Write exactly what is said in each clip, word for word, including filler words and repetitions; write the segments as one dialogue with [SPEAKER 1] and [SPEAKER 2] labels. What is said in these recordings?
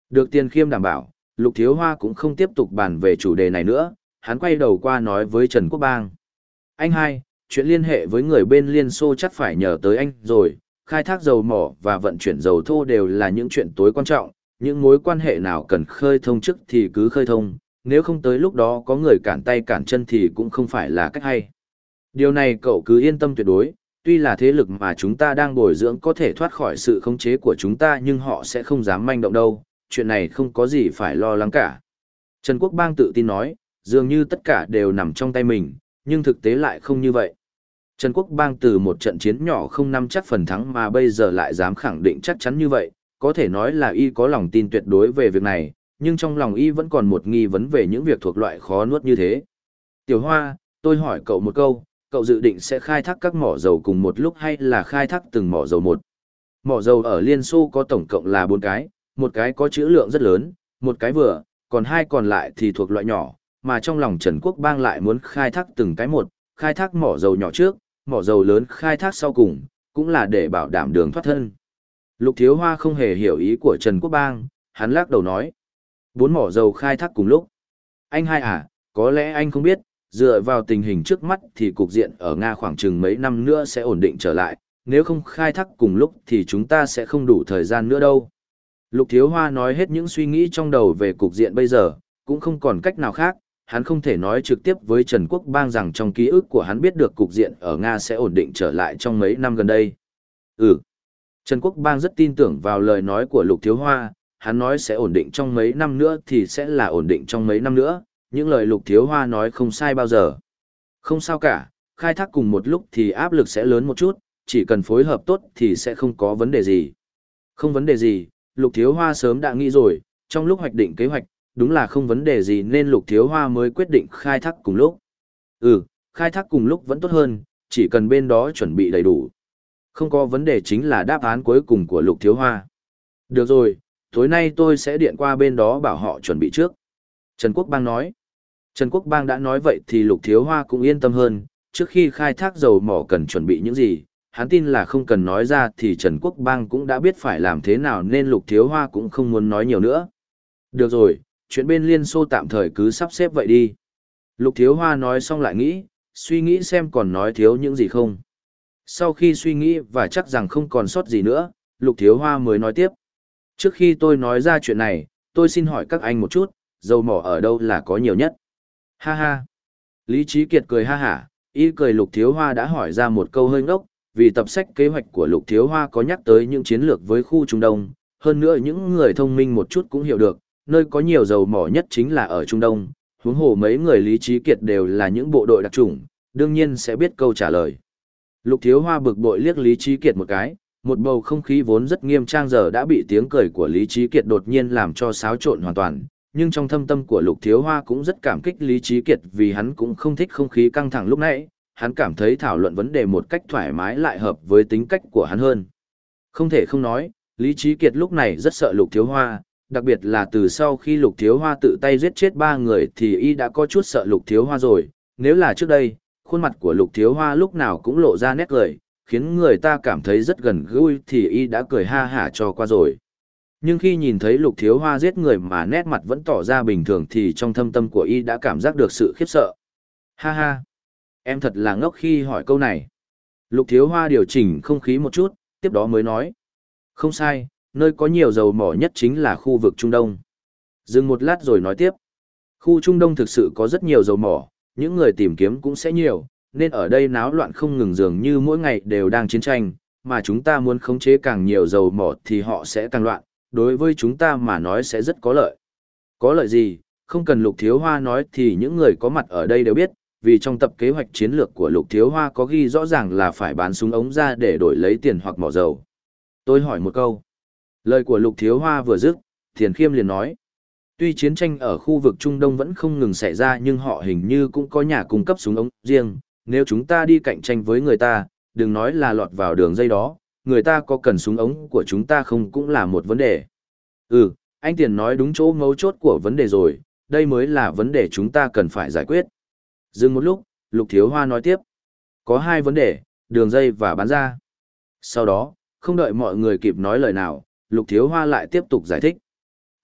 [SPEAKER 1] Được Tiền Khiêm đảm bảo, Lục Thiếu Hoa cũng không tiếp tục bàn về chủ đề này nữa, hắn quay đầu qua nói với Trần Quốc Bang. Anh hai, chuyện liên hệ với người bên Liên Xô chắc phải nhờ tới anh rồi, khai thác dầu mỏ và vận chuyển dầu thô đều là những chuyện tối quan trọng, những mối quan hệ nào cần khơi thông trước thì cứ khơi thông, nếu không tới lúc đó có người cản tay cản chân thì cũng không phải là cách hay. Điều này cậu cứ yên tâm tuyệt đối, tuy là thế lực mà chúng ta đang bồi dưỡng có thể thoát khỏi sự khống chế của chúng ta nhưng họ sẽ không dám manh động đâu, chuyện này không có gì phải lo lắng cả. Trần Quốc Bang tự tin nói, dường như tất cả đều nằm trong tay mình, nhưng thực tế lại không như vậy. Trần Quốc Bang từ một trận chiến nhỏ không nắm chắc phần thắng mà bây giờ lại dám khẳng định chắc chắn như vậy, có thể nói là y có lòng tin tuyệt đối về việc này, nhưng trong lòng y vẫn còn một nghi vấn về những việc thuộc loại khó nuốt như thế. Tiểu Hoa, tôi hỏi cậu một câu, cậu dự định sẽ khai thác các mỏ dầu cùng một lúc hay là khai thác từng mỏ dầu một? Mỏ dầu ở Liên Xô có tổng cộng là bốn cái, một cái có trữ lượng rất lớn, một cái vừa, còn hai còn lại thì thuộc loại nhỏ, mà trong lòng Trần Quốc Bang lại muốn khai thác từng cái một, khai thác mỏ dầu nhỏ trước, mỏ dầu lớn khai thác sau cùng, cũng là để bảo đảm đường thoát thân. Lục Thiếu Hoa không hề hiểu ý của Trần Quốc Bang, hắn lắc đầu nói. Bốn mỏ dầu khai thác cùng lúc. Anh hai à, có lẽ anh không biết, dựa vào tình hình trước mắt thì cục diện ở Nga khoảng chừng mấy năm nữa sẽ ổn định trở lại, nếu không khai thác cùng lúc thì chúng ta sẽ không đủ thời gian nữa đâu. Lục Thiếu Hoa nói hết những suy nghĩ trong đầu về cục diện bây giờ, cũng không còn cách nào khác, hắn không thể nói trực tiếp với Trần Quốc Bang rằng trong ký ức của hắn biết được cục diện ở Nga sẽ ổn định trở lại trong mấy năm gần đây. Ừ. Trần Quốc Bang rất tin tưởng vào lời nói của Lục Thiếu Hoa, hắn nói sẽ ổn định trong mấy năm nữa thì sẽ là ổn định trong mấy năm nữa, những lời Lục Thiếu Hoa nói không sai bao giờ. Không sao cả, khai thác cùng một lúc thì áp lực sẽ lớn một chút, chỉ cần phối hợp tốt thì sẽ không có vấn đề gì. Không vấn đề gì, Lục Thiếu Hoa sớm đã nghĩ rồi, trong lúc hoạch định kế hoạch, đúng là không vấn đề gì nên Lục Thiếu Hoa mới quyết định khai thác cùng lúc. Ừ, khai thác cùng lúc vẫn tốt hơn, chỉ cần bên đó chuẩn bị đầy đủ. Không có vấn đề chính là đáp án cuối cùng của Lục Thiếu Hoa. Được rồi, tối nay tôi sẽ điện qua bên đó bảo họ chuẩn bị trước. Trần Quốc Bang nói. Trần Quốc Bang đã nói vậy thì Lục Thiếu Hoa cũng yên tâm hơn, trước khi khai thác dầu mỏ cần chuẩn bị những gì, hắn tin là không cần nói ra thì Trần Quốc Bang cũng đã biết phải làm thế nào nên Lục Thiếu Hoa cũng không muốn nói nhiều nữa. Được rồi, chuyện bên Liên Xô tạm thời cứ sắp xếp vậy đi. Lục Thiếu Hoa nói xong lại nghĩ, suy nghĩ xem còn nói thiếu những gì không. Sau khi suy nghĩ và chắc rằng không còn sót gì nữa, Lục Thiếu Hoa mới nói tiếp. Trước khi tôi nói ra chuyện này, tôi xin hỏi các anh một chút, dầu mỏ ở đâu là có nhiều nhất? Ha ha. Lý Trí Kiệt cười ha hả, y cười Lục Thiếu Hoa đã hỏi ra một câu hơi ngốc, vì tập sách kế hoạch của Lục Thiếu Hoa có nhắc tới những chiến lược với khu Trung Đông, hơn nữa những người thông minh một chút cũng hiểu được, nơi có nhiều dầu mỏ nhất chính là ở Trung Đông, huống hồ mấy người Lý Trí Kiệt đều là những bộ đội đặc chủng, đương nhiên sẽ biết câu trả lời. Lục Thiếu Hoa bực bội liếc Lý Trí Kiệt một cái, một bầu không khí vốn rất nghiêm trang giờ đã bị tiếng cười của Lý Trí Kiệt đột nhiên làm cho xáo trộn hoàn toàn, nhưng trong thâm tâm của Lục Thiếu Hoa cũng rất cảm kích Lý Trí Kiệt vì hắn cũng không thích không khí căng thẳng lúc nãy, hắn cảm thấy thảo luận vấn đề một cách thoải mái lại hợp với tính cách của hắn hơn. Không thể không nói, Lý Trí Kiệt lúc này rất sợ Lục Thiếu Hoa, đặc biệt là từ sau khi Lục Thiếu Hoa tự tay giết chết ba người thì y đã có chút sợ Lục Thiếu Hoa rồi, nếu là trước đây, khuôn mặt của Lục Thiếu Hoa lúc nào cũng lộ ra nét cười, khiến người ta cảm thấy rất gần gũi thì y đã cười ha hả cho qua rồi. Nhưng khi nhìn thấy Lục Thiếu Hoa giết người mà nét mặt vẫn tỏ ra bình thường thì trong thâm tâm của y đã cảm giác được sự khiếp sợ. Ha ha, em thật là ngốc khi hỏi câu này. Lục Thiếu Hoa điều chỉnh không khí một chút, tiếp đó mới nói. Không sai, nơi có nhiều dầu mỏ nhất chính là khu vực Trung Đông. Dừng một lát rồi nói tiếp. Khu Trung Đông thực sự có rất nhiều dầu mỏ, những người tìm kiếm cũng sẽ nhiều, nên ở đây náo loạn không ngừng dường như mỗi ngày đều đang chiến tranh, mà chúng ta muốn khống chế càng nhiều dầu mỏ thì họ sẽ càng loạn, đối với chúng ta mà nói sẽ rất có lợi. Có lợi gì, không cần Lục Thiếu Hoa nói thì những người có mặt ở đây đều biết, vì trong tập kế hoạch chiến lược của Lục Thiếu Hoa có ghi rõ ràng là phải bán súng ống ra để đổi lấy tiền hoặc mỏ dầu. Tôi hỏi một câu. Lời của Lục Thiếu Hoa vừa dứt, Tiền Khiêm liền nói. Tuy chiến tranh ở khu vực Trung Đông vẫn không ngừng xảy ra nhưng họ hình như cũng có nhà cung cấp súng ống riêng, nếu chúng ta đi cạnh tranh với người ta, đừng nói là lọt vào đường dây đó, người ta có cần súng ống của chúng ta không cũng là một vấn đề. Ừ, anh Tiền nói đúng chỗ mấu chốt của vấn đề rồi, đây mới là vấn đề chúng ta cần phải giải quyết. Dừng một lúc, Lục Thiếu Hoa nói tiếp. Có hai vấn đề, đường dây và bán ra. Sau đó, không đợi mọi người kịp nói lời nào, Lục Thiếu Hoa lại tiếp tục giải thích.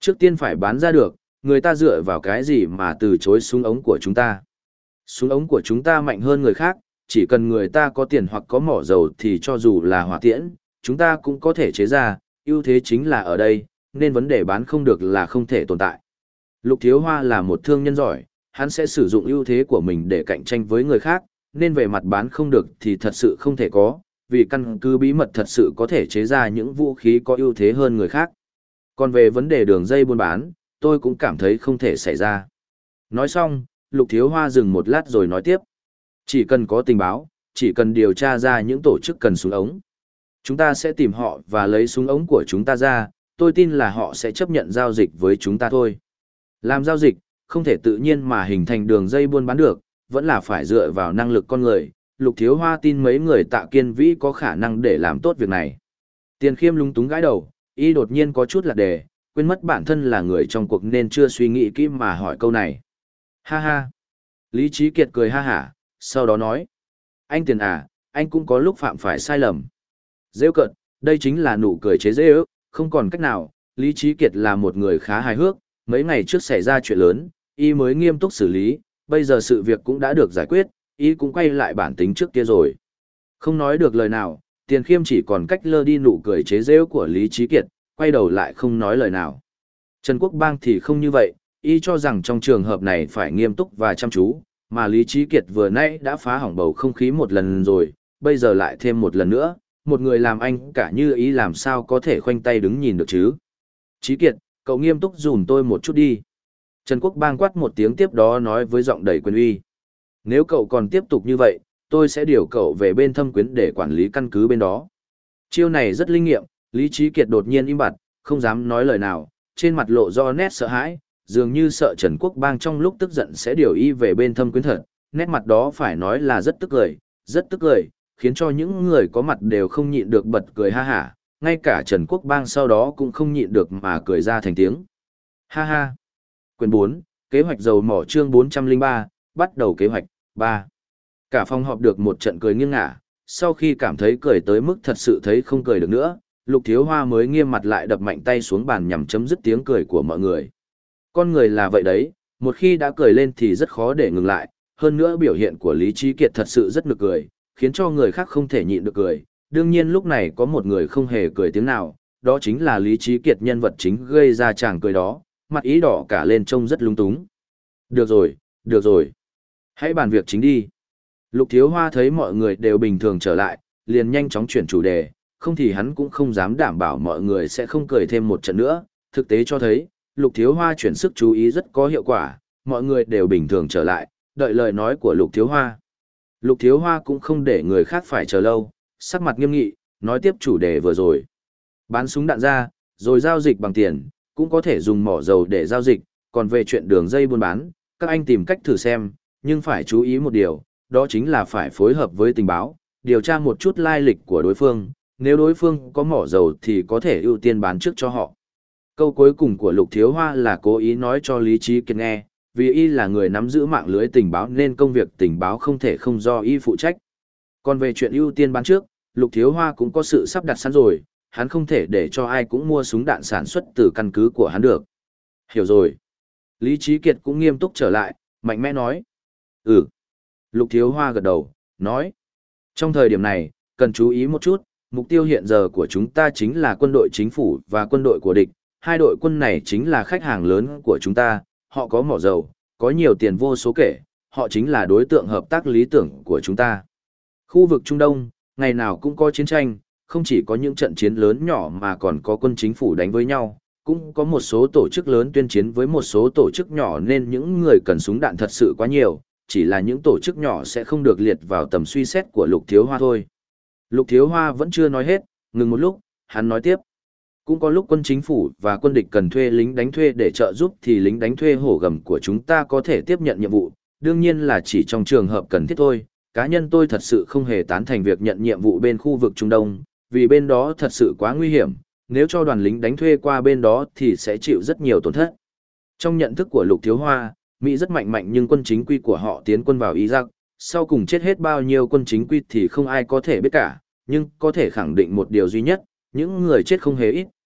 [SPEAKER 1] Trước tiên phải bán ra được, người ta dựa vào cái gì mà từ chối súng ống của chúng ta. Súng ống của chúng ta mạnh hơn người khác, chỉ cần người ta có tiền hoặc có mỏ dầu thì cho dù là hỏa tiễn, chúng ta cũng có thể chế ra, ưu thế chính là ở đây, nên vấn đề bán không được là không thể tồn tại. Lục Thiếu Hoa là một thương nhân giỏi, hắn sẽ sử dụng ưu thế của mình để cạnh tranh với người khác, nên về mặt bán không được thì thật sự không thể có, vì căn cứ bí mật thật sự có thể chế ra những vũ khí có ưu thế hơn người khác. Còn về vấn đề đường dây buôn bán, tôi cũng cảm thấy không thể xảy ra. Nói xong, Lục Thiếu Hoa dừng một lát rồi nói tiếp. Chỉ cần có tình báo, chỉ cần điều tra ra những tổ chức cần súng ống. Chúng ta sẽ tìm họ và lấy súng ống của chúng ta ra, tôi tin là họ sẽ chấp nhận giao dịch với chúng ta thôi. Làm giao dịch, không thể tự nhiên mà hình thành đường dây buôn bán được, vẫn là phải dựa vào năng lực con người. Lục Thiếu Hoa tin mấy người Tạ Kiên Vĩ có khả năng để làm tốt việc này. Tiền Khiêm lúng túng gãi đầu, y đột nhiên có chút lạc đề, quên mất bản thân là người trong cuộc nên chưa suy nghĩ kỹ mà hỏi câu này. Ha ha. Lý Trí Kiệt cười ha hả, sau đó nói. Anh Tiền à, anh cũng có lúc phạm phải sai lầm. Rêu cợt, đây chính là nụ cười chế dễ ước, không còn cách nào. Lý Trí Kiệt là một người khá hài hước, mấy ngày trước xảy ra chuyện lớn, y mới nghiêm túc xử lý, bây giờ sự việc cũng đã được giải quyết, y cũng quay lại bản tính trước kia rồi. Không nói được lời nào, Tiền Khiêm chỉ còn cách lơ đi nụ cười chế giễu của Lý Trí Kiệt, quay đầu lại không nói lời nào. Trần Quốc Bang thì không như vậy, y cho rằng trong trường hợp này phải nghiêm túc và chăm chú, mà Lý Trí Kiệt vừa nãy đã phá hỏng bầu không khí một lần rồi, bây giờ lại thêm một lần nữa, một người làm anh cả như ý làm sao có thể khoanh tay đứng nhìn được chứ. Trí Kiệt, cậu nghiêm túc dùm tôi một chút đi. Trần Quốc Bang quát một tiếng tiếp đó nói với giọng đầy quyền uy. Nếu cậu còn tiếp tục như vậy, tôi sẽ điều cậu về bên Thâm Quyến để quản lý căn cứ bên đó. Chiêu này rất linh nghiệm, Lý Trí Kiệt đột nhiên im bặt, không dám nói lời nào, trên mặt lộ do nét sợ hãi, dường như sợ Trần Quốc Bang trong lúc tức giận sẽ điều y về bên Thâm Quyến thật, nét mặt đó phải nói là rất tức cười, rất tức cười, khiến cho những người có mặt đều không nhịn được bật cười ha hả, ngay cả Trần Quốc Bang sau đó cũng không nhịn được mà cười ra thành tiếng. Ha ha. Quyển bốn, kế hoạch dầu mỏ chương bốn trăm lẻ ba, bắt đầu kế hoạch, ba. Cả phòng họp được một trận cười nghiêng ngả, sau khi cảm thấy cười tới mức thật sự thấy không cười được nữa, Lục Thiếu Hoa mới nghiêm mặt lại đập mạnh tay xuống bàn nhằm chấm dứt tiếng cười của mọi người. Con người là vậy đấy, một khi đã cười lên thì rất khó để ngừng lại, hơn nữa biểu hiện của Lý Trí Kiệt thật sự rất nực cười, khiến cho người khác không thể nhịn được cười. Đương nhiên lúc này có một người không hề cười tiếng nào, đó chính là Lý Trí Kiệt nhân vật chính gây ra chàng cười đó, mặt ý đỏ cả lên trông rất lung túng. Được rồi, được rồi. Hãy bàn việc chính đi. Lục Thiếu Hoa thấy mọi người đều bình thường trở lại, liền nhanh chóng chuyển chủ đề, không thì hắn cũng không dám đảm bảo mọi người sẽ không cười thêm một trận nữa. Thực tế cho thấy, Lục Thiếu Hoa chuyển sức chú ý rất có hiệu quả, mọi người đều bình thường trở lại, đợi lời nói của Lục Thiếu Hoa. Lục Thiếu Hoa cũng không để người khác phải chờ lâu, sắc mặt nghiêm nghị, nói tiếp chủ đề vừa rồi. Bán súng đạn ra, rồi giao dịch bằng tiền, cũng có thể dùng mỏ dầu để giao dịch, còn về chuyện đường dây buôn bán, các anh tìm cách thử xem, nhưng phải chú ý một điều, đó chính là phải phối hợp với tình báo, điều tra một chút lai lịch của đối phương, nếu đối phương có mỏ dầu thì có thể ưu tiên bán trước cho họ. Câu cuối cùng của Lục Thiếu Hoa là cố ý nói cho Lý Trí Kiệt nghe, vì y là người nắm giữ mạng lưới tình báo nên công việc tình báo không thể không do y phụ trách. Còn về chuyện ưu tiên bán trước, Lục Thiếu Hoa cũng có sự sắp đặt sẵn rồi, hắn không thể để cho ai cũng mua súng đạn sản xuất từ căn cứ của hắn được. Hiểu rồi. Lý Trí Kiệt cũng nghiêm túc trở lại, mạnh mẽ nói. Ừ. Lục Thiếu Hoa gật đầu, nói. Trong thời điểm này, cần chú ý một chút, mục tiêu hiện giờ của chúng ta chính là quân đội chính phủ và quân đội của địch. Hai đội quân này chính là khách hàng lớn của chúng ta, họ có mỏ dầu, có nhiều tiền vô số kể, họ chính là đối tượng hợp tác lý tưởng của chúng ta. Khu vực Trung Đông, ngày nào cũng có chiến tranh, không chỉ có những trận chiến lớn nhỏ mà còn có quân chính phủ đánh với nhau, cũng có một số tổ chức lớn tuyên chiến với một số tổ chức nhỏ nên những người cần súng đạn thật sự quá nhiều, chỉ là những tổ chức nhỏ sẽ không được liệt vào tầm suy xét của Lục Thiếu Hoa thôi. Lục Thiếu Hoa vẫn chưa nói hết, ngừng một lúc, hắn nói tiếp. Cũng có lúc quân chính phủ và quân địch cần thuê lính đánh thuê để trợ giúp thì lính đánh thuê hổ gầm của chúng ta có thể tiếp nhận nhiệm vụ, đương nhiên là chỉ trong trường hợp cần thiết thôi. Cá nhân tôi thật sự không hề tán thành việc nhận nhiệm vụ bên khu vực Trung Đông, vì bên đó thật sự quá nguy hiểm, nếu cho đoàn lính đánh thuê qua bên đó thì sẽ chịu rất nhiều tổn thất. Trong nhận thức của Lục Thiếu Hoa, Mỹ rất mạnh mạnh nhưng quân chính quy của họ tiến quân vào Iraq, sau cùng chết hết bao nhiêu quân chính quy thì không ai có thể biết cả, nhưng có thể khẳng định một điều duy nhất, những người chết không hề ít,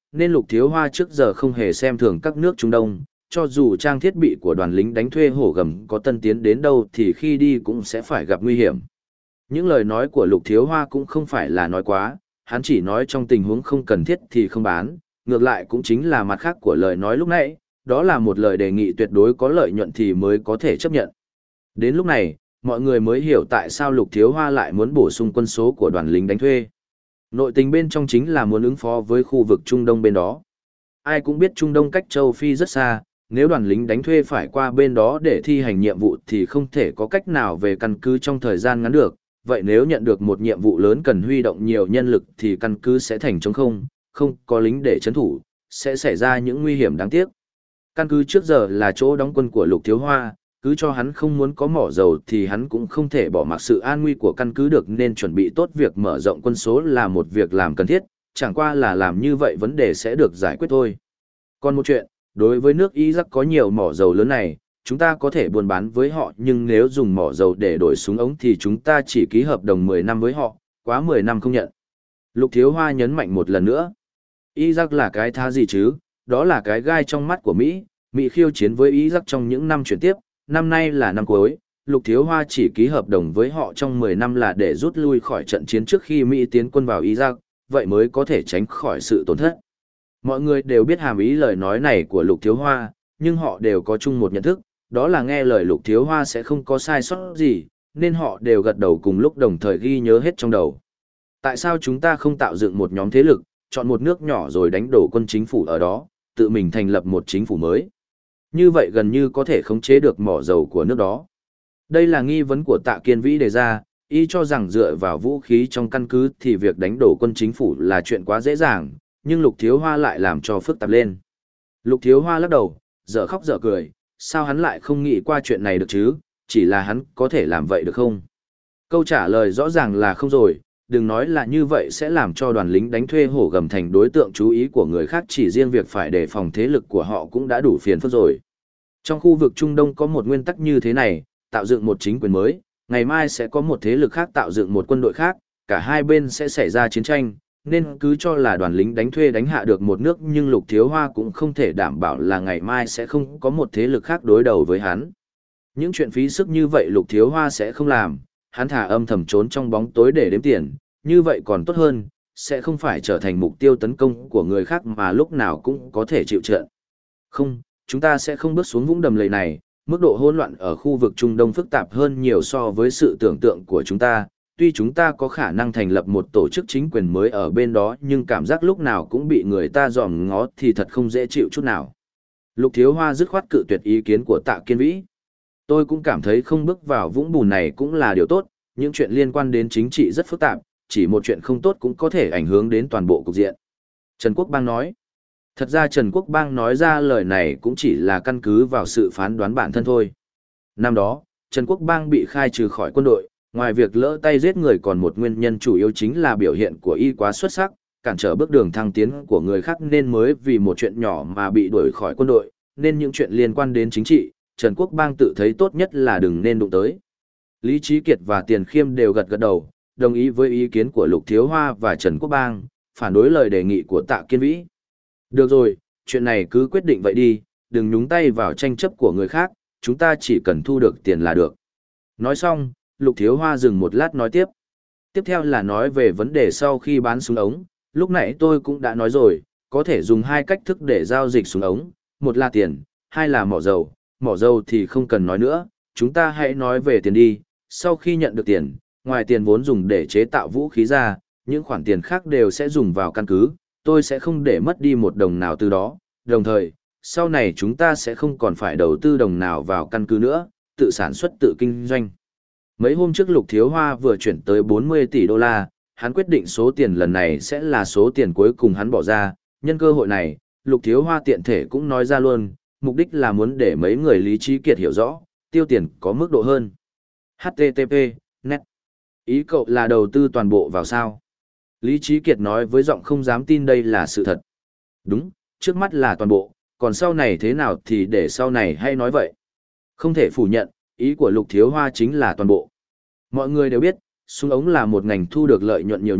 [SPEAKER 1] nên Lục Thiếu Hoa trước giờ không hề xem thường các nước Trung Đông, cho dù trang thiết bị của đoàn lính đánh thuê hổ gầm có tân tiến đến đâu thì khi đi cũng sẽ phải gặp nguy hiểm. Những lời nói của Lục Thiếu Hoa cũng không phải là nói quá, hắn chỉ nói trong tình huống không cần thiết thì không bán, ngược lại cũng chính là mặt khác của lời nói lúc nãy, đó là một lời đề nghị tuyệt đối có lợi nhuận thì mới có thể chấp nhận. Đến lúc này, mọi người mới hiểu tại sao Lục Thiếu Hoa lại muốn bổ sung quân số của đoàn lính đánh thuê. Nội tình bên trong chính là muốn ứng phó với khu vực Trung Đông bên đó. Ai cũng biết Trung Đông cách châu Phi rất xa, nếu đoàn lính đánh thuê phải qua bên đó để thi hành nhiệm vụ thì không thể có cách nào về căn cứ trong thời gian ngắn được. Vậy nếu nhận được một nhiệm vụ lớn cần huy động nhiều nhân lực thì căn cứ sẽ thành trống không, không có lính để chấn thủ, sẽ xảy ra những nguy hiểm đáng tiếc. Căn cứ trước giờ là chỗ đóng quân của Lục Thiếu Hoa, cứ cho hắn không muốn có mỏ dầu thì hắn cũng không thể bỏ mặc sự an nguy của căn cứ được, nên chuẩn bị tốt việc mở rộng quân số là một việc làm cần thiết, chẳng qua là làm như vậy vấn đề sẽ được giải quyết thôi. Còn một chuyện, đối với nước Iraq có nhiều mỏ dầu lớn này, chúng ta có thể buôn bán với họ, nhưng nếu dùng mỏ dầu để đổi súng ống thì chúng ta chỉ ký hợp đồng mười năm với họ, quá mười năm không nhận. Lục Thiếu Hoa nhấn mạnh một lần nữa. Iraq là cái thá gì chứ, đó là cái gai trong mắt của Mỹ, Mỹ khiêu chiến với Iraq trong những năm chuyển tiếp, năm nay là năm cuối, Lục Thiếu Hoa chỉ ký hợp đồng với họ trong mười năm là để rút lui khỏi trận chiến trước khi Mỹ tiến quân vào Iraq, vậy mới có thể tránh khỏi sự tổn thất. Mọi người đều biết hàm ý lời nói này của Lục Thiếu Hoa, nhưng họ đều có chung một nhận thức, đó là nghe lời Lục Thiếu Hoa sẽ không có sai sót gì, nên họ đều gật đầu cùng lúc đồng thời ghi nhớ hết trong đầu. Tại sao chúng ta không tạo dựng một nhóm thế lực, chọn một nước nhỏ rồi đánh đổ quân chính phủ ở đó, tự mình thành lập một chính phủ mới? Như vậy gần như có thể khống chế được mỏ dầu của nước đó. Đây là nghi vấn của Tạ Kiên Vĩ đề ra, y cho rằng dựa vào vũ khí trong căn cứ thì việc đánh đổ quân chính phủ là chuyện quá dễ dàng, nhưng Lục Thiếu Hoa lại làm cho phức tạp lên. Lục Thiếu Hoa lắc đầu, dở khóc dở cười, sao hắn lại không nghĩ qua chuyện này được chứ, chỉ là hắn có thể làm vậy được không? Câu trả lời rõ ràng là không rồi, đừng nói là như vậy sẽ làm cho đoàn lính đánh thuê hổ gầm thành đối tượng chú ý của người khác, chỉ riêng việc phải đề phòng thế lực của họ cũng đã đủ phiền phức rồi. Trong khu vực Trung Đông có một nguyên tắc như thế này, tạo dựng một chính quyền mới, ngày mai sẽ có một thế lực khác tạo dựng một quân đội khác, cả hai bên sẽ xảy ra chiến tranh, nên cứ cho là đoàn lính đánh thuê đánh hạ được một nước, nhưng Lục Thiếu Hoa cũng không thể đảm bảo là ngày mai sẽ không có một thế lực khác đối đầu với hắn. Những chuyện phí sức như vậy Lục Thiếu Hoa sẽ không làm, hắn thả âm thầm trốn trong bóng tối để đếm tiền, như vậy còn tốt hơn, sẽ không phải trở thành mục tiêu tấn công của người khác mà lúc nào cũng có thể chịu trận. Không, chúng ta sẽ không bước xuống vũng đầm lầy này, mức độ hỗn loạn ở khu vực Trung Đông phức tạp hơn nhiều so với sự tưởng tượng của chúng ta. Tuy chúng ta có khả năng thành lập một tổ chức chính quyền mới ở bên đó, nhưng cảm giác lúc nào cũng bị người ta dòm ngó thì thật không dễ chịu chút nào. Lục Thiếu Hoa dứt khoát cự tuyệt ý kiến của Tạ Kiên Vĩ. Tôi cũng cảm thấy không bước vào vũng bùn này cũng là điều tốt, những chuyện liên quan đến chính trị rất phức tạp, chỉ một chuyện không tốt cũng có thể ảnh hưởng đến toàn bộ cục diện. Trần Quốc Bang nói. Thật ra Trần Quốc Bang nói ra lời này cũng chỉ là căn cứ vào sự phán đoán bản thân thôi. Năm đó, Trần Quốc Bang bị khai trừ khỏi quân đội, ngoài việc lỡ tay giết người còn một nguyên nhân chủ yếu chính là biểu hiện của y quá xuất sắc, cản trở bước đường thăng tiến của người khác nên mới vì một chuyện nhỏ mà bị đuổi khỏi quân đội, nên những chuyện liên quan đến chính trị, Trần Quốc Bang tự thấy tốt nhất là đừng nên đụng tới. Lý Trí Kiệt và Tiền Khiêm đều gật gật đầu, đồng ý với ý kiến của Lục Thiếu Hoa và Trần Quốc Bang, phản đối lời đề nghị của Tạ Kiên Vĩ. Được rồi, chuyện này cứ quyết định vậy đi, đừng nhúng tay vào tranh chấp của người khác, chúng ta chỉ cần thu được tiền là được. Nói xong, Lục Thiếu Hoa dừng một lát nói tiếp. Tiếp theo là nói về vấn đề sau khi bán súng ống, lúc nãy tôi cũng đã nói rồi, có thể dùng hai cách thức để giao dịch súng ống, một là tiền, hai là mỏ dầu. Mỏ dầu thì không cần nói nữa, chúng ta hãy nói về tiền đi, sau khi nhận được tiền, ngoài tiền vốn dùng để chế tạo vũ khí ra, những khoản tiền khác đều sẽ dùng vào căn cứ, tôi sẽ không để mất đi một đồng nào từ đó, đồng thời, sau này chúng ta sẽ không còn phải đầu tư đồng nào vào căn cứ nữa, tự sản xuất tự kinh doanh. Mấy hôm trước Lục Thiếu Hoa vừa chuyển tới bốn mươi tỷ đô la, hắn quyết định số tiền lần này sẽ là số tiền cuối cùng hắn bỏ ra, nhân cơ hội này, Lục Thiếu Hoa tiện thể cũng nói ra luôn, mục đích là muốn để mấy người Lý Trí Kiệt hiểu rõ, tiêu tiền có mức độ hơn. hát tê tê pê, net. Ý cậu là đầu tư toàn bộ vào sao? Lý Trí Kiệt nói với giọng không dám tin đây là sự thật. Đúng, trước mắt là toàn bộ, còn sau này thế nào thì để sau này hay nói vậy. Không thể phủ nhận, ý của Lục Thiếu Hoa chính là toàn bộ. Mọi người đều biết, súng ống là một ngành thu được lợi nhuận nhiều nhất,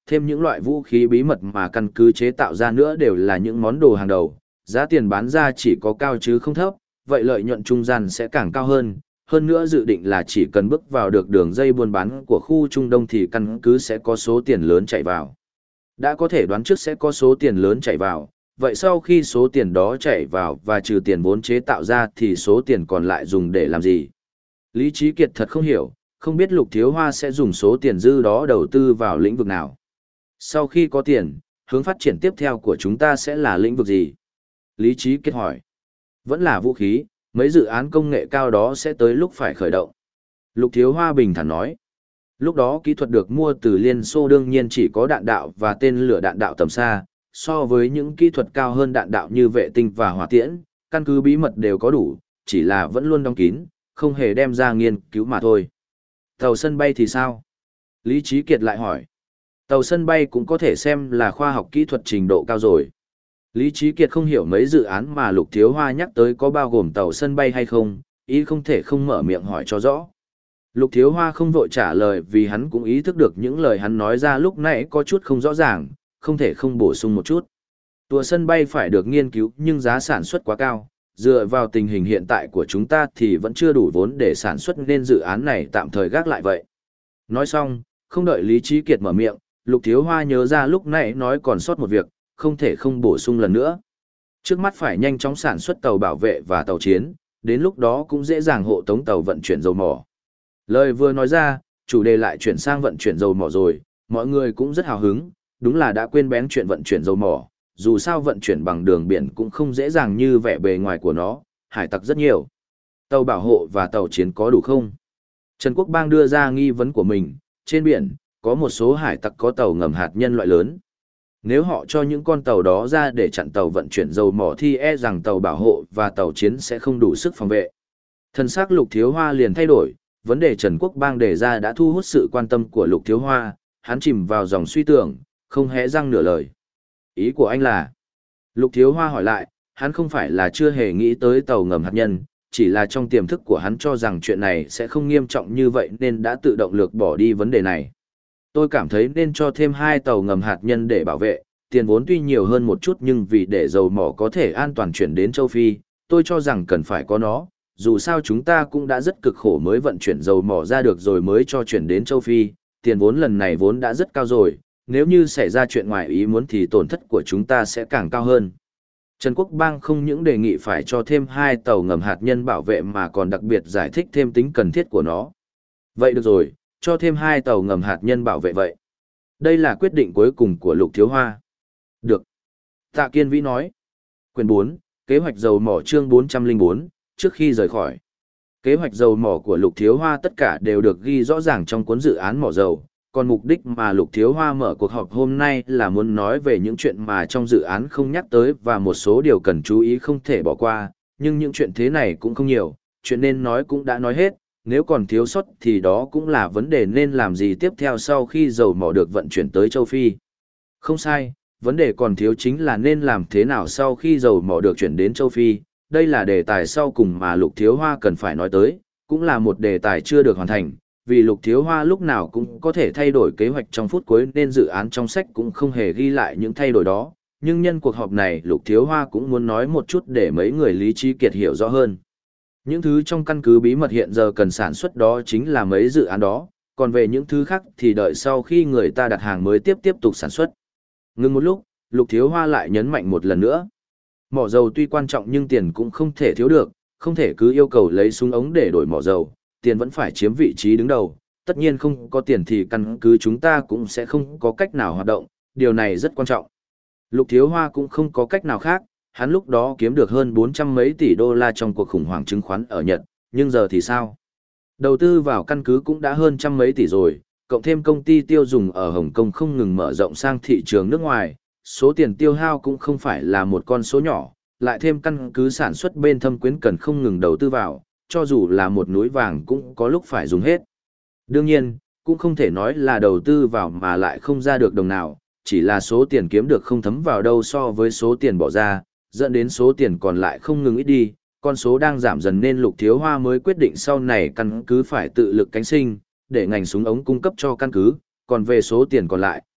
[SPEAKER 1] thêm những loại vũ khí bí mật mà căn cứ chế tạo ra nữa đều là những món đồ hàng đầu, giá tiền bán ra chỉ có cao chứ không thấp, vậy lợi nhuận trung gian sẽ càng cao hơn. Hơn nữa dự định là chỉ cần bước vào được đường dây buôn bán của khu Trung Đông thì căn cứ sẽ có số tiền lớn chạy vào. Đã có thể đoán trước sẽ có số tiền lớn chạy vào, vậy sau khi số tiền đó chạy vào và trừ tiền vốn chế tạo ra thì số tiền còn lại dùng để làm gì? Lý Trí Kiệt thật không hiểu, không biết Lục Thiếu Hoa sẽ dùng số tiền dư đó đầu tư vào lĩnh vực nào. Sau khi có tiền, hướng phát triển tiếp theo của chúng ta sẽ là lĩnh vực gì? Lý Trí Kiệt hỏi. Vẫn là vũ khí, mấy dự án công nghệ cao đó sẽ tới lúc phải khởi động. Lục Thiếu Hoa bình thản nói. Lúc đó kỹ thuật được mua từ Liên Xô đương nhiên chỉ có đạn đạo và tên lửa đạn đạo tầm xa, so với những kỹ thuật cao hơn đạn đạo như vệ tinh và hỏa tiễn, căn cứ bí mật đều có đủ, chỉ là vẫn luôn đóng kín, không hề đem ra nghiên cứu mà thôi. Tàu sân bay thì sao? Lý Trí Kiệt lại hỏi. Tàu sân bay cũng có thể xem là khoa học kỹ thuật trình độ cao rồi. Lý Trí Kiệt không hiểu mấy dự án mà Lục Thiếu Hoa nhắc tới có bao gồm tàu sân bay hay không, ý không thể không mở miệng hỏi cho rõ. Lục Thiếu Hoa không vội trả lời vì hắn cũng ý thức được những lời hắn nói ra lúc nãy có chút không rõ ràng, không thể không bổ sung một chút. Tùa sân bay phải được nghiên cứu nhưng giá sản xuất quá cao, dựa vào tình hình hiện tại của chúng ta thì vẫn chưa đủ vốn để sản xuất nên dự án này tạm thời gác lại vậy. Nói xong, không đợi Lý Trí Kiệt mở miệng, Lục Thiếu Hoa nhớ ra lúc nãy nói còn sót một việc, không thể không bổ sung lần nữa. Trước mắt phải nhanh chóng sản xuất tàu bảo vệ và tàu chiến, đến lúc đó cũng dễ dàng hộ tống tàu vận chuyển dầu mỏ. Lời vừa nói ra, chủ đề lại chuyển sang vận chuyển dầu mỏ rồi, mọi người cũng rất hào hứng, đúng là đã quên bén chuyện vận chuyển dầu mỏ, dù sao vận chuyển bằng đường biển cũng không dễ dàng như vẻ bề ngoài của nó, hải tặc rất nhiều. Tàu bảo hộ và tàu chiến có đủ không? Trần Quốc Bang đưa ra nghi vấn của mình, trên biển, có một số hải tặc có tàu ngầm hạt nhân loại lớn. Nếu họ cho những con tàu đó ra để chặn tàu vận chuyển dầu mỏ thì e rằng tàu bảo hộ và tàu chiến sẽ không đủ sức phòng vệ. Thân xác Lục Thiếu Hoa liền thay đổi, vấn đề Trần Quốc Bang đề ra đã thu hút sự quan tâm của Lục Thiếu Hoa, hắn chìm vào dòng suy tưởng, không hé răng nửa lời. Ý của anh là? Lục Thiếu Hoa hỏi lại, hắn không phải là chưa hề nghĩ tới tàu ngầm hạt nhân, chỉ là trong tiềm thức của hắn cho rằng chuyện này sẽ không nghiêm trọng như vậy nên đã tự động lược bỏ đi vấn đề này. Tôi cảm thấy nên cho thêm hai tàu ngầm hạt nhân để bảo vệ, tiền vốn tuy nhiều hơn một chút nhưng vì để dầu mỏ có thể an toàn chuyển đến châu Phi, tôi cho rằng cần phải có nó, dù sao chúng ta cũng đã rất cực khổ mới vận chuyển dầu mỏ ra được rồi mới cho chuyển đến châu Phi, tiền vốn lần này vốn đã rất cao rồi, nếu như xảy ra chuyện ngoài ý muốn thì tổn thất của chúng ta sẽ càng cao hơn. Trần Quốc Bang không những đề nghị phải cho thêm hai tàu ngầm hạt nhân bảo vệ mà còn đặc biệt giải thích thêm tính cần thiết của nó. Vậy được rồi, cho thêm hai tàu ngầm hạt nhân bảo vệ vậy. Đây là quyết định cuối cùng của Lục Thiếu Hoa. Được. Tạ Kiên Vĩ nói. Quyển bốn, kế hoạch dầu mỏ chương bốn trăm lẻ bốn, trước khi rời khỏi. Kế hoạch dầu mỏ của Lục Thiếu Hoa tất cả đều được ghi rõ ràng trong cuốn dự án mỏ dầu, còn mục đích mà Lục Thiếu Hoa mở cuộc họp hôm nay là muốn nói về những chuyện mà trong dự án không nhắc tới và một số điều cần chú ý không thể bỏ qua, nhưng những chuyện thế này cũng không nhiều, chuyện nên nói cũng đã nói hết, nếu còn thiếu sót thì đó cũng là vấn đề nên làm gì tiếp theo sau khi dầu mỏ được vận chuyển tới châu Phi. Không sai, vấn đề còn thiếu chính là nên làm thế nào sau khi dầu mỏ được chuyển đến châu Phi, đây là đề tài sau cùng mà Lục Thiếu Hoa cần phải nói tới, cũng là một đề tài chưa được hoàn thành, vì Lục Thiếu Hoa lúc nào cũng có thể thay đổi kế hoạch trong phút cuối nên dự án trong sách cũng không hề ghi lại những thay đổi đó, nhưng nhân cuộc họp này Lục Thiếu Hoa cũng muốn nói một chút để mấy người Lý Trí Kiệt hiểu rõ hơn. Những thứ trong căn cứ bí mật hiện giờ cần sản xuất đó chính là mấy dự án đó, còn về những thứ khác thì đợi sau khi người ta đặt hàng mới tiếp tiếp tục sản xuất. Ngừng một lúc, Lục Thiếu Hoa lại nhấn mạnh một lần nữa. Mỏ dầu tuy quan trọng nhưng tiền cũng không thể thiếu được, không thể cứ yêu cầu lấy súng ống để đổi mỏ dầu, tiền vẫn phải chiếm vị trí đứng đầu, tất nhiên không có tiền thì căn cứ chúng ta cũng sẽ không có cách nào hoạt động, điều này rất quan trọng. Lục Thiếu Hoa cũng không có cách nào khác, hắn lúc đó kiếm được hơn bốn trăm mấy tỷ đô la trong cuộc khủng hoảng chứng khoán ở Nhật, nhưng giờ thì sao? Đầu tư vào căn cứ cũng đã hơn trăm mấy tỷ rồi, cộng thêm công ty tiêu dùng ở Hồng Kông không ngừng mở rộng sang thị trường nước ngoài, số tiền tiêu hao cũng không phải là một con số nhỏ, lại thêm căn cứ sản xuất bên Thâm Quyến cần không ngừng đầu tư vào, cho dù là một núi vàng cũng có lúc phải dùng hết. Đương nhiên, cũng không thể nói là đầu tư vào mà lại không ra được đồng nào, chỉ là số tiền kiếm được không thấm vào đâu so với số tiền bỏ ra, dẫn đến số tiền còn lại không ngừng ít đi, con số đang giảm dần nên Lục Thiếu Hoa mới quyết định sau này căn cứ phải tự lực cánh sinh, để ngành súng ống cung cấp cho căn cứ, còn về số tiền còn lại,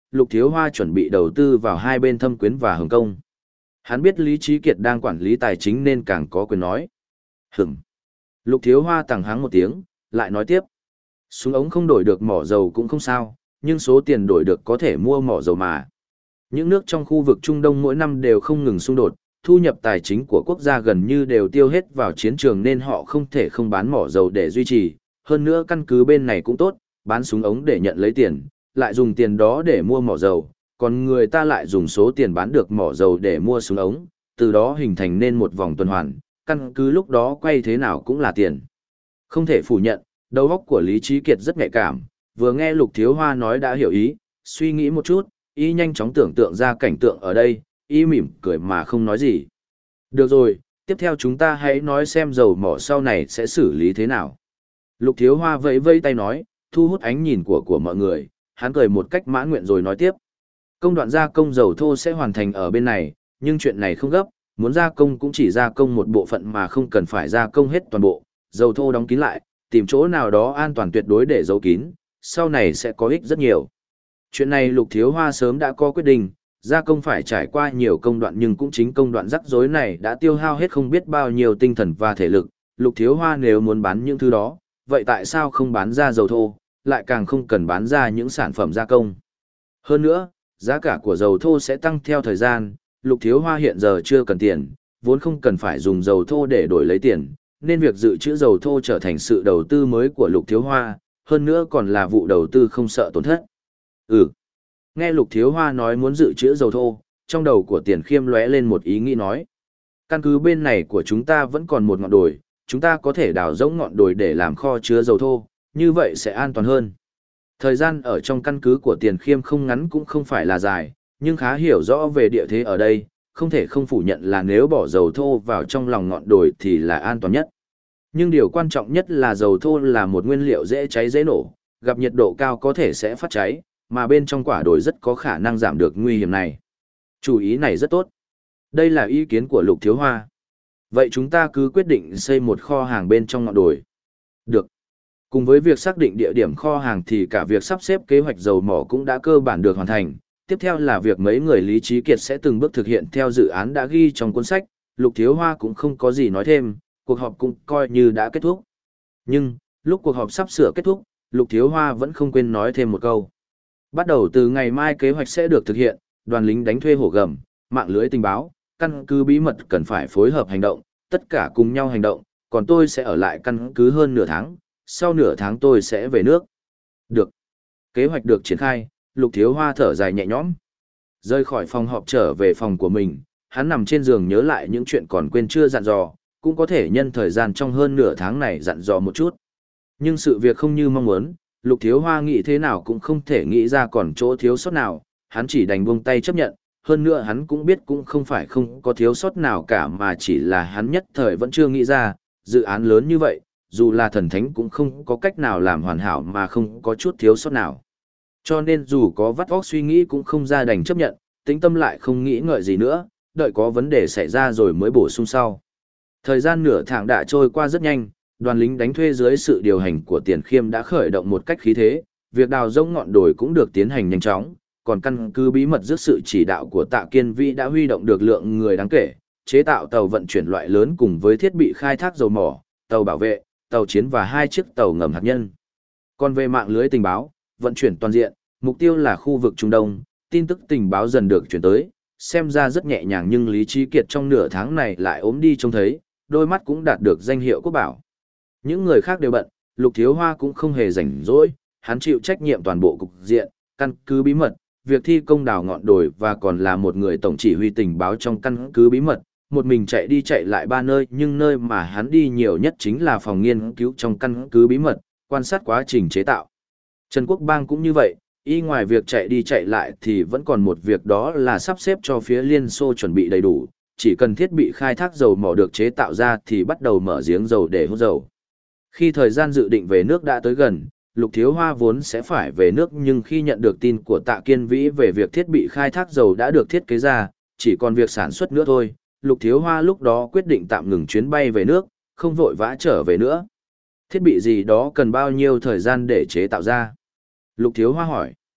[SPEAKER 1] Lục Thiếu Hoa chuẩn bị đầu tư vào hai bên Thâm Quyến và Hồng Kông. Hắn biết Lý Trí Kiệt đang quản lý tài chính nên càng có quyền nói. Hửm. Lục Thiếu Hoa tằng hắng một tiếng, lại nói tiếp. Súng ống không đổi được mỏ dầu cũng không sao, nhưng số tiền đổi được có thể mua mỏ dầu mà. Những nước trong khu vực Trung Đông mỗi năm đều không ngừng xung đột, thu nhập tài chính của quốc gia gần như đều tiêu hết vào chiến trường nên họ không thể không bán mỏ dầu để duy trì. Hơn nữa căn cứ bên này cũng tốt, bán súng ống để nhận lấy tiền, lại dùng tiền đó để mua mỏ dầu, còn người ta lại dùng số tiền bán được mỏ dầu để mua súng ống, từ đó hình thành nên một vòng tuần hoàn, căn cứ lúc đó quay thế nào cũng là tiền. Không thể phủ nhận, đầu óc của Lý Trí Kiệt rất nhạy cảm, vừa nghe Lục Thiếu Hoa nói đã hiểu ý, suy nghĩ một chút, y nhanh chóng tưởng tượng ra cảnh tượng ở đây, y mỉm cười mà không nói gì. Được rồi, tiếp theo chúng ta hãy nói xem dầu mỏ sau này sẽ xử lý thế nào. Lục Thiếu Hoa vẫy vẫy tay nói, thu hút ánh nhìn của của mọi người, hắn cười một cách mãn nguyện rồi nói tiếp. Công đoạn gia công dầu thô sẽ hoàn thành ở bên này, nhưng chuyện này không gấp, muốn gia công cũng chỉ gia công một bộ phận mà không cần phải gia công hết toàn bộ, dầu thô đóng kín lại, tìm chỗ nào đó an toàn tuyệt đối để giấu kín, sau này sẽ có ích rất nhiều. Chuyện này Lục Thiếu Hoa sớm đã có quyết định, gia công phải trải qua nhiều công đoạn nhưng cũng chính công đoạn rắc rối này đã tiêu hao hết không biết bao nhiêu tinh thần và thể lực. Lục Thiếu Hoa nếu muốn bán những thứ đó, vậy tại sao không bán ra dầu thô, lại càng không cần bán ra những sản phẩm gia công. Hơn nữa, giá cả của dầu thô sẽ tăng theo thời gian, Lục Thiếu Hoa hiện giờ chưa cần tiền, vốn không cần phải dùng dầu thô để đổi lấy tiền, nên việc dự trữ dầu thô trở thành sự đầu tư mới của Lục Thiếu Hoa, hơn nữa còn là vụ đầu tư không sợ tổn thất. Ừ. Nghe Lục Thiếu Hoa nói muốn dự trữ dầu thô, trong đầu của Tiền Khiêm lóe lên một ý nghĩ nói. Căn cứ bên này của chúng ta vẫn còn một ngọn đồi, chúng ta có thể đào rỗng ngọn đồi để làm kho chứa dầu thô, như vậy sẽ an toàn hơn. Thời gian ở trong căn cứ của Tiền Khiêm không ngắn cũng không phải là dài, nhưng khá hiểu rõ về địa thế ở đây, không thể không phủ nhận là nếu bỏ dầu thô vào trong lòng ngọn đồi thì là an toàn nhất. Nhưng điều quan trọng nhất là dầu thô là một nguyên liệu dễ cháy dễ nổ, gặp nhiệt độ cao có thể sẽ phát cháy, mà bên trong quả đồi rất có khả năng giảm được nguy hiểm này. Chủ ý này rất tốt. Đây là ý kiến của Lục Thiếu Hoa. Vậy chúng ta cứ quyết định xây một kho hàng bên trong ngọn đồi. Được. Cùng với việc xác định địa điểm kho hàng thì cả việc sắp xếp kế hoạch dầu mỏ cũng đã cơ bản được hoàn thành. Tiếp theo là việc mấy người Lý Trí Kiệt sẽ từng bước thực hiện theo dự án đã ghi trong cuốn sách. Lục Thiếu Hoa cũng không có gì nói thêm, cuộc họp cũng coi như đã kết thúc. Nhưng, lúc cuộc họp sắp sửa kết thúc, Lục Thiếu Hoa vẫn không quên nói thêm một câu. Bắt đầu từ ngày mai kế hoạch sẽ được thực hiện, đoàn lính đánh thuê hổ gầm, mạng lưới tình báo, căn cứ bí mật cần phải phối hợp hành động, tất cả cùng nhau hành động, còn tôi sẽ ở lại căn cứ hơn nửa tháng, sau nửa tháng tôi sẽ về nước. Được. Kế hoạch được triển khai, Lục Thiếu Hoa thở dài nhẹ nhõm. Rời khỏi phòng họp trở về phòng của mình, hắn nằm trên giường nhớ lại những chuyện còn quên chưa dặn dò, cũng có thể nhân thời gian trong hơn nửa tháng này dặn dò một chút. Nhưng sự việc không như mong muốn, Lục Thiếu Hoa nghĩ thế nào cũng không thể nghĩ ra còn chỗ thiếu sót nào, hắn chỉ đành buông tay chấp nhận, hơn nữa hắn cũng biết cũng không phải không có thiếu sót nào cả mà chỉ là hắn nhất thời vẫn chưa nghĩ ra, dự án lớn như vậy, dù là thần thánh cũng không có cách nào làm hoàn hảo mà không có chút thiếu sót nào. Cho nên dù có vắt óc suy nghĩ cũng không ra đành chấp nhận, tĩnh tâm lại không nghĩ ngợi gì nữa, đợi có vấn đề xảy ra rồi mới bổ sung sau. Thời gian nửa tháng đã trôi qua rất nhanh, đoàn lính đánh thuê dưới sự điều hành của Tiền Khiêm đã khởi động một cách khí thế, việc đào rỗng ngọn đồi cũng được tiến hành nhanh chóng, còn căn cứ bí mật dưới sự chỉ đạo của Tạ Kiên Vĩ đã huy động được lượng người đáng kể, chế tạo tàu vận chuyển loại lớn cùng với thiết bị khai thác dầu mỏ, tàu bảo vệ, tàu chiến và hai chiếc tàu ngầm hạt nhân. Còn về mạng lưới tình báo, vận chuyển toàn diện, mục tiêu là khu vực Trung Đông, tin tức tình báo dần được chuyển tới, xem ra rất nhẹ nhàng nhưng Lý Trí Kiệt trong nửa tháng này lại ốm đi trông thấy, đôi mắt cũng đạt được danh hiệu quốc bảo. Những người khác đều bận, Lục Thiếu Hoa cũng không hề rảnh rỗi, hắn chịu trách nhiệm toàn bộ cục diện, căn cứ bí mật, việc thi công đào ngọn đồi và còn là một người tổng chỉ huy tình báo trong căn cứ bí mật, một mình chạy đi chạy lại ba nơi nhưng nơi mà hắn đi nhiều nhất chính là phòng nghiên cứu trong căn cứ bí mật, quan sát quá trình chế tạo. Trần Quốc Bang cũng như vậy, y ngoài việc chạy đi chạy lại thì vẫn còn một việc đó là sắp xếp cho phía Liên Xô chuẩn bị đầy đủ, chỉ cần thiết bị khai thác dầu mỏ được chế tạo ra thì bắt đầu mở giếng dầu để hút dầu. Khi thời gian dự định về nước đã tới gần, Lục Thiếu Hoa vốn sẽ phải về nước nhưng khi nhận được tin của Tạ Kiên Vĩ về việc thiết bị khai thác dầu đã được thiết kế ra, chỉ còn việc sản xuất nữa thôi, Lục Thiếu Hoa lúc đó quyết định tạm ngừng chuyến bay về nước, không vội vã trở về nữa. Thiết bị gì đó cần bao nhiêu thời gian để chế tạo ra? Lục Thiếu Hoa hỏi.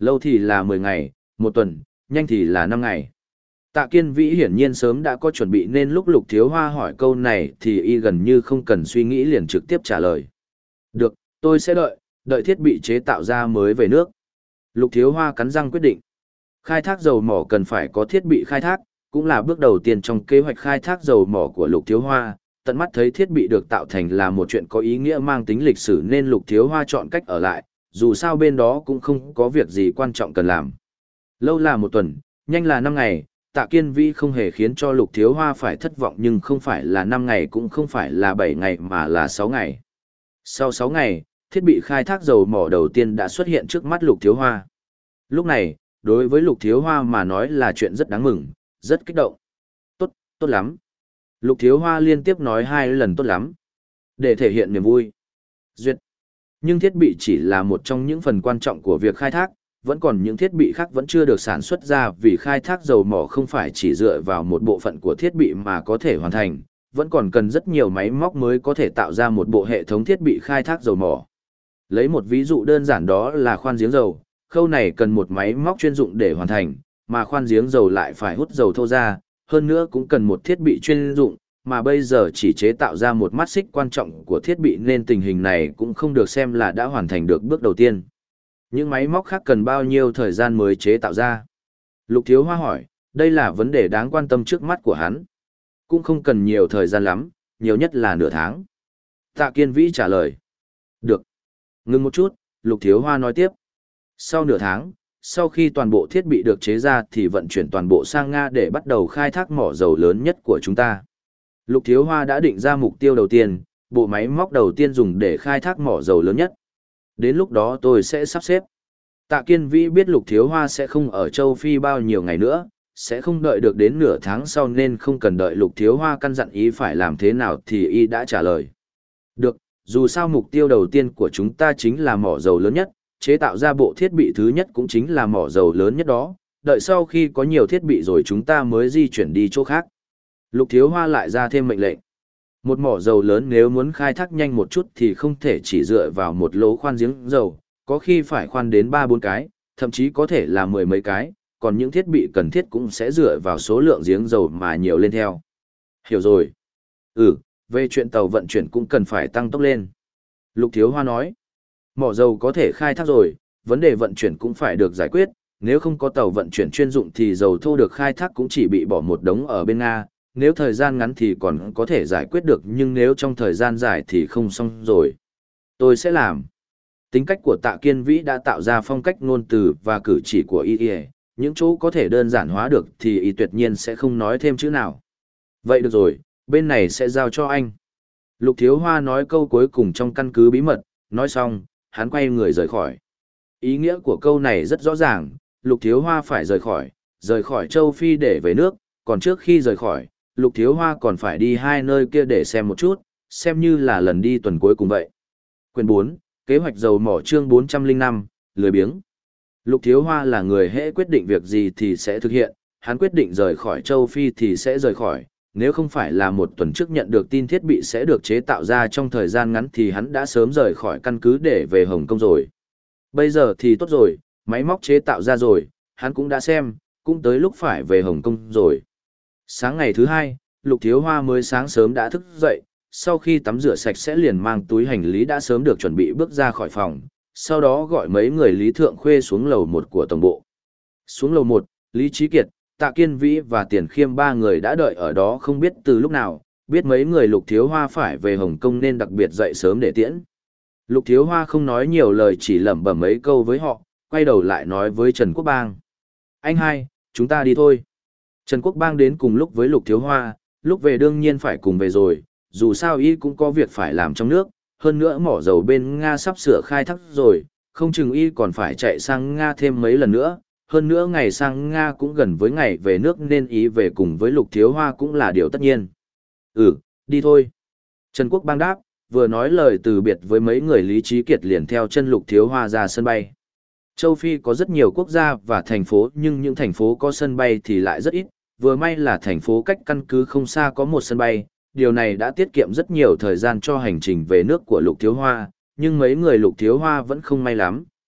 [SPEAKER 1] Lâu thì là mười ngày, một tuần, nhanh thì là năm ngày. Tạ Kiên Vĩ hiển nhiên sớm đã có chuẩn bị nên lúc Lục Thiếu Hoa hỏi câu này thì y gần như không cần suy nghĩ liền trực tiếp trả lời. Được, tôi sẽ đợi, đợi thiết bị chế tạo ra mới về nước. Lục Thiếu Hoa cắn răng quyết định. Khai thác dầu mỏ cần phải có thiết bị khai thác, cũng là bước đầu tiên trong kế hoạch khai thác dầu mỏ của Lục Thiếu Hoa. Tận mắt thấy thiết bị được tạo thành là một chuyện có ý nghĩa mang tính lịch sử nên Lục Thiếu Hoa chọn cách ở lại, dù sao bên đó cũng không có việc gì quan trọng cần làm. Lâu là một tuần, nhanh là năm ngày, Tạ Kiên Vĩ không hề khiến cho Lục Thiếu Hoa phải thất vọng, nhưng không phải là năm ngày cũng không phải là bảy ngày mà là sáu ngày. Sau sáu ngày, thiết bị khai thác dầu mỏ đầu tiên đã xuất hiện trước mắt Lục Thiếu Hoa. Lúc này, đối với Lục Thiếu Hoa mà nói là chuyện rất đáng mừng, rất kích động. Tốt, tốt lắm. Lục Thiếu Hoa liên tiếp nói hai lần tốt lắm, để thể hiện niềm vui. Duyệt. Nhưng thiết bị chỉ là một trong những phần quan trọng của việc khai thác, vẫn còn những thiết bị khác vẫn chưa được sản xuất ra vì khai thác dầu mỏ không phải chỉ dựa vào một bộ phận của thiết bị mà có thể hoàn thành, vẫn còn cần rất nhiều máy móc mới có thể tạo ra một bộ hệ thống thiết bị khai thác dầu mỏ. Lấy một ví dụ đơn giản đó là khoan giếng dầu, khâu này cần một máy móc chuyên dụng để hoàn thành, mà khoan giếng dầu lại phải hút dầu thô ra, hơn nữa cũng cần một thiết bị chuyên dụng, mà bây giờ chỉ chế tạo ra một mắt xích quan trọng của thiết bị nên tình hình này cũng không được xem là đã hoàn thành được bước đầu tiên. Những máy móc khác cần bao nhiêu thời gian mới chế tạo ra? Lục Thiếu Hoa hỏi, đây là vấn đề đáng quan tâm trước mắt của hắn. Cũng không cần nhiều thời gian lắm, nhiều nhất là nửa tháng. Tạ Kiên Vĩ trả lời. Được. Ngưng một chút, Lục Thiếu Hoa nói tiếp. Sau nửa tháng, sau khi toàn bộ thiết bị được chế ra thì vận chuyển toàn bộ sang Nga để bắt đầu khai thác mỏ dầu lớn nhất của chúng ta. Lục Thiếu Hoa đã định ra mục tiêu đầu tiên, bộ máy móc đầu tiên dùng để khai thác mỏ dầu lớn nhất. Đến lúc đó tôi sẽ sắp xếp. Tạ Kiên Vĩ biết Lục Thiếu Hoa sẽ không ở châu Phi bao nhiêu ngày nữa, sẽ không đợi được đến nửa tháng sau nên không cần đợi Lục Thiếu Hoa căn dặn ý phải làm thế nào thì y đã trả lời. Được, dù sao mục tiêu đầu tiên của chúng ta chính là mỏ dầu lớn nhất, chế tạo ra bộ thiết bị thứ nhất cũng chính là mỏ dầu lớn nhất đó, đợi sau khi có nhiều thiết bị rồi chúng ta mới di chuyển đi chỗ khác. Lục Thiếu Hoa lại ra thêm mệnh lệnh. Một mỏ dầu lớn nếu muốn khai thác nhanh một chút thì không thể chỉ dựa vào một lỗ khoan giếng dầu, có khi phải khoan đến ba bốn cái, thậm chí có thể là mười mấy cái, còn những thiết bị cần thiết cũng sẽ dựa vào số lượng giếng dầu mà nhiều lên theo. Hiểu rồi. Ừ, về chuyện tàu vận chuyển cũng cần phải tăng tốc lên. Lục Thiếu Hoa nói. Mỏ dầu có thể khai thác rồi, vấn đề vận chuyển cũng phải được giải quyết, nếu không có tàu vận chuyển chuyên dụng thì dầu thô được khai thác cũng chỉ bị bỏ một đống ở bên Nga, nếu thời gian ngắn thì còn có thể giải quyết được nhưng nếu trong thời gian dài thì không xong rồi. Tôi sẽ làm. Tính cách của Tạ Kiên Vĩ đã tạo ra phong cách ngôn từ và cử chỉ của y, những chỗ có thể đơn giản hóa được thì y tuyệt nhiên sẽ không nói thêm chữ nào. Vậy được rồi, bên này sẽ giao cho anh. Lục Thiếu Hoa nói câu cuối cùng trong căn cứ bí mật, nói xong, hắn quay người rời khỏi. Ý nghĩa của câu này rất rõ ràng, Lục Thiếu Hoa phải rời khỏi, rời khỏi châu Phi để về nước, còn trước khi rời khỏi, Lục Thiếu Hoa còn phải đi hai nơi kia để xem một chút, xem như là lần đi tuần cuối cùng vậy. Quyển bốn, Kế hoạch dầu mỏ chương bốn trăm lẻ năm, lười biếng. Lục Thiếu Hoa là người hễ quyết định việc gì thì sẽ thực hiện, hắn quyết định rời khỏi châu Phi thì sẽ rời khỏi, nếu không phải là một tuần trước nhận được tin thiết bị sẽ được chế tạo ra trong thời gian ngắn thì hắn đã sớm rời khỏi căn cứ để về Hồng Kông rồi. Bây giờ thì tốt rồi, máy móc chế tạo ra rồi, hắn cũng đã xem, cũng tới lúc phải về Hồng Kông rồi. Sáng ngày thứ hai, Lục Thiếu Hoa mới sáng sớm đã thức dậy, sau khi tắm rửa sạch sẽ liền mang túi hành lý đã sớm được chuẩn bị bước ra khỏi phòng, sau đó gọi mấy người Lý Thượng Khuê xuống lầu một của tổng bộ. Xuống lầu một, Lý Trí Kiệt, Tạ Kiên Vĩ và Tiền Khiêm ba người đã đợi ở đó không biết từ lúc nào, biết mấy người Lục Thiếu Hoa phải về Hồng Kông nên đặc biệt dậy sớm để tiễn. Lục Thiếu Hoa không nói nhiều lời chỉ lẩm bẩm mấy câu với họ, quay đầu lại nói với Trần Quốc Bang. Anh hai, chúng ta đi thôi. Trần Quốc Bang đến cùng lúc với Lục Thiếu Hoa, lúc về đương nhiên phải cùng về rồi, dù sao y cũng có việc phải làm trong nước, hơn nữa mỏ dầu bên Nga sắp sửa khai thác rồi, không chừng y còn phải chạy sang Nga thêm mấy lần nữa, hơn nữa ngày sang Nga cũng gần với ngày về nước nên ý về cùng với Lục Thiếu Hoa cũng là điều tất nhiên. Ừ, đi thôi. Trần Quốc Bang đáp, vừa nói lời từ biệt với mấy người Lý Trí Kiệt liền theo chân Lục Thiếu Hoa ra sân bay. Châu Phi có rất nhiều quốc gia và thành phố nhưng những thành phố có sân bay thì lại rất ít, vừa may là thành phố cách căn cứ không xa có một sân bay, điều này đã tiết kiệm rất nhiều thời gian cho hành trình về nước của Lục Thiếu Hoa, nhưng mấy người Lục Thiếu Hoa vẫn không may lắm,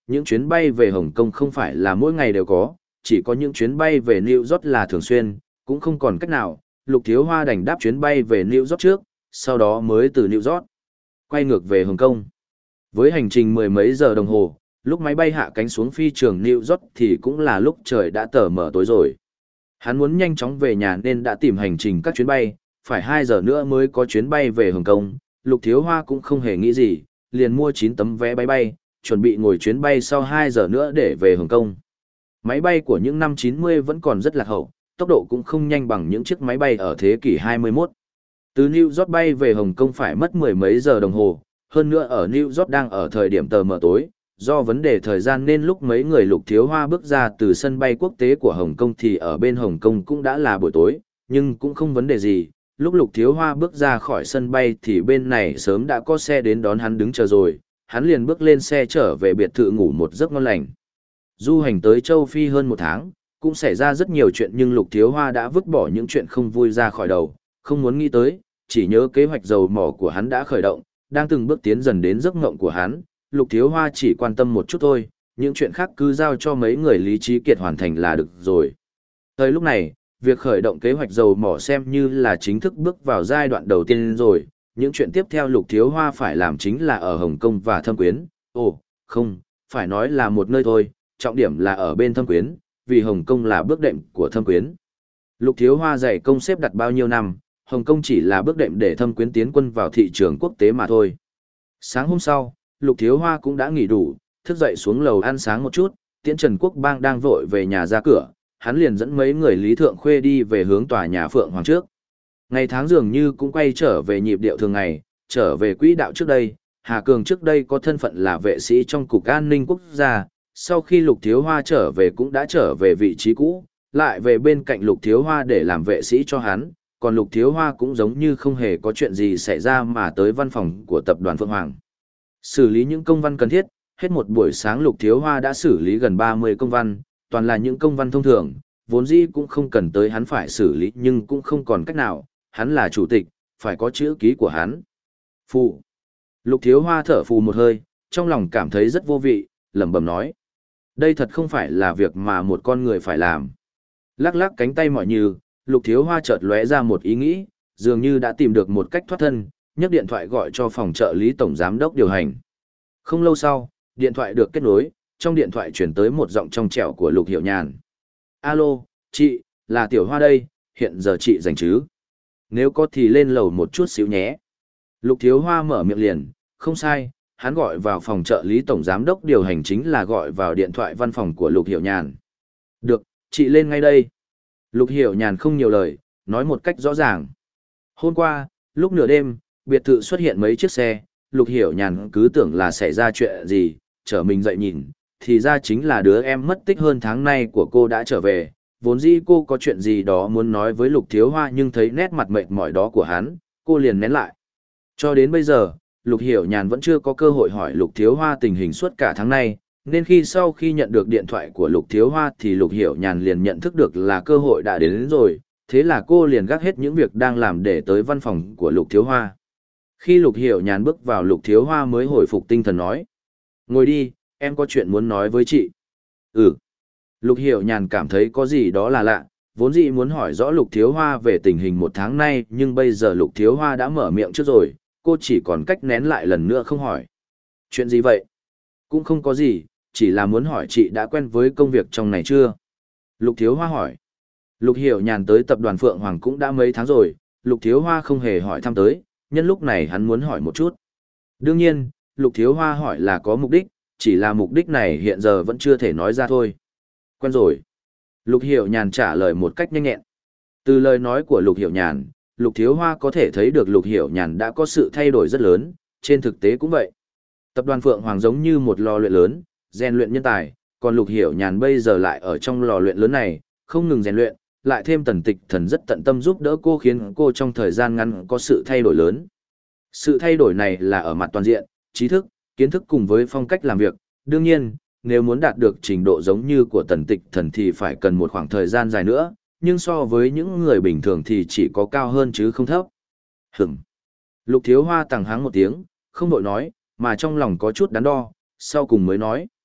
[SPEAKER 1] những chuyến bay về Hồng Kông không phải là mỗi ngày đều có, chỉ có những chuyến bay về New York là thường xuyên, cũng không còn cách nào, Lục Thiếu Hoa đành đáp chuyến bay về New York trước, sau đó mới từ New York quay ngược về Hồng Kông. Với hành trình mười mấy giờ đồng hồ, lúc máy bay hạ cánh xuống phi trường New York thì cũng là lúc trời đã tờ mờ tối rồi. Hắn muốn nhanh chóng về nhà nên đã tìm hành trình các chuyến bay, phải hai giờ nữa mới có chuyến bay về Hồng Kông. Lục Thiếu Hoa cũng không hề nghĩ gì, liền mua chín tấm vé máy bay, chuẩn bị ngồi chuyến bay sau hai giờ nữa để về Hồng Kông. Máy bay của những năm chín mươi vẫn còn rất lạc hậu, tốc độ cũng không nhanh bằng những chiếc máy bay ở thế kỷ hai mươi mốt. Từ New York bay về Hồng Kông phải mất mười mấy giờ đồng hồ, hơn nữa ở New York đang ở thời điểm tờ mờ tối, do vấn đề thời gian nên lúc mấy người Lục Thiếu Hoa bước ra từ sân bay quốc tế của Hồng Kông thì ở bên Hồng Kông cũng đã là buổi tối, nhưng cũng không vấn đề gì. Lúc Lục Thiếu Hoa bước ra khỏi sân bay thì bên này sớm đã có xe đến đón hắn đứng chờ rồi, hắn liền bước lên xe trở về biệt thự ngủ một giấc ngon lành. Du hành tới châu Phi hơn một tháng, cũng xảy ra rất nhiều chuyện nhưng Lục Thiếu Hoa đã vứt bỏ những chuyện không vui ra khỏi đầu, không muốn nghĩ tới, chỉ nhớ kế hoạch dầu mỏ của hắn đã khởi động, đang từng bước tiến dần đến giấc ngộng của hắn. Lục Thiếu Hoa chỉ quan tâm một chút thôi, những chuyện khác cứ giao cho mấy người Lý Trí Kiệt hoàn thành là được rồi. Thời lúc này, việc khởi động kế hoạch dầu mỏ xem như là chính thức bước vào giai đoạn đầu tiên rồi, những chuyện tiếp theo Lục Thiếu Hoa phải làm chính là ở Hồng Kông và Thâm Quyến. Ồ, không, phải nói là một nơi thôi, trọng điểm là ở bên Thâm Quyến, vì Hồng Kông là bước đệm của Thâm Quyến. Lục Thiếu Hoa dạy công xếp đặt bao nhiêu năm, Hồng Kông chỉ là bước đệm để Thâm Quyến tiến quân vào thị trường quốc tế mà thôi. Sáng hôm sau, Lục Thiếu Hoa cũng đã nghỉ đủ, thức dậy xuống lầu ăn sáng một chút, tiễn Trần Quốc Bang đang vội về nhà ra cửa, hắn liền dẫn mấy người Lý Thượng Khuê đi về hướng tòa nhà Phượng Hoàng trước. Ngày tháng dường như cũng quay trở về nhịp điệu thường ngày, trở về quỹ đạo trước đây, Hà Cường trước đây có thân phận là vệ sĩ trong Cục An ninh Quốc gia, sau khi Lục Thiếu Hoa trở về cũng đã trở về vị trí cũ, lại về bên cạnh Lục Thiếu Hoa để làm vệ sĩ cho hắn, còn Lục Thiếu Hoa cũng giống như không hề có chuyện gì xảy ra mà tới văn phòng của tập đoàn Phượng Hoàng. Xử lý những công văn cần thiết, hết một buổi sáng Lục Thiếu Hoa đã xử lý gần ba mươi công văn, toàn là những công văn thông thường, vốn dĩ cũng không cần tới hắn phải xử lý nhưng cũng không còn cách nào, hắn là chủ tịch, phải có chữ ký của hắn. Phụ. Lục Thiếu Hoa thở phù một hơi, trong lòng cảm thấy rất vô vị, lẩm bẩm nói. Đây thật không phải là việc mà một con người phải làm. Lắc lắc cánh tay mỏi như, Lục Thiếu Hoa chợt lóe ra một ý nghĩ, dường như đã tìm được một cách thoát thân, nhấc điện thoại gọi cho phòng trợ lý tổng giám đốc điều hành. Không lâu sau, điện thoại được kết nối, trong điện thoại chuyển tới một giọng trong trẻo của Lục Hiểu Nhàn. Alo, chị, là Tiểu Hoa đây, hiện giờ chị rảnh chứ? Nếu có thì lên lầu một chút xíu nhé. Lục Thiếu Hoa mở miệng liền, không sai, hắn gọi vào phòng trợ lý tổng giám đốc điều hành chính là gọi vào điện thoại văn phòng của Lục Hiểu Nhàn. Được, chị lên ngay đây. Lục Hiểu Nhàn không nhiều lời, nói một cách rõ ràng. Hôm qua, lúc nửa đêm, biệt thự xuất hiện mấy chiếc xe, Lục Hiểu Nhàn cứ tưởng là xảy ra chuyện gì, trở mình dậy nhìn, thì ra chính là đứa em mất tích hơn tháng nay của cô đã trở về. Vốn dĩ cô có chuyện gì đó muốn nói với Lục Thiếu Hoa nhưng thấy nét mặt mệt mỏi đó của hắn, cô liền nén lại. Cho đến bây giờ, Lục Hiểu Nhàn vẫn chưa có cơ hội hỏi Lục Thiếu Hoa tình hình suốt cả tháng nay, nên khi sau khi nhận được điện thoại của Lục Thiếu Hoa thì Lục Hiểu Nhàn liền nhận thức được là cơ hội đã đến, đến rồi, thế là cô liền gác hết những việc đang làm để tới văn phòng của Lục Thiếu Hoa. Khi Lục Hiểu Nhàn bước vào Lục Thiếu Hoa mới hồi phục tinh thần nói. Ngồi đi, em có chuyện muốn nói với chị. Ừ. Lục Hiểu Nhàn cảm thấy có gì đó là lạ, vốn dĩ muốn hỏi rõ Lục Thiếu Hoa về tình hình một tháng nay nhưng bây giờ Lục Thiếu Hoa đã mở miệng trước rồi, cô chỉ còn cách nén lại lần nữa không hỏi. Chuyện gì vậy? Cũng không có gì, chỉ là muốn hỏi chị đã quen với công việc trong này chưa? Lục Thiếu Hoa hỏi. Lục Hiểu Nhàn tới tập đoàn Phượng Hoàng cũng đã mấy tháng rồi, Lục Thiếu Hoa không hề hỏi thăm tới, nhân lúc này hắn muốn hỏi một chút. Đương nhiên, Lục Thiếu Hoa hỏi là có mục đích, chỉ là mục đích này hiện giờ vẫn chưa thể nói ra thôi. Quen rồi. Lục Hiểu Nhàn trả lời một cách nhanh nhẹn. Từ lời nói của Lục Hiểu Nhàn, Lục Thiếu Hoa có thể thấy được Lục Hiểu Nhàn đã có sự thay đổi rất lớn, trên thực tế cũng vậy. Tập đoàn Phượng Hoàng giống như một lò luyện lớn, rèn luyện nhân tài, còn Lục Hiểu Nhàn bây giờ lại ở trong lò luyện lớn này, không ngừng rèn luyện, lại thêm Tần Tịch Thần rất tận tâm giúp đỡ cô khiến cô trong thời gian ngắn có sự thay đổi lớn. Sự thay đổi này là ở mặt toàn diện, trí thức, kiến thức cùng với phong cách làm việc. Đương nhiên, nếu muốn đạt được trình độ giống như của Tần Tịch Thần thì phải cần một khoảng thời gian dài nữa, nhưng so với những người bình thường thì chỉ có cao hơn chứ không thấp. Hửm. Lục Thiếu Hoa tằng hắng một tiếng, không đội nói, mà trong lòng có chút đắn đo, sau cùng mới nói.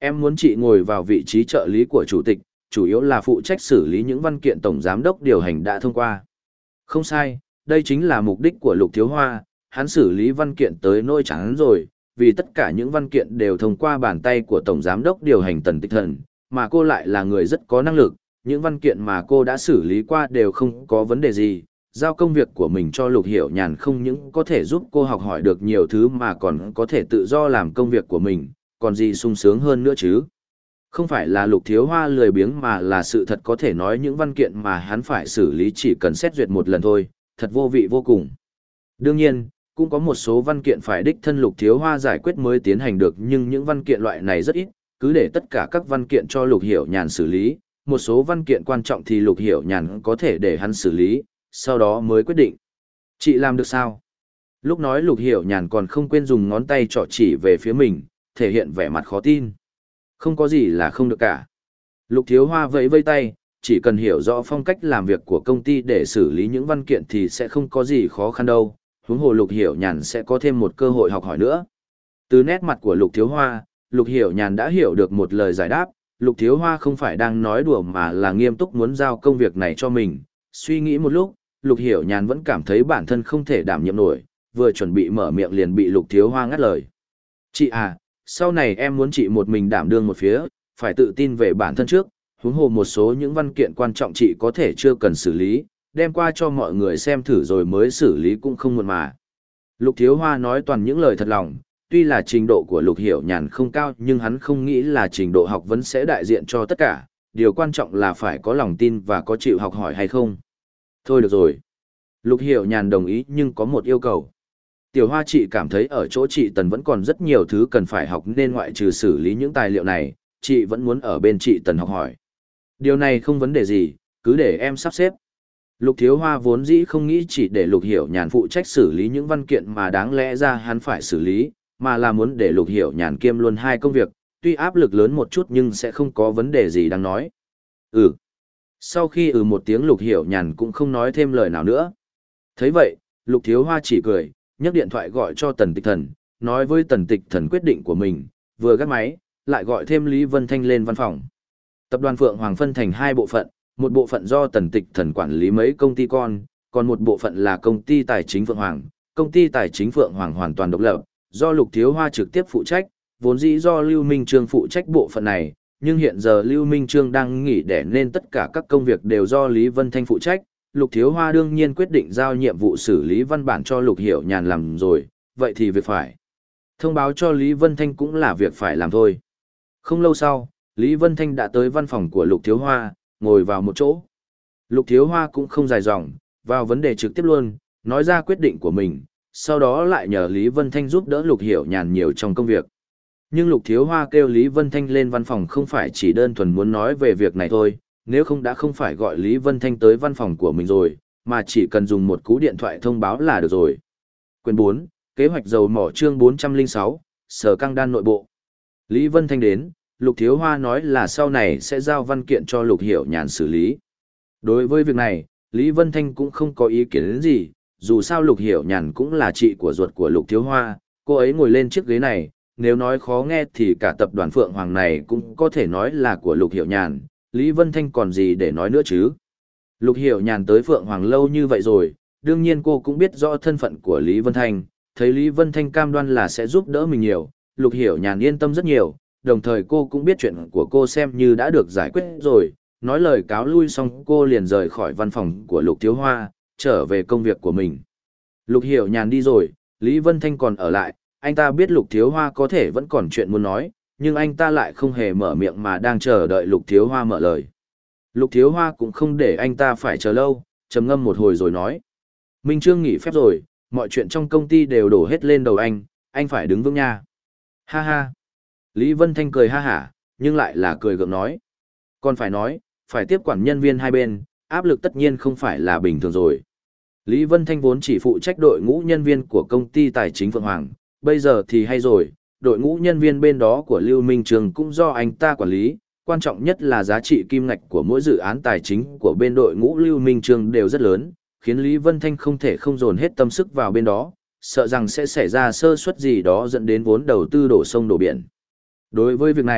[SPEAKER 1] Em muốn chị ngồi vào vị trí trợ lý của chủ tịch, chủ yếu là phụ trách xử lý những văn kiện tổng giám đốc điều hành đã thông qua. Không sai, đây chính là mục đích của Lục Thiếu Hoa, hắn xử lý văn kiện tới nỗi chán rồi, vì tất cả những văn kiện đều thông qua bàn tay của tổng giám đốc điều hành Tần Tịch Thần, mà cô lại là người rất có năng lực, những văn kiện mà cô đã xử lý qua đều không có vấn đề gì. Giao công việc của mình cho Lục Hiểu Nhàn không những có thể giúp cô học hỏi được nhiều thứ mà còn có thể tự do làm công việc của mình, còn gì sung sướng hơn nữa chứ. Không phải là Lục Thiếu Hoa lười biếng mà là sự thật, có thể nói những văn kiện mà hắn phải xử lý chỉ cần xét duyệt một lần thôi, thật vô vị vô cùng. Đương nhiên, cũng có một số văn kiện phải đích thân Lục Thiếu Hoa giải quyết mới tiến hành được, nhưng những văn kiện loại này rất ít, cứ để tất cả các văn kiện cho Lục Hiểu Nhàn xử lý, một số văn kiện quan trọng thì Lục Hiểu Nhàn có thể để hắn xử lý, sau đó mới quyết định. Chị làm được sao? Lúc nói Lục Hiểu Nhàn còn không quên dùng ngón tay trỏ chỉ về phía mình, thể hiện vẻ mặt khó tin. Không có gì là không được cả. Lục Thiếu Hoa vẫy vây tay, chỉ cần hiểu rõ phong cách làm việc của công ty để xử lý những văn kiện thì sẽ không có gì khó khăn đâu, huống hồ Lục Hiểu Nhàn sẽ có thêm một cơ hội học hỏi nữa. Từ nét mặt của Lục Thiếu Hoa, Lục Hiểu Nhàn đã hiểu được một lời giải đáp, Lục Thiếu Hoa không phải đang nói đùa mà là nghiêm túc muốn giao công việc này cho mình. Suy nghĩ một lúc, Lục Hiểu Nhàn vẫn cảm thấy bản thân không thể đảm nhiệm nổi, vừa chuẩn bị mở miệng liền bị Lục Thiếu Hoa ngắt lời. Chị à, sau này em muốn chị một mình đảm đương một phía, phải tự tin về bản thân trước, huống hồ một số những văn kiện quan trọng chị có thể chưa cần xử lý, đem qua cho mọi người xem thử rồi mới xử lý cũng không muộn mà. Lục Thiếu Hoa nói toàn những lời thật lòng, tuy là trình độ của Lục Hiểu Nhàn không cao nhưng hắn không nghĩ là trình độ học vấn sẽ đại diện cho tất cả, điều quan trọng là phải có lòng tin và có chịu học hỏi hay không. Thôi được rồi. Lục Hiểu Nhàn đồng ý nhưng có một yêu cầu. Tiểu Hoa chị cảm thấy ở chỗ chị Tần vẫn còn rất nhiều thứ cần phải học nên ngoại trừ xử lý những tài liệu này, chị vẫn muốn ở bên chị Tần học hỏi. Điều này không vấn đề gì, cứ để em sắp xếp. Lục Thiếu Hoa vốn dĩ không nghĩ chỉ để Lục Hiểu Nhàn phụ trách xử lý những văn kiện mà đáng lẽ ra hắn phải xử lý, mà là muốn để Lục Hiểu Nhàn kiêm luôn hai công việc, tuy áp lực lớn một chút nhưng sẽ không có vấn đề gì đáng nói. Ừ. Sau khi ừ một tiếng Lục Hiểu Nhàn cũng không nói thêm lời nào nữa. Thấy vậy, Lục Thiếu Hoa chỉ cười, nhấc điện thoại gọi cho Tần Tịch Thần, nói với Tần Tịch Thần quyết định của mình, vừa gác máy, lại gọi thêm Lý Vân Thanh lên văn phòng. Tập đoàn Phượng Hoàng phân thành hai bộ phận, một bộ phận do Tần Tịch Thần quản lý mấy công ty con, còn một bộ phận là công ty tài chính Phượng Hoàng. Công ty tài chính Phượng Hoàng hoàn toàn độc lập, do Lục Thiếu Hoa trực tiếp phụ trách, vốn dĩ do Lưu Minh Trương phụ trách bộ phận này, nhưng hiện giờ Lưu Minh Trương đang nghỉ để nên tất cả các công việc đều do Lý Vân Thanh phụ trách. Lục Thiếu Hoa đương nhiên quyết định giao nhiệm vụ xử lý văn bản cho Lục Hiểu Nhàn làm rồi, vậy thì việc phải thông báo cho Lý Vân Thanh cũng là việc phải làm thôi. Không lâu sau, Lý Vân Thanh đã tới văn phòng của Lục Thiếu Hoa, ngồi vào một chỗ. Lục Thiếu Hoa cũng không dài dòng, vào vấn đề trực tiếp luôn, nói ra quyết định của mình, sau đó lại nhờ Lý Vân Thanh giúp đỡ Lục Hiểu Nhàn nhiều trong công việc. Nhưng Lục Thiếu Hoa kêu Lý Vân Thanh lên văn phòng không phải chỉ đơn thuần muốn nói về việc này thôi, nếu không đã không phải gọi Lý Vân Thanh tới văn phòng của mình rồi, mà chỉ cần dùng một cú điện thoại thông báo là được rồi. Quyền bốn, Kế hoạch dầu mỏ chương bốn trăm lẻ sáu, Sở Căng Đan nội bộ. Lý Vân Thanh đến, Lục Thiếu Hoa nói là sau này sẽ giao văn kiện cho Lục Hiểu Nhàn xử lý. Đối với việc này, Lý Vân Thanh cũng không có ý kiến gì, dù sao Lục Hiểu Nhàn cũng là chị của ruột của Lục Thiếu Hoa, cô ấy ngồi lên chiếc ghế này, nếu nói khó nghe thì cả tập đoàn Phượng Hoàng này cũng có thể nói là của Lục Hiểu Nhàn, Lý Vân Thanh còn gì để nói nữa chứ. Lục Hiểu Nhàn tới Phượng Hoàng lâu như vậy rồi, đương nhiên cô cũng biết rõ thân phận của Lý Vân Thanh, thấy Lý Vân Thanh cam đoan là sẽ giúp đỡ mình nhiều, Lục Hiểu Nhàn yên tâm rất nhiều, đồng thời cô cũng biết chuyện của cô xem như đã được giải quyết rồi, nói lời cáo lui xong cô liền rời khỏi văn phòng của Lục Thiếu Hoa, trở về công việc của mình. Lục Hiểu Nhàn đi rồi, Lý Vân Thanh còn ở lại, anh ta biết Lục Thiếu Hoa có thể vẫn còn chuyện muốn nói, nhưng anh ta lại không hề mở miệng mà đang chờ đợi Lục Thiếu Hoa mở lời. Lục Thiếu Hoa cũng không để anh ta phải chờ lâu, trầm ngâm một hồi rồi nói. Minh Trương nghỉ phép rồi, mọi chuyện trong công ty đều đổ hết lên đầu anh, anh phải đứng vững nha. Ha ha. Lý Vân Thanh cười ha hả, nhưng lại là cười gượng nói. Còn phải nói, phải tiếp quản nhân viên hai bên, áp lực tất nhiên không phải là bình thường rồi. Lý Vân Thanh vốn chỉ phụ trách đội ngũ nhân viên của công ty tài chính Phượng Hoàng, bây giờ thì hay rồi, đội ngũ nhân viên bên đó của Lưu Minh Trường cũng do anh ta quản lý, quan trọng nhất là giá trị kim ngạch của mỗi dự án tài chính của bên đội ngũ Lưu Minh Trường đều rất lớn, khiến Lý Vân Thanh không thể không dồn hết tâm sức vào bên đó, sợ rằng sẽ xảy ra sơ suất gì đó dẫn đến vốn đầu tư đổ sông đổ biển. Đối với việc này,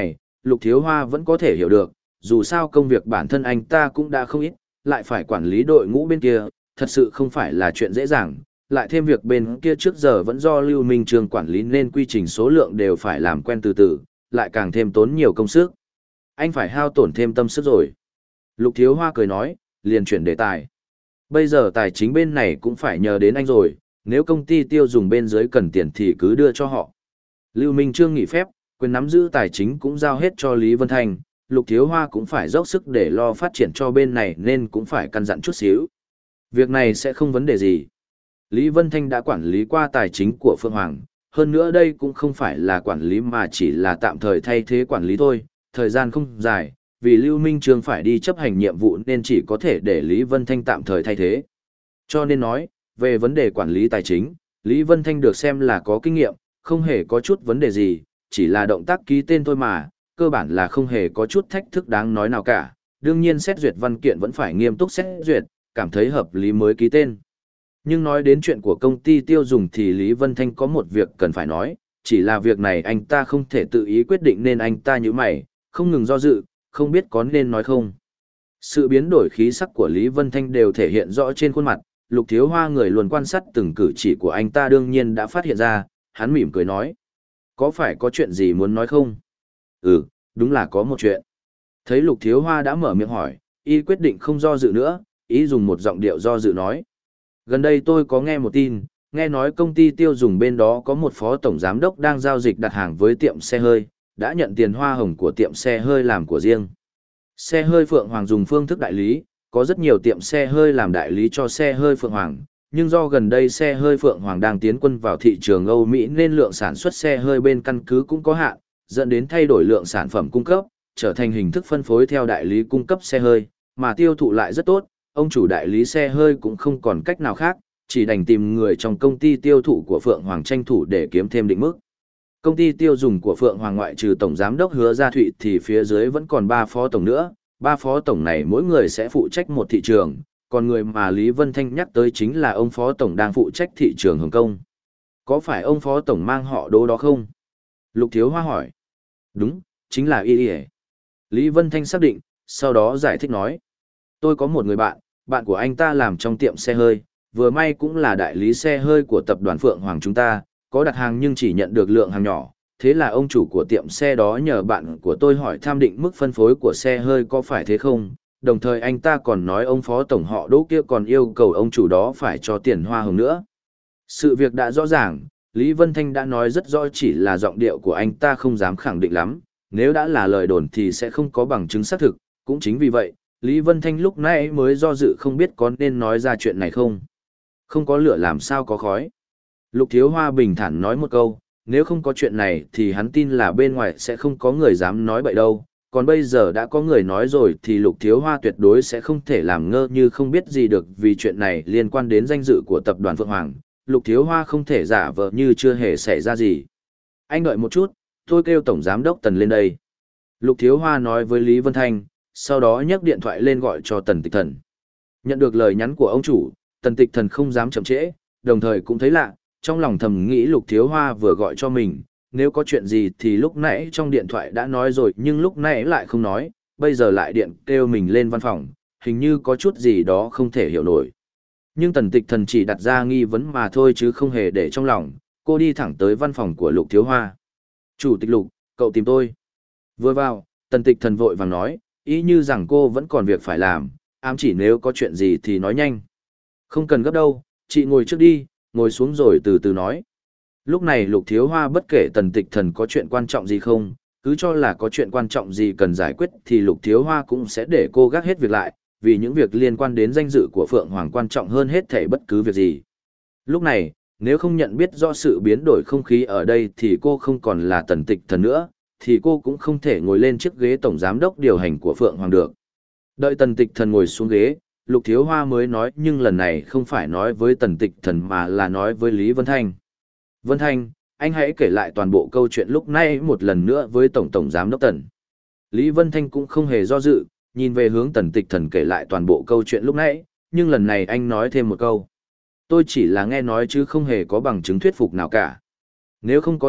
[SPEAKER 1] Lục Thiếu Hoa vẫn có thể hiểu được, dù sao công việc bản thân anh ta cũng đã không ít, lại phải quản lý đội ngũ bên kia, thật sự không phải là chuyện dễ dàng, lại thêm việc bên kia trước giờ vẫn do Lưu Minh Trương quản lý nên quy trình số lượng đều phải làm quen từ từ, lại càng thêm tốn nhiều công sức. Anh phải hao tổn thêm tâm sức rồi. Lục Thiếu Hoa cười nói, liền chuyển đề tài. Bây giờ tài chính bên này cũng phải nhờ đến anh rồi, nếu công ty tiêu dùng bên dưới cần tiền thì cứ đưa cho họ. Lưu Minh Trương nghỉ phép, quyền nắm giữ tài chính cũng giao hết cho Lý Vân Thanh, Lục Thiếu Hoa cũng phải dốc sức để lo phát triển cho bên này nên cũng phải căn dặn chút xíu. Việc này sẽ không vấn đề gì. Lý Vân Thanh đã quản lý qua tài chính của Phượng Hoàng, hơn nữa đây cũng không phải là quản lý mà chỉ là tạm thời thay thế quản lý thôi, thời gian không dài, vì Lưu Minh Trương phải đi chấp hành nhiệm vụ nên chỉ có thể để Lý Vân Thanh tạm thời thay thế. Cho nên nói, về vấn đề quản lý tài chính, Lý Vân Thanh được xem là có kinh nghiệm, không hề có chút vấn đề gì, chỉ là động tác ký tên thôi mà, cơ bản là không hề có chút thách thức đáng nói nào cả. Đương nhiên xét duyệt văn kiện vẫn phải nghiêm túc xét duyệt, cảm thấy hợp lý mới ký tên. Nhưng nói đến chuyện của công ty tiêu dùng thì Lý Vân Thanh có một việc cần phải nói, chỉ là việc này anh ta không thể tự ý quyết định nên anh ta như mày, không ngừng do dự, không biết có nên nói không. Sự biến đổi khí sắc của Lý Vân Thanh đều thể hiện rõ trên khuôn mặt, Lục Thiếu Hoa người luôn quan sát từng cử chỉ của anh ta đương nhiên đã phát hiện ra, hắn mỉm cười nói. Có phải có chuyện gì muốn nói không? Ừ, đúng là có một chuyện. Thấy Lục Thiếu Hoa đã mở miệng hỏi, y quyết định không do dự nữa, y dùng một giọng điệu do dự nói. Gần đây tôi có nghe một tin, nghe nói công ty tiêu dùng bên đó có một phó tổng giám đốc đang giao dịch đặt hàng với tiệm xe hơi, đã nhận tiền hoa hồng của tiệm xe hơi làm của riêng. Xe hơi Phượng Hoàng dùng phương thức đại lý, có rất nhiều tiệm xe hơi làm đại lý cho xe hơi Phượng Hoàng, nhưng do gần đây xe hơi Phượng Hoàng đang tiến quân vào thị trường Âu Mỹ nên lượng sản xuất xe hơi bên căn cứ cũng có hạn, dẫn đến thay đổi lượng sản phẩm cung cấp, trở thành hình thức phân phối theo đại lý cung cấp xe hơi, mà tiêu thụ lại rất tốt, ông chủ đại lý xe hơi cũng không còn cách nào khác, chỉ đành tìm người trong công ty tiêu thụ của Phượng Hoàng tranh thủ để kiếm thêm định mức. Công ty tiêu dùng của Phượng Hoàng ngoại trừ tổng giám đốc Hứa Gia Thụy thì phía dưới vẫn còn ba phó tổng nữa, ba phó tổng này mỗi người sẽ phụ trách một thị trường, còn người mà Lý Vân Thanh nhắc tới chính là ông phó tổng đang phụ trách thị trường Hồng Kông. Có phải ông phó tổng mang họ Đỗ đó không? Lục Thiếu Hoa hỏi. Đúng, chính là y y. Lý Vân Thanh xác định, sau đó giải thích nói. Tôi có một người bạn, bạn của anh ta làm trong tiệm xe hơi, vừa may cũng là đại lý xe hơi của tập đoàn Phượng Hoàng chúng ta, có đặt hàng nhưng chỉ nhận được lượng hàng nhỏ. Thế là ông chủ của tiệm xe đó nhờ bạn của tôi hỏi tham định mức phân phối của xe hơi có phải thế không, đồng thời anh ta còn nói ông phó tổng họ Đỗ kia còn yêu cầu ông chủ đó phải cho tiền hoa hồng nữa. Sự việc đã rõ ràng, Lý Vân Thanh đã nói rất rõ chỉ là giọng điệu của anh ta không dám khẳng định lắm, nếu đã là lời đồn thì sẽ không có bằng chứng xác thực, cũng chính vì vậy, Lý Vân Thanh lúc nãy mới do dự không biết có nên nói ra chuyện này không. Không có lửa làm sao có khói. Lục Thiếu Hoa bình thản nói một câu, nếu không có chuyện này thì hắn tin là bên ngoài sẽ không có người dám nói bậy đâu, còn bây giờ đã có người nói rồi thì Lục Thiếu Hoa tuyệt đối sẽ không thể làm ngơ như không biết gì được vì chuyện này liên quan đến danh dự của tập đoàn Phượng Hoàng, Lục Thiếu Hoa không thể giả vờ như chưa hề xảy ra gì. Anh đợi một chút, tôi kêu Tổng Giám đốc Tần lên đây. Lục Thiếu Hoa nói với Lý Vân Thanh, sau đó nhấc điện thoại lên gọi cho Tần Tịch Thần. Nhận được lời nhắn của ông chủ, Tần Tịch Thần không dám chậm trễ, đồng thời cũng thấy lạ, trong lòng thầm nghĩ Lục Thiếu Hoa vừa gọi cho mình, nếu có chuyện gì thì lúc nãy trong điện thoại đã nói rồi nhưng lúc nãy lại không nói, bây giờ lại điện kêu mình lên văn phòng, hình như có chút gì đó không thể hiểu nổi. Nhưng Tần Tịch Thần chỉ đặt ra nghi vấn mà thôi chứ không hề để trong lòng, cô đi thẳng tới văn phòng của Lục Thiếu Hoa. Chủ tịch Lục, cậu tìm tôi. Vừa vào, Tần Tịch Thần vội vàng nói, ý như rằng cô vẫn còn việc phải làm, ám chỉ nếu có chuyện gì thì nói nhanh. Không cần gấp đâu, chị ngồi trước đi, ngồi xuống rồi từ từ nói. Lúc này Lục Thiếu Hoa bất kể Tần Tịch Thần có chuyện quan trọng gì không, cứ cho là có chuyện quan trọng gì cần giải quyết thì Lục Thiếu Hoa cũng sẽ để cô gác hết việc lại, vì những việc liên quan đến danh dự của Phượng Hoàng quan trọng hơn hết thảy bất cứ việc gì. Lúc này, nếu không nhận biết do sự biến đổi không khí ở đây thì cô không còn là Tần Tịch Thần nữa, thì cô cũng không thể ngồi lên chiếc ghế tổng giám đốc điều hành của Phượng Hoàng được. Đợi Tần Tịch Thần ngồi xuống ghế, Lục Thiếu Hoa mới nói nhưng lần này không phải nói với Tần Tịch Thần mà là nói với Lý Vân Thanh. Vân Thanh, anh hãy kể lại toàn bộ câu chuyện lúc nãy một lần nữa với Tổng Tổng Giám đốc Tần. Lý Vân Thanh cũng không hề do dự, nhìn về hướng Tần Tịch Thần kể lại toàn bộ câu chuyện lúc nãy, nhưng lần này anh nói thêm một câu. Tôi chỉ là nghe nói chứ không hề có bằng chứng thuyết phục nào cả. Nếu không có thật,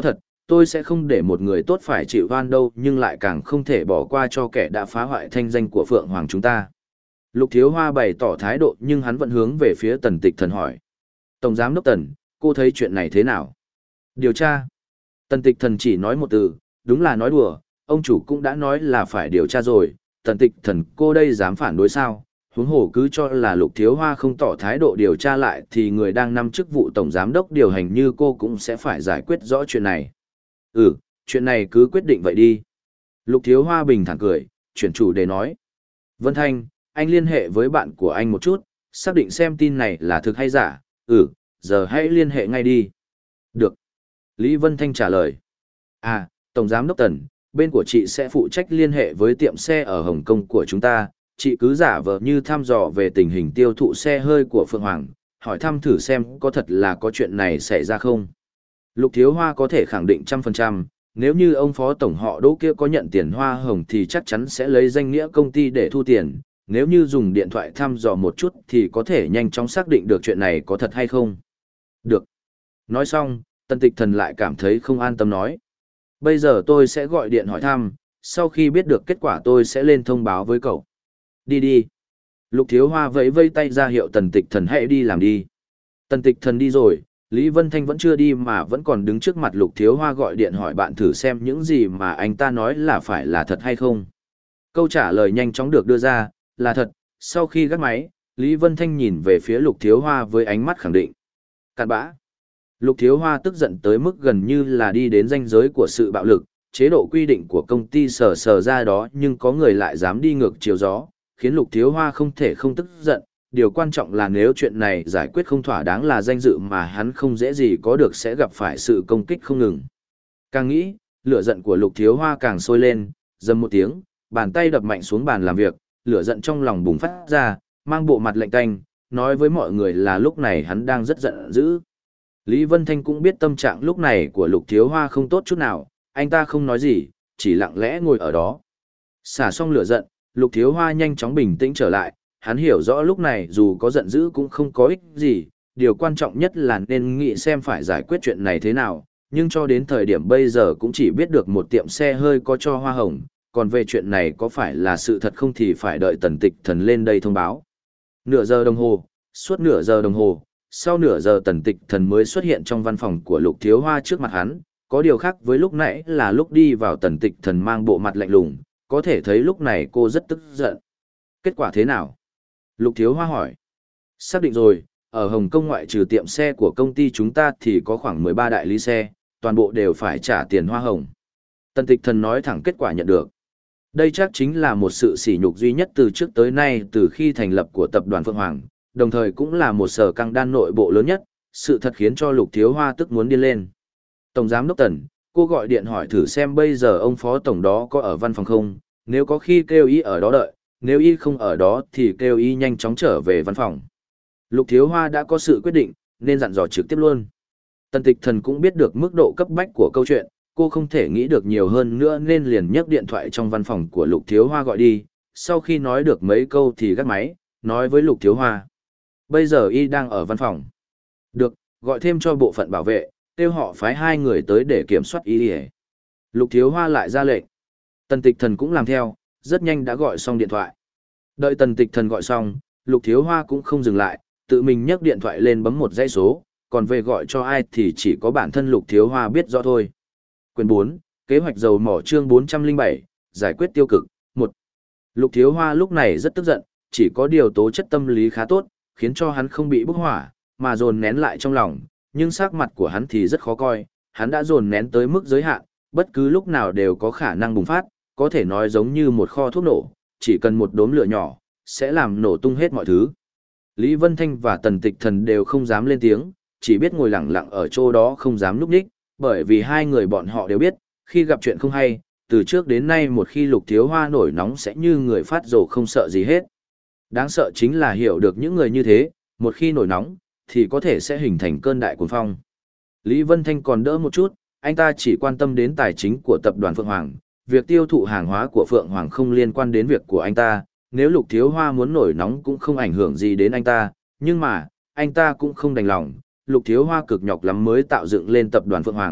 [SPEAKER 1] Tôi sẽ không để một người tốt phải chịu oan đâu, nhưng lại càng không thể bỏ qua cho kẻ đã phá hoại thanh danh của Phượng Hoàng chúng ta. Lục Thiếu Hoa bày tỏ thái độ nhưng hắn vẫn hướng về phía Tần Tịch Thần hỏi. Tổng Giám Đốc Tần, cô thấy chuyện này thế nào? Điều tra. Tần Tịch Thần chỉ nói một từ, đúng là nói đùa, ông chủ cũng đã nói là phải điều tra rồi. Tần Tịch Thần cô đây dám phản đối sao? Huống hồ cứ cho là Lục Thiếu Hoa không tỏ thái độ điều tra lại thì người đang nắm chức vụ Tổng Giám Đốc điều hành như cô cũng sẽ phải giải quyết rõ chuyện này. Ừ, chuyện này cứ quyết định vậy đi. Lục Thiếu Hoa bình thản cười, chuyển chủ đề nói. Vân Thanh, anh liên hệ với bạn của anh một chút, xác định xem tin này là thực hay giả. Ừ, giờ hãy liên hệ ngay đi. Được. Lý Vân Thanh trả lời. À, Tổng Giám Đốc Tần, bên của chị sẽ phụ trách liên hệ với tiệm xe ở Hồng Kông của chúng ta. Chị cứ giả vờ như thăm dò về tình hình tiêu thụ xe hơi của Phượng Hoàng, hỏi thăm thử xem có thật là có chuyện này xảy ra không. Lục Thiếu Hoa có thể khẳng định trăm phần trăm, nếu như ông phó tổng họ Đỗ kia có nhận tiền hoa hồng thì chắc chắn sẽ lấy danh nghĩa công ty để thu tiền, nếu như dùng điện thoại thăm dò một chút thì có thể nhanh chóng xác định được chuyện này có thật hay không. Được. Nói xong, Tần Tịch Thần lại cảm thấy không an tâm nói. Bây giờ tôi sẽ gọi điện hỏi thăm, sau khi biết được kết quả tôi sẽ lên thông báo với cậu. Đi đi. Lục Thiếu Hoa vẫy vây tay ra hiệu Tần Tịch Thần hãy đi làm đi. Tần Tịch Thần đi rồi, Lý Vân Thanh vẫn chưa đi mà vẫn còn đứng trước mặt Lục Thiếu Hoa gọi điện hỏi bạn thử xem những gì mà anh ta nói là phải là thật hay không. Câu trả lời nhanh chóng được đưa ra, là thật. Sau khi gác máy, Lý Vân Thanh nhìn về phía Lục Thiếu Hoa với ánh mắt khẳng định. Cặn bã. Lục Thiếu Hoa tức giận tới mức gần như là đi đến ranh giới của sự bạo lực, chế độ quy định của công ty sờ sờ ra đó nhưng có người lại dám đi ngược chiều gió, khiến Lục Thiếu Hoa không thể không tức giận. Điều quan trọng là nếu chuyện này giải quyết không thỏa đáng là danh dự mà hắn không dễ gì có được sẽ gặp phải sự công kích không ngừng. Càng nghĩ, lửa giận của Lục Thiếu Hoa càng sôi lên, dầm một tiếng, bàn tay đập mạnh xuống bàn làm việc, lửa giận trong lòng bùng phát ra, mang bộ mặt lạnh tanh, nói với mọi người là lúc này hắn đang rất giận dữ. Lý Vân Thanh cũng biết tâm trạng lúc này của Lục Thiếu Hoa không tốt chút nào, anh ta không nói gì, chỉ lặng lẽ ngồi ở đó. Xả xong lửa giận, Lục Thiếu Hoa nhanh chóng bình tĩnh trở lại, hắn hiểu rõ lúc này dù có giận dữ cũng không có ích gì, điều quan trọng nhất là nên nghĩ xem phải giải quyết chuyện này thế nào, nhưng cho đến thời điểm bây giờ cũng chỉ biết được một tiệm xe hơi có cho hoa hồng, còn về chuyện này có phải là sự thật không thì phải đợi Tần Tịch Thần lên đây thông báo. Nửa giờ đồng hồ, suốt nửa giờ đồng hồ, sau nửa giờ Tần Tịch Thần mới xuất hiện trong văn phòng của Lục Thiếu Hoa trước mặt hắn, có điều khác với lúc nãy là lúc đi vào Tần Tịch Thần mang bộ mặt lạnh lùng, có thể thấy lúc này cô rất tức giận. Kết quả thế nào? Lục Thiếu Hoa hỏi. Xác định rồi, ở Hồng Kông ngoại trừ tiệm xe của công ty chúng ta thì có khoảng mười ba đại lý xe, toàn bộ đều phải trả tiền hoa hồng. Tần Tịch Thần nói thẳng kết quả nhận được. Đây chắc chính là một sự sỉ nhục duy nhất từ trước tới nay từ khi thành lập của tập đoàn Phượng Hoàng, đồng thời cũng là một sở căng đan nội bộ lớn nhất, sự thật khiến cho Lục Thiếu Hoa tức muốn điên lên. Tổng Giám Đốc Tần, cô gọi điện hỏi thử xem bây giờ ông Phó Tổng đó có ở văn phòng không, nếu có khi kêu ý ở đó đợi, nếu y không ở đó thì kêu y nhanh chóng trở về văn phòng. Lục Thiếu Hoa đã có sự quyết định, nên dặn dò trực tiếp luôn. Tần Tịch Thần cũng biết được mức độ cấp bách của câu chuyện, cô không thể nghĩ được nhiều hơn nữa nên liền nhấc điện thoại trong văn phòng của Lục Thiếu Hoa gọi đi, sau khi nói được mấy câu thì gác máy, nói với Lục Thiếu Hoa. Bây giờ y đang ở văn phòng. Được, gọi thêm cho bộ phận bảo vệ, kêu họ phái hai người tới để kiểm soát y. Lục Thiếu Hoa lại ra lệnh. Tần Tịch Thần cũng làm theo, rất nhanh đã gọi xong điện thoại. Đợi Tần Tịch Thần gọi xong, Lục Thiếu Hoa cũng không dừng lại, tự mình nhấc điện thoại lên bấm một dãy số, còn về gọi cho ai thì chỉ có bản thân Lục Thiếu Hoa biết rõ thôi. Quyền bốn, kế hoạch dầu mỏ chương bốn trăm lẻ bảy, giải quyết tiêu cực, một. Lục Thiếu Hoa lúc này rất tức giận, chỉ có điều tố chất tâm lý khá tốt, khiến cho hắn không bị bốc hỏa, mà dồn nén lại trong lòng, nhưng sắc mặt của hắn thì rất khó coi, hắn đã dồn nén tới mức giới hạn, bất cứ lúc nào đều có khả năng bùng phát, có thể nói giống như một kho thuốc nổ, chỉ cần một đốm lửa nhỏ, sẽ làm nổ tung hết mọi thứ. Lý Vân Thanh và Tần Tịch Thần đều không dám lên tiếng, chỉ biết ngồi lặng lặng ở chỗ đó không dám núp nhích, bởi vì hai người bọn họ đều biết, khi gặp chuyện không hay, từ trước đến nay một khi Lục Thiếu Hoa nổi nóng sẽ như người phát rồ không sợ gì hết. Đáng sợ chính là hiểu được những người như thế, một khi nổi nóng, thì có thể sẽ hình thành cơn đại cuồng phong. Lý Vân Thanh còn đỡ một chút, anh ta chỉ quan tâm đến tài chính của tập đoàn Phượng Hoàng, việc tiêu thụ hàng hóa của Phượng Hoàng không liên quan đến việc của anh ta, nếu Lục Thiếu Hoa muốn nổi nóng cũng không ảnh hưởng gì đến anh ta, nhưng mà, anh ta cũng không đành lòng, Lục Thiếu Hoa cực nhọc lắm mới tạo dựng lên tập đoàn Phượng Hoàng,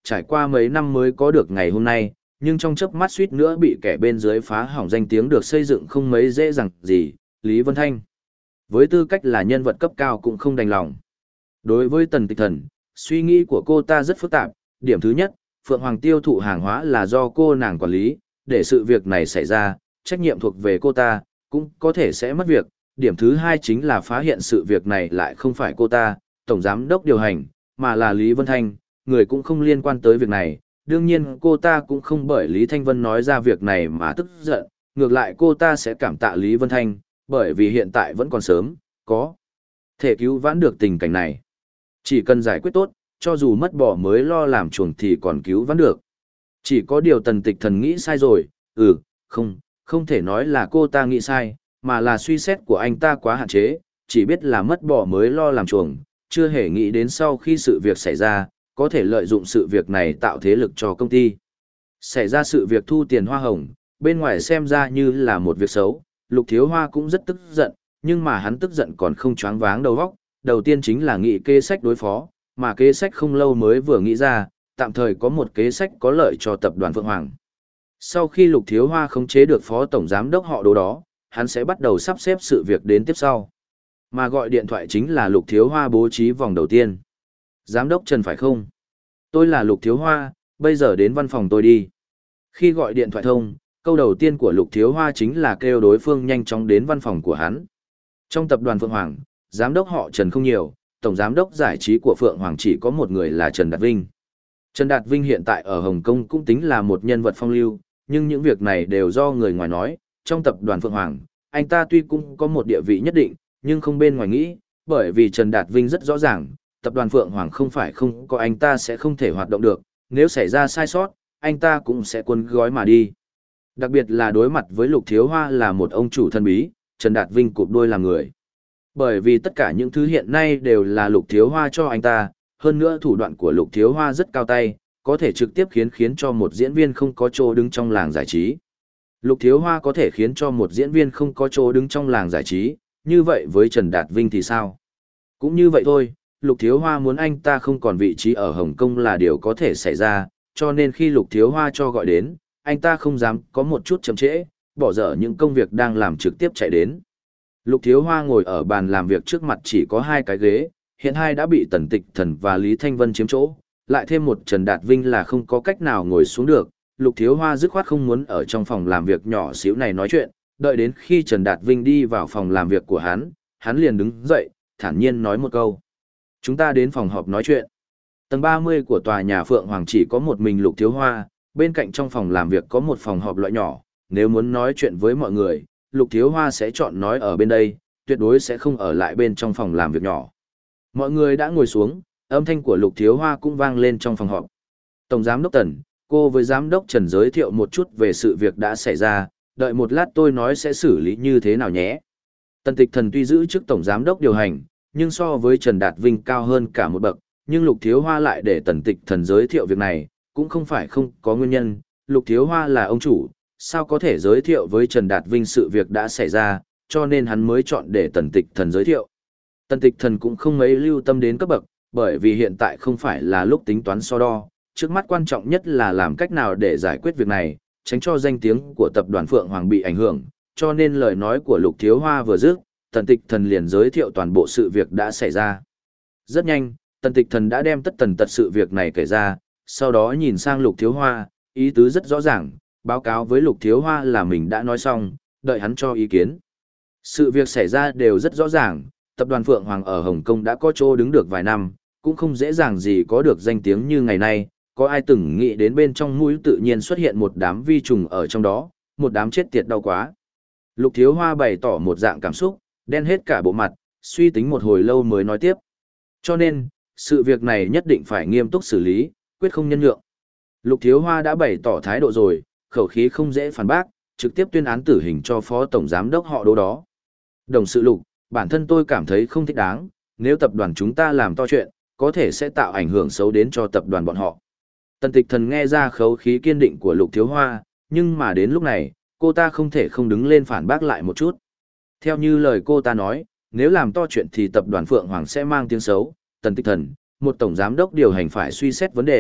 [SPEAKER 1] trải qua mấy năm mới có được ngày hôm nay, nhưng trong chớp mắt suýt nữa bị kẻ bên dưới phá hỏng danh tiếng được xây dựng không mấy dễ dàng gì, Lý Vân Thanh. Với tư cách là nhân vật cấp cao cũng không đành lòng. Đối với Tần Tịch Thần, suy nghĩ của cô ta rất phức tạp. Điểm thứ nhất, Phượng Hoàng tiêu thụ hàng hóa là do cô nàng quản lý, để sự việc này xảy ra, trách nhiệm thuộc về cô ta, cũng có thể sẽ mất việc. Điểm thứ hai chính là phát hiện sự việc này lại không phải cô ta, tổng giám đốc điều hành, mà là Lý Vân Thanh, người cũng không liên quan tới việc này. Đương nhiên cô ta cũng không bởi Lý Thanh Vân nói ra việc này mà tức giận, ngược lại cô ta sẽ cảm tạ Lý Vân Thanh, bởi vì hiện tại vẫn còn sớm, có thể cứu vãn được tình cảnh này. Chỉ cần giải quyết tốt, cho dù mất bỏ mới lo làm chuồng thì còn cứu vãn được. Chỉ có điều Tần Tịch Thần nghĩ sai rồi, ừ, không, không thể nói là cô ta nghĩ sai, mà là suy xét của anh ta quá hạn chế, chỉ biết là mất bỏ mới lo làm chuồng, chưa hề nghĩ đến sau khi sự việc xảy ra, có thể lợi dụng sự việc này tạo thế lực cho công ty. Xảy ra sự việc thu tiền hoa hồng, bên ngoài xem ra như là một việc xấu, Lục Thiếu Hoa cũng rất tức giận, nhưng mà hắn tức giận còn không choáng váng đầu óc, đầu tiên chính là nghĩ kế sách đối phó, mà kế sách không lâu mới vừa nghĩ ra, tạm thời có một kế sách có lợi cho tập đoàn Phượng Hoàng. Sau khi Lục Thiếu Hoa khống chế được phó tổng giám đốc họ Đỗ đó, hắn sẽ bắt đầu sắp xếp sự việc đến tiếp sau. Mà gọi điện thoại chính là Lục Thiếu Hoa bố trí vòng đầu tiên. Giám đốc Trần phải không? Tôi là Lục Thiếu Hoa, bây giờ đến văn phòng tôi đi. Khi gọi điện thoại thông, câu đầu tiên của Lục Thiếu Hoa chính là kêu đối phương nhanh chóng đến văn phòng của hắn. Trong tập đoàn Phượng Hoàng, giám đốc họ Trần không nhiều, tổng giám đốc giải trí của Phượng Hoàng chỉ có một người là Trần Đạt Vinh. Trần Đạt Vinh hiện tại ở Hồng Kông cũng tính là một nhân vật phong lưu, nhưng những việc này đều do người ngoài nói. Trong tập đoàn Phượng Hoàng, anh ta tuy cũng có một địa vị nhất định, nhưng không bên ngoài nghĩ, bởi vì Trần Đạt Vinh rất rõ ràng, tập đoàn Phượng Hoàng không phải không có anh ta sẽ không thể hoạt động được, nếu xảy ra sai sót, anh ta cũng sẽ cuốn gói mà đi. Đặc biệt là đối mặt với Lục Thiếu Hoa là một ông chủ thân bí, Trần Đạt Vinh cụp đôi làm người. Bởi vì tất cả những thứ hiện nay đều là Lục Thiếu Hoa cho anh ta, hơn nữa thủ đoạn của Lục Thiếu Hoa rất cao tay, có thể trực tiếp khiến khiến cho một diễn viên không có chỗ đứng trong làng giải trí. Lục Thiếu Hoa có thể khiến cho một diễn viên không có chỗ đứng trong làng giải trí, như vậy với Trần Đạt Vinh thì sao? Cũng như vậy thôi, Lục Thiếu Hoa muốn anh ta không còn vị trí ở Hồng Kông là điều có thể xảy ra, cho nên khi Lục Thiếu Hoa cho gọi đến, anh ta không dám có một chút chậm trễ, bỏ dở những công việc đang làm trực tiếp chạy đến. Lục Thiếu Hoa ngồi ở bàn làm việc trước mặt chỉ có hai cái ghế, hiện hai đã bị Tần Tịch Thần và Lý Thanh Vân chiếm chỗ, lại thêm một Trần Đạt Vinh là không có cách nào ngồi xuống được. Lục Thiếu Hoa dứt khoát không muốn ở trong phòng làm việc nhỏ xíu này nói chuyện, đợi đến khi Trần Đạt Vinh đi vào phòng làm việc của hắn, hắn liền đứng dậy, thản nhiên nói một câu. Chúng ta đến phòng họp nói chuyện. Tầng ba mươi của tòa nhà Phượng Hoàng chỉ có một mình Lục Thiếu Hoa, bên cạnh trong phòng làm việc có một phòng họp loại nhỏ, nếu muốn nói chuyện với mọi người, Lục Thiếu Hoa sẽ chọn nói ở bên đây, tuyệt đối sẽ không ở lại bên trong phòng làm việc nhỏ. Mọi người đã ngồi xuống, âm thanh của Lục Thiếu Hoa cũng vang lên trong phòng họp. Tổng giám đốc Tần, cô với giám đốc Trần giới thiệu một chút về sự việc đã xảy ra, đợi một lát tôi nói sẽ xử lý như thế nào nhé. Tần Tịch Thần tuy giữ chức tổng giám đốc điều hành, nhưng so với Trần Đạt Vinh cao hơn cả một bậc, nhưng Lục Thiếu Hoa lại để Tần Tịch Thần giới thiệu việc này, cũng không phải không có nguyên nhân, Lục Thiếu Hoa là ông chủ, sao có thể giới thiệu với Trần Đạt Vinh sự việc đã xảy ra, cho nên hắn mới chọn để Tần Tịch Thần giới thiệu. Tần Tịch Thần cũng không mấy lưu tâm đến cấp bậc, bởi vì hiện tại không phải là lúc tính toán so đo, trước mắt quan trọng nhất là làm cách nào để giải quyết việc này, tránh cho danh tiếng của tập đoàn Phượng Hoàng bị ảnh hưởng, cho nên lời nói của Lục Thiếu Hoa vừa dứt, Tần Tịch Thần liền giới thiệu toàn bộ sự việc đã xảy ra. Rất nhanh, Tần Tịch Thần đã đem tất tần tật sự việc này kể ra, sau đó nhìn sang Lục Thiếu Hoa, ý tứ rất rõ ràng, báo cáo với Lục Thiếu Hoa là mình đã nói xong, đợi hắn cho ý kiến. Sự việc xảy ra đều rất rõ ràng, tập đoàn Phượng Hoàng ở Hồng Kông đã có chỗ đứng được vài năm, cũng không dễ dàng gì có được danh tiếng như ngày nay, có ai từng nghĩ đến bên trong mũi tự nhiên xuất hiện một đám vi trùng ở trong đó, một đám chết tiệt đau quá. Lục Thiếu Hoa bày tỏ một dạng cảm xúc, đen hết cả bộ mặt, suy tính một hồi lâu mới nói tiếp. Cho nên, sự việc này nhất định phải nghiêm túc xử lý, quyết không nhân nhượng. Lục Thiếu Hoa đã bày tỏ thái độ rồi, khẩu khí không dễ phản bác, trực tiếp tuyên án tử hình cho phó tổng giám đốc họ Đỗ đó. Đồng sự Lục, bản thân tôi cảm thấy không thích đáng, nếu tập đoàn chúng ta làm to chuyện, có thể sẽ tạo ảnh hưởng xấu đến cho tập đoàn bọn họ. Tần Tịch Thần nghe ra khẩu khí kiên định của Lục Thiếu Hoa, nhưng mà đến lúc này, cô ta không thể không đứng lên phản bác lại một chút. Theo như lời cô ta nói, nếu làm to chuyện thì tập đoàn Phượng Hoàng sẽ mang tiếng xấu. Tần Tịch Thần, một tổng giám đốc điều hành phải suy xét vấn đề,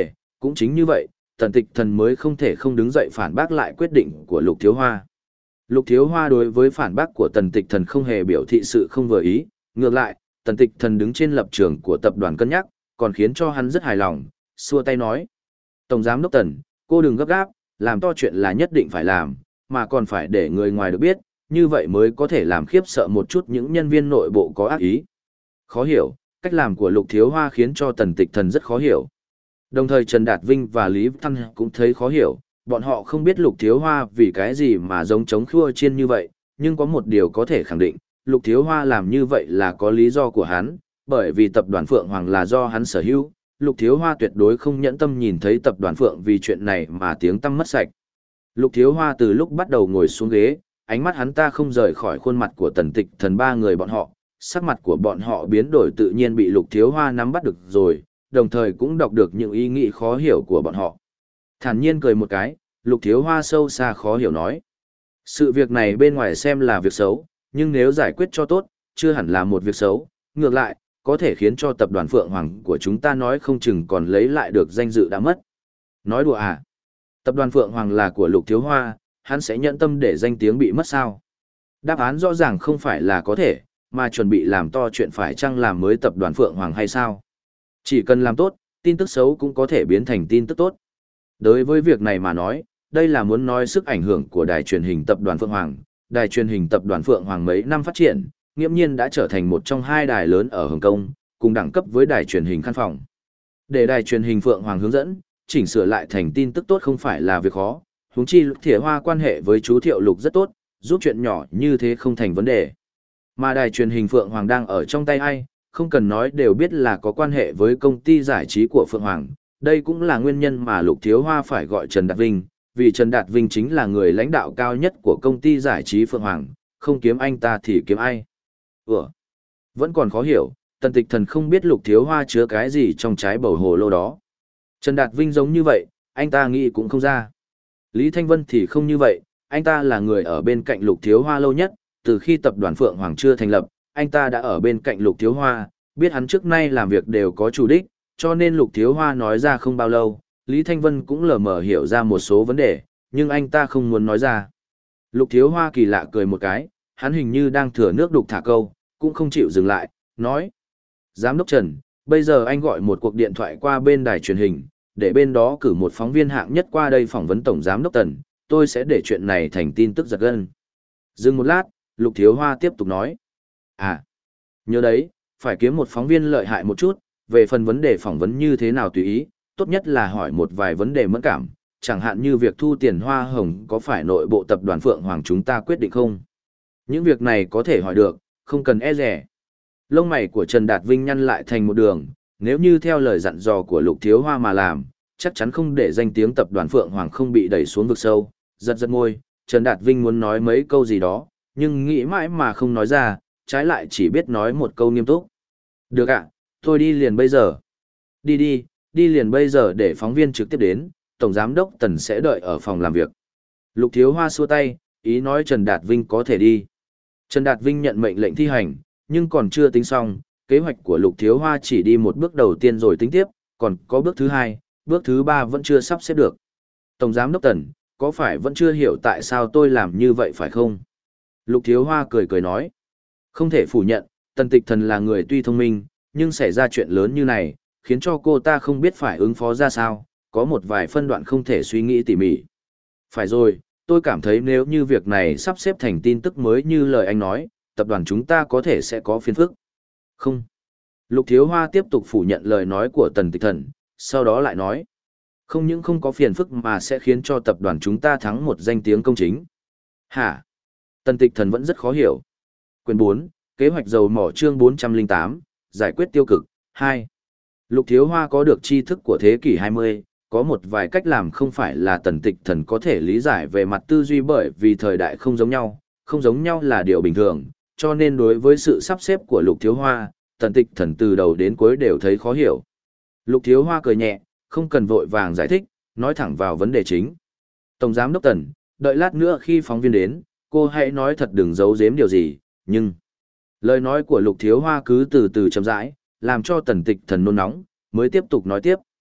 [SPEAKER 1] cũng chính như vậy, tần tịch thần mới không thể không đứng dậy phản bác lại quyết định của Lục Thiếu Hoa. Lục Thiếu Hoa đối với phản bác của tần tịch thần không hề biểu thị sự không vừa ý, ngược lại, tần tịch thần đứng trên lập trường của tập đoàn cân nhắc, còn khiến cho hắn rất hài lòng, xua tay nói. Tổng giám đốc tần, cô đừng gấp gáp, làm to chuyện là nhất định phải làm, mà còn phải để người ngoài được biết, như vậy mới có thể làm khiếp sợ một chút những nhân viên nội bộ có ác ý. Khó hiểu, cách làm của Lục Thiếu Hoa khiến cho tần tịch thần rất khó hiểu. Đồng thời Trần Đạt Vinh và Lý Thăng cũng thấy khó hiểu, bọn họ không biết Lục Thiếu Hoa vì cái gì mà giống trống khua chiên như vậy, nhưng có một điều có thể khẳng định, Lục Thiếu Hoa làm như vậy là có lý do của hắn, bởi vì tập đoàn Phượng Hoàng là do hắn sở hữu, Lục Thiếu Hoa tuyệt đối không nhẫn tâm nhìn thấy tập đoàn Phượng vì chuyện này mà tiếng tăm mất sạch. Lục Thiếu Hoa từ lúc bắt đầu ngồi xuống ghế, ánh mắt hắn ta không rời khỏi khuôn mặt của tần tịch thần ba người bọn họ, sắc mặt của bọn họ biến đổi tự nhiên bị Lục Thiếu Hoa nắm bắt được rồi, đồng thời cũng đọc được những ý nghĩ khó hiểu của bọn họ. Thản nhiên cười một cái, Lục Thiếu Hoa sâu xa khó hiểu nói. Sự việc này bên ngoài xem là việc xấu, nhưng nếu giải quyết cho tốt, chưa hẳn là một việc xấu, ngược lại, có thể khiến cho tập đoàn Phượng Hoàng của chúng ta nói không chừng còn lấy lại được danh dự đã mất. Nói đùa à? Tập đoàn Phượng Hoàng là của Lục Thiếu Hoa, hắn sẽ nhẫn tâm để danh tiếng bị mất sao? Đáp án rõ ràng không phải là có thể, mà chuẩn bị làm to chuyện phải chăng làm mới tập đoàn Phượng Hoàng hay sao? Chỉ cần làm tốt, tin tức xấu cũng có thể biến thành tin tức tốt. Đối với việc này mà nói, đây là muốn nói sức ảnh hưởng của đài truyền hình tập đoàn Phượng Hoàng. Đài truyền hình tập đoàn Phượng Hoàng mấy năm phát triển, nghiễm nhiên đã trở thành một trong hai đài lớn ở Hồng Kông, cùng đẳng cấp với đài truyền hình Khăn Phòng. Để đài truyền hình Phượng Hoàng hướng dẫn, chỉnh sửa lại thành tin tức tốt không phải là việc khó, huống chi Lục Thiểu Hoa quan hệ với chú Thiệu Lục rất tốt, giúp chuyện nhỏ như thế không thành vấn đề. Mà đài truyền hình Phượng Hoàng đang ở trong tay ai, không cần nói đều biết là có quan hệ với công ty giải trí của Phượng Hoàng. Đây cũng là nguyên nhân mà Lục Thiếu Hoa phải gọi Trần Đạt Vinh, vì Trần Đạt Vinh chính là người lãnh đạo cao nhất của công ty giải trí Phượng Hoàng, không kiếm anh ta thì kiếm ai. Ủa? Vẫn còn khó hiểu, tần tịch thần không biết Lục Thiếu Hoa chứa cái gì trong trái bầu hồ lô đó. Trần Đạt Vinh giống như vậy, anh ta nghĩ cũng không ra. Lý Thanh Vân thì không như vậy, anh ta là người ở bên cạnh Lục Thiếu Hoa lâu nhất, từ khi tập đoàn Phượng Hoàng chưa thành lập, anh ta đã ở bên cạnh Lục Thiếu Hoa, biết hắn trước nay làm việc đều có chủ đích, cho nên Lục Thiếu Hoa nói ra không bao lâu, Lý Thanh Vân cũng lờ mờ hiểu ra một số vấn đề, nhưng anh ta không muốn nói ra. Lục Thiếu Hoa kỳ lạ cười một cái, hắn hình như đang thừa nước đục thả câu, cũng không chịu dừng lại, nói. Giám đốc Trần, bây giờ anh gọi một cuộc điện thoại qua bên đài truyền hình, để bên đó cử một phóng viên hạng nhất qua đây phỏng vấn Tổng Giám đốc Tần, tôi sẽ để chuyện này thành tin tức giật gân. Dừng một lát, Lục Thiếu Hoa tiếp tục nói. À, nhớ đấy, phải kiếm một phóng viên lợi hại một chút, về phần vấn đề phỏng vấn như thế nào tùy ý, tốt nhất là hỏi một vài vấn đề mẫn cảm, chẳng hạn như việc thu tiền hoa hồng có phải nội bộ tập đoàn Phượng Hoàng chúng ta quyết định không? Những việc này có thể hỏi được, không cần e dè. Lông mày của Trần Đạt Vinh nhăn lại thành một đường, nếu như theo lời dặn dò của Lục Thiếu Hoa mà làm, chắc chắn không để danh tiếng tập đoàn Phượng Hoàng không bị đẩy xuống vực sâu. Giật giật môi, Trần Đạt Vinh muốn nói mấy câu gì đó, nhưng nghĩ mãi mà không nói ra, trái lại chỉ biết nói một câu nghiêm túc. Được ạ, tôi đi liền bây giờ. Đi đi, đi liền bây giờ để phóng viên trực tiếp đến, Tổng Giám đốc Tần sẽ đợi ở phòng làm việc. Lục Thiếu Hoa xua tay, ý nói Trần Đạt Vinh có thể đi. Trần Đạt Vinh nhận mệnh lệnh thi hành, nhưng còn chưa tính xong, kế hoạch của Lục Thiếu Hoa chỉ đi một bước đầu tiên rồi tính tiếp, còn có bước thứ hai, bước thứ ba vẫn chưa sắp xếp được. Tổng Giám đốc Tần, có phải vẫn chưa hiểu tại sao tôi làm như vậy phải không? Lục Thiếu Hoa cười cười nói. Không thể phủ nhận, Tần Tịch Thần là người tuy thông minh, nhưng xảy ra chuyện lớn như này, khiến cho cô ta không biết phải ứng phó ra sao, có một vài phân đoạn không thể suy nghĩ tỉ mỉ. Phải rồi, tôi cảm thấy nếu như việc này sắp xếp thành tin tức mới như lời anh nói, tập đoàn chúng ta có thể sẽ có phiền phức. Không. Lục Thiếu Hoa tiếp tục phủ nhận lời nói của Tần Tịch Thần, sau đó lại nói. Không những không có phiền phức mà sẽ khiến cho tập đoàn chúng ta thắng một danh tiếng công chính. Hả? Tần Tịch Thần vẫn rất khó hiểu. Quyền bốn, kế hoạch dầu mỏ chương bốn trăm lẻ tám, giải quyết tiêu cực, hai. Lục Thiếu Hoa có được tri thức của thế kỷ hai mươi, có một vài cách làm không phải là Tần Tịch Thần có thể lý giải về mặt tư duy bởi vì thời đại không giống nhau, không giống nhau là điều bình thường, cho nên đối với sự sắp xếp của Lục Thiếu Hoa, Tần Tịch Thần từ đầu đến cuối đều thấy khó hiểu. Lục Thiếu Hoa cười nhẹ, không cần vội vàng giải thích, nói thẳng vào vấn đề chính. Tổng Giám đốc Tần, đợi lát nữa khi phóng viên đến, cô hãy nói thật đừng giấu giếm điều gì, nhưng... Lời nói của Lục Thiếu Hoa cứ từ từ chậm rãi, làm cho Tần Tịch Thần nôn nóng, mới tiếp tục nói tiếp.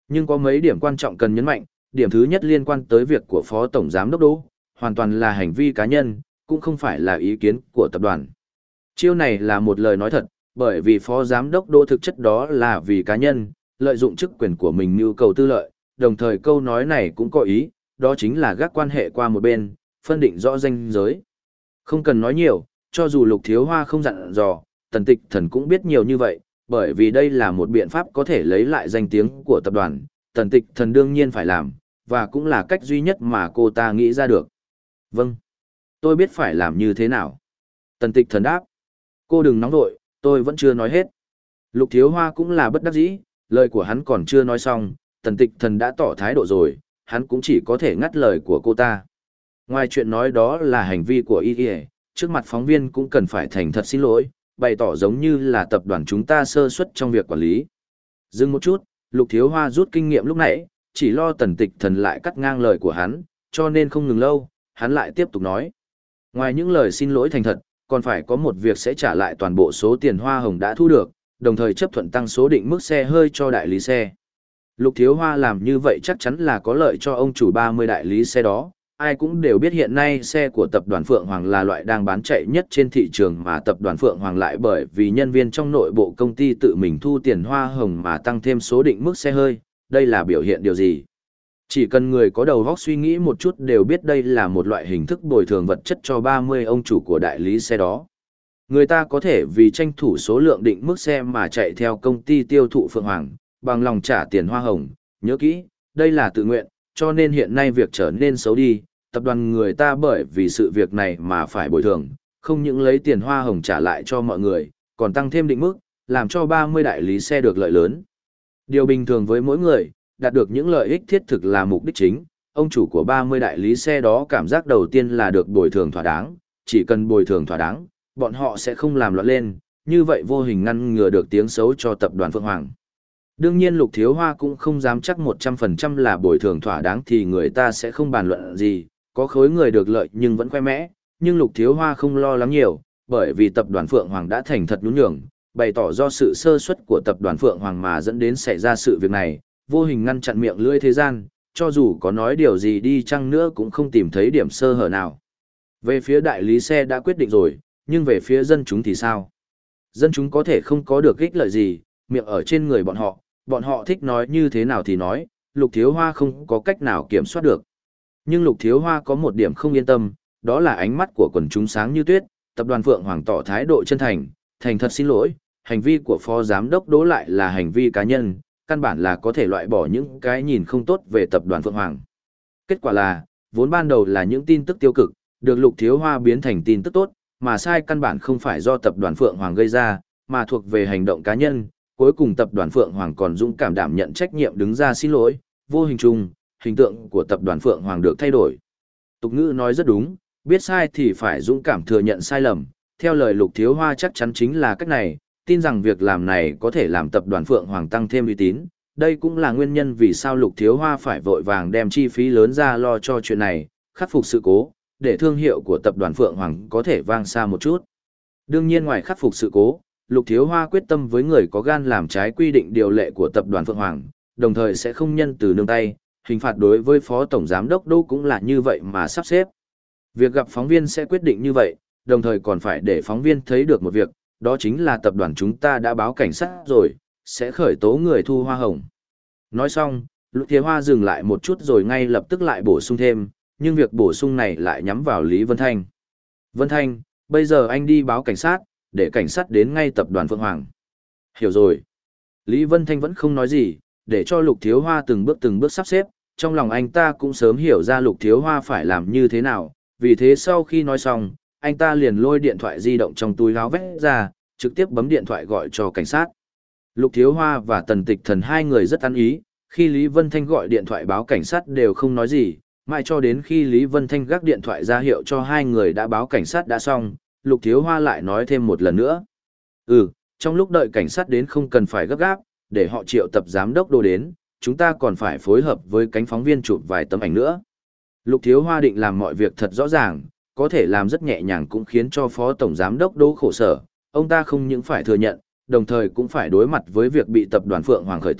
[SPEAKER 1] Nhưng có mấy điểm quan trọng cần nhấn mạnh, điểm thứ nhất liên quan tới việc của Phó Tổng Giám Đốc Đỗ, hoàn toàn là hành vi cá nhân, cũng không phải là ý kiến của tập đoàn. Chiêu này là một lời nói thật, bởi vì Phó Giám Đốc Đỗ thực chất đó là vì cá nhân, lợi dụng chức quyền của mình nhu cầu tư lợi, đồng thời câu nói này cũng có ý, đó chính là gác quan hệ qua một bên, phân định rõ ranh giới. Không cần nói nhiều, cho dù Lục Thiếu Hoa không dặn dò, Tần Tịch Thần cũng biết nhiều như vậy, bởi vì đây là một biện pháp có thể lấy lại danh tiếng của tập đoàn, Tần Tịch Thần đương nhiên phải làm, và cũng là cách duy nhất mà cô ta nghĩ ra được. Vâng, tôi biết phải làm như thế nào. Tần Tịch Thần đáp, cô đừng nóng vội, tôi vẫn chưa nói hết. Lục Thiếu Hoa cũng là bất đắc dĩ, lời của hắn còn chưa nói xong, Tần Tịch Thần đã tỏ thái độ rồi, hắn cũng chỉ có thể ngắt lời của cô ta. Ngoài chuyện nói đó là hành vi của y y, trước mặt phóng viên cũng cần phải thành thật xin lỗi, bày tỏ giống như là tập đoàn chúng ta sơ suất trong việc quản lý. Dừng một chút, Lục Thiếu Hoa rút kinh nghiệm lúc nãy, chỉ lo Tần Tịch Thần lại cắt ngang lời của hắn, cho nên không ngừng lâu, hắn lại tiếp tục nói. Ngoài những lời xin lỗi thành thật, còn phải có một việc sẽ trả lại toàn bộ số tiền hoa hồng đã thu được, đồng thời chấp thuận tăng số định mức xe hơi cho đại lý xe. Lục Thiếu Hoa làm như vậy chắc chắn là có lợi cho ông chủ ba mươi đại lý xe đó. Ai cũng đều biết hiện nay xe của tập đoàn Phượng Hoàng là loại đang bán chạy nhất trên thị trường, mà tập đoàn Phượng Hoàng lại bởi vì nhân viên trong nội bộ công ty tự mình thu tiền hoa hồng mà tăng thêm số định mức xe hơi. Đây là biểu hiện điều gì? Chỉ cần người có đầu óc suy nghĩ một chút đều biết đây là một loại hình thức bồi thường vật chất cho ba mươi ông chủ của đại lý xe đó. Người ta có thể vì tranh thủ số lượng định mức xe mà chạy theo công ty tiêu thụ Phượng Hoàng, bằng lòng trả tiền hoa hồng. Nhớ kỹ, đây là tự nguyện, cho nên hiện nay việc trở nên xấu đi. Tập đoàn người ta bởi vì sự việc này mà phải bồi thường, không những lấy tiền hoa hồng trả lại cho mọi người, còn tăng thêm định mức, làm cho ba mươi đại lý xe được lợi lớn. Điều bình thường với mỗi người, đạt được những lợi ích thiết thực là mục đích chính, ông chủ của ba mươi đại lý xe đó cảm giác đầu tiên là được bồi thường thỏa đáng, chỉ cần bồi thường thỏa đáng, bọn họ sẽ không làm loạn lên, như vậy vô hình ngăn ngừa được tiếng xấu cho tập đoàn Phượng Hoàng. Đương nhiên Lục Thiếu Hoa cũng không dám chắc một trăm phần trăm là bồi thường thỏa đáng thì người ta sẽ không bàn luận gì, có khối người được lợi nhưng vẫn khoe mẽ, nhưng Lục Thiếu Hoa không lo lắng nhiều, bởi vì tập đoàn Phượng Hoàng đã thành thật nhún nhường, bày tỏ do sự sơ suất của tập đoàn Phượng Hoàng mà dẫn đến xảy ra sự việc này, vô hình ngăn chặn miệng lưỡi thế gian, cho dù có nói điều gì đi chăng nữa cũng không tìm thấy điểm sơ hở nào. Về phía đại lý xe đã quyết định rồi, nhưng về phía dân chúng thì sao? Dân chúng có thể không có được ích lợi gì, miệng ở trên người bọn họ, bọn họ thích nói như thế nào thì nói, Lục Thiếu Hoa không có cách nào kiểm soát được. Nhưng Lục Thiếu Hoa có một điểm không yên tâm, đó là ánh mắt của quần chúng sáng như tuyết, tập đoàn Phượng Hoàng tỏ thái độ chân thành, thành thật xin lỗi, hành vi của Phó Giám đốc Đỗ lại là hành vi cá nhân, căn bản là có thể loại bỏ những cái nhìn không tốt về tập đoàn Phượng Hoàng. Kết quả là, vốn ban đầu là những tin tức tiêu cực, được Lục Thiếu Hoa biến thành tin tức tốt, mà sai căn bản không phải do tập đoàn Phượng Hoàng gây ra, mà thuộc về hành động cá nhân. Cuối cùng tập đoàn Phượng Hoàng còn dũng cảm đảm nhận trách nhiệm đứng ra xin lỗi, vô hình chung, hình tượng của tập đoàn Phượng Hoàng được thay đổi. Tục ngữ nói rất đúng, biết sai thì phải dũng cảm thừa nhận sai lầm, theo lời Lục Thiếu Hoa chắc chắn chính là cách này, tin rằng việc làm này có thể làm tập đoàn Phượng Hoàng tăng thêm uy tín, đây cũng là nguyên nhân vì sao Lục Thiếu Hoa phải vội vàng đem chi phí lớn ra lo cho chuyện này, khắc phục sự cố, để thương hiệu của tập đoàn Phượng Hoàng có thể vang xa một chút. Đương nhiên ngoài khắc phục sự cố, Lục Thiếu Hoa quyết tâm với người có gan làm trái quy định điều lệ của tập đoàn Phượng Hoàng, đồng thời sẽ không nhân từ nương tay, hình phạt đối với Phó Tổng Giám đốc Đỗ cũng là như vậy mà sắp xếp. Việc gặp phóng viên sẽ quyết định như vậy, đồng thời còn phải để phóng viên thấy được một việc, đó chính là tập đoàn chúng ta đã báo cảnh sát rồi, sẽ khởi tố người thu hoa hồng. Nói xong, Lục Thiếu Hoa dừng lại một chút rồi ngay lập tức lại bổ sung thêm, nhưng việc bổ sung này lại nhắm vào Lý Vân Thanh. Vân Thanh, bây giờ anh đi báo cảnh sát, để cảnh sát đến ngay tập đoàn Phượng Hoàng. Hiểu rồi. Lý Vân Thanh vẫn không nói gì, để cho Lục Thiếu Hoa từng bước từng bước sắp xếp, trong lòng anh ta cũng sớm hiểu ra Lục Thiếu Hoa phải làm như thế nào, vì thế sau khi nói xong, anh ta liền lôi điện thoại di động trong túi áo vét ra, trực tiếp bấm điện thoại gọi cho cảnh sát. Lục Thiếu Hoa và Tần Tịch Thần hai người rất ăn ý, khi Lý Vân Thanh gọi điện thoại báo cảnh sát đều không nói gì, mãi cho đến khi Lý Vân Thanh gác điện thoại ra hiệu cho hai người đã báo cảnh sát đã xong, Lục Thiếu Hoa lại nói thêm một lần nữa. Ừ, trong lúc đợi cảnh sát đến không cần phải gấp gáp, để họ triệu tập giám đốc Đỗ đến, chúng ta còn phải phối hợp với cánh phóng viên chụp vài tấm ảnh nữa. Lục Thiếu Hoa định làm mọi việc thật rõ ràng, có thể làm rất nhẹ nhàng cũng khiến cho Phó Tổng Giám đốc Đỗ khổ sở, ông ta không những phải thừa nhận, đồng thời cũng phải đối mặt với việc bị tập đoàn Phượng Hoàng khởi tố,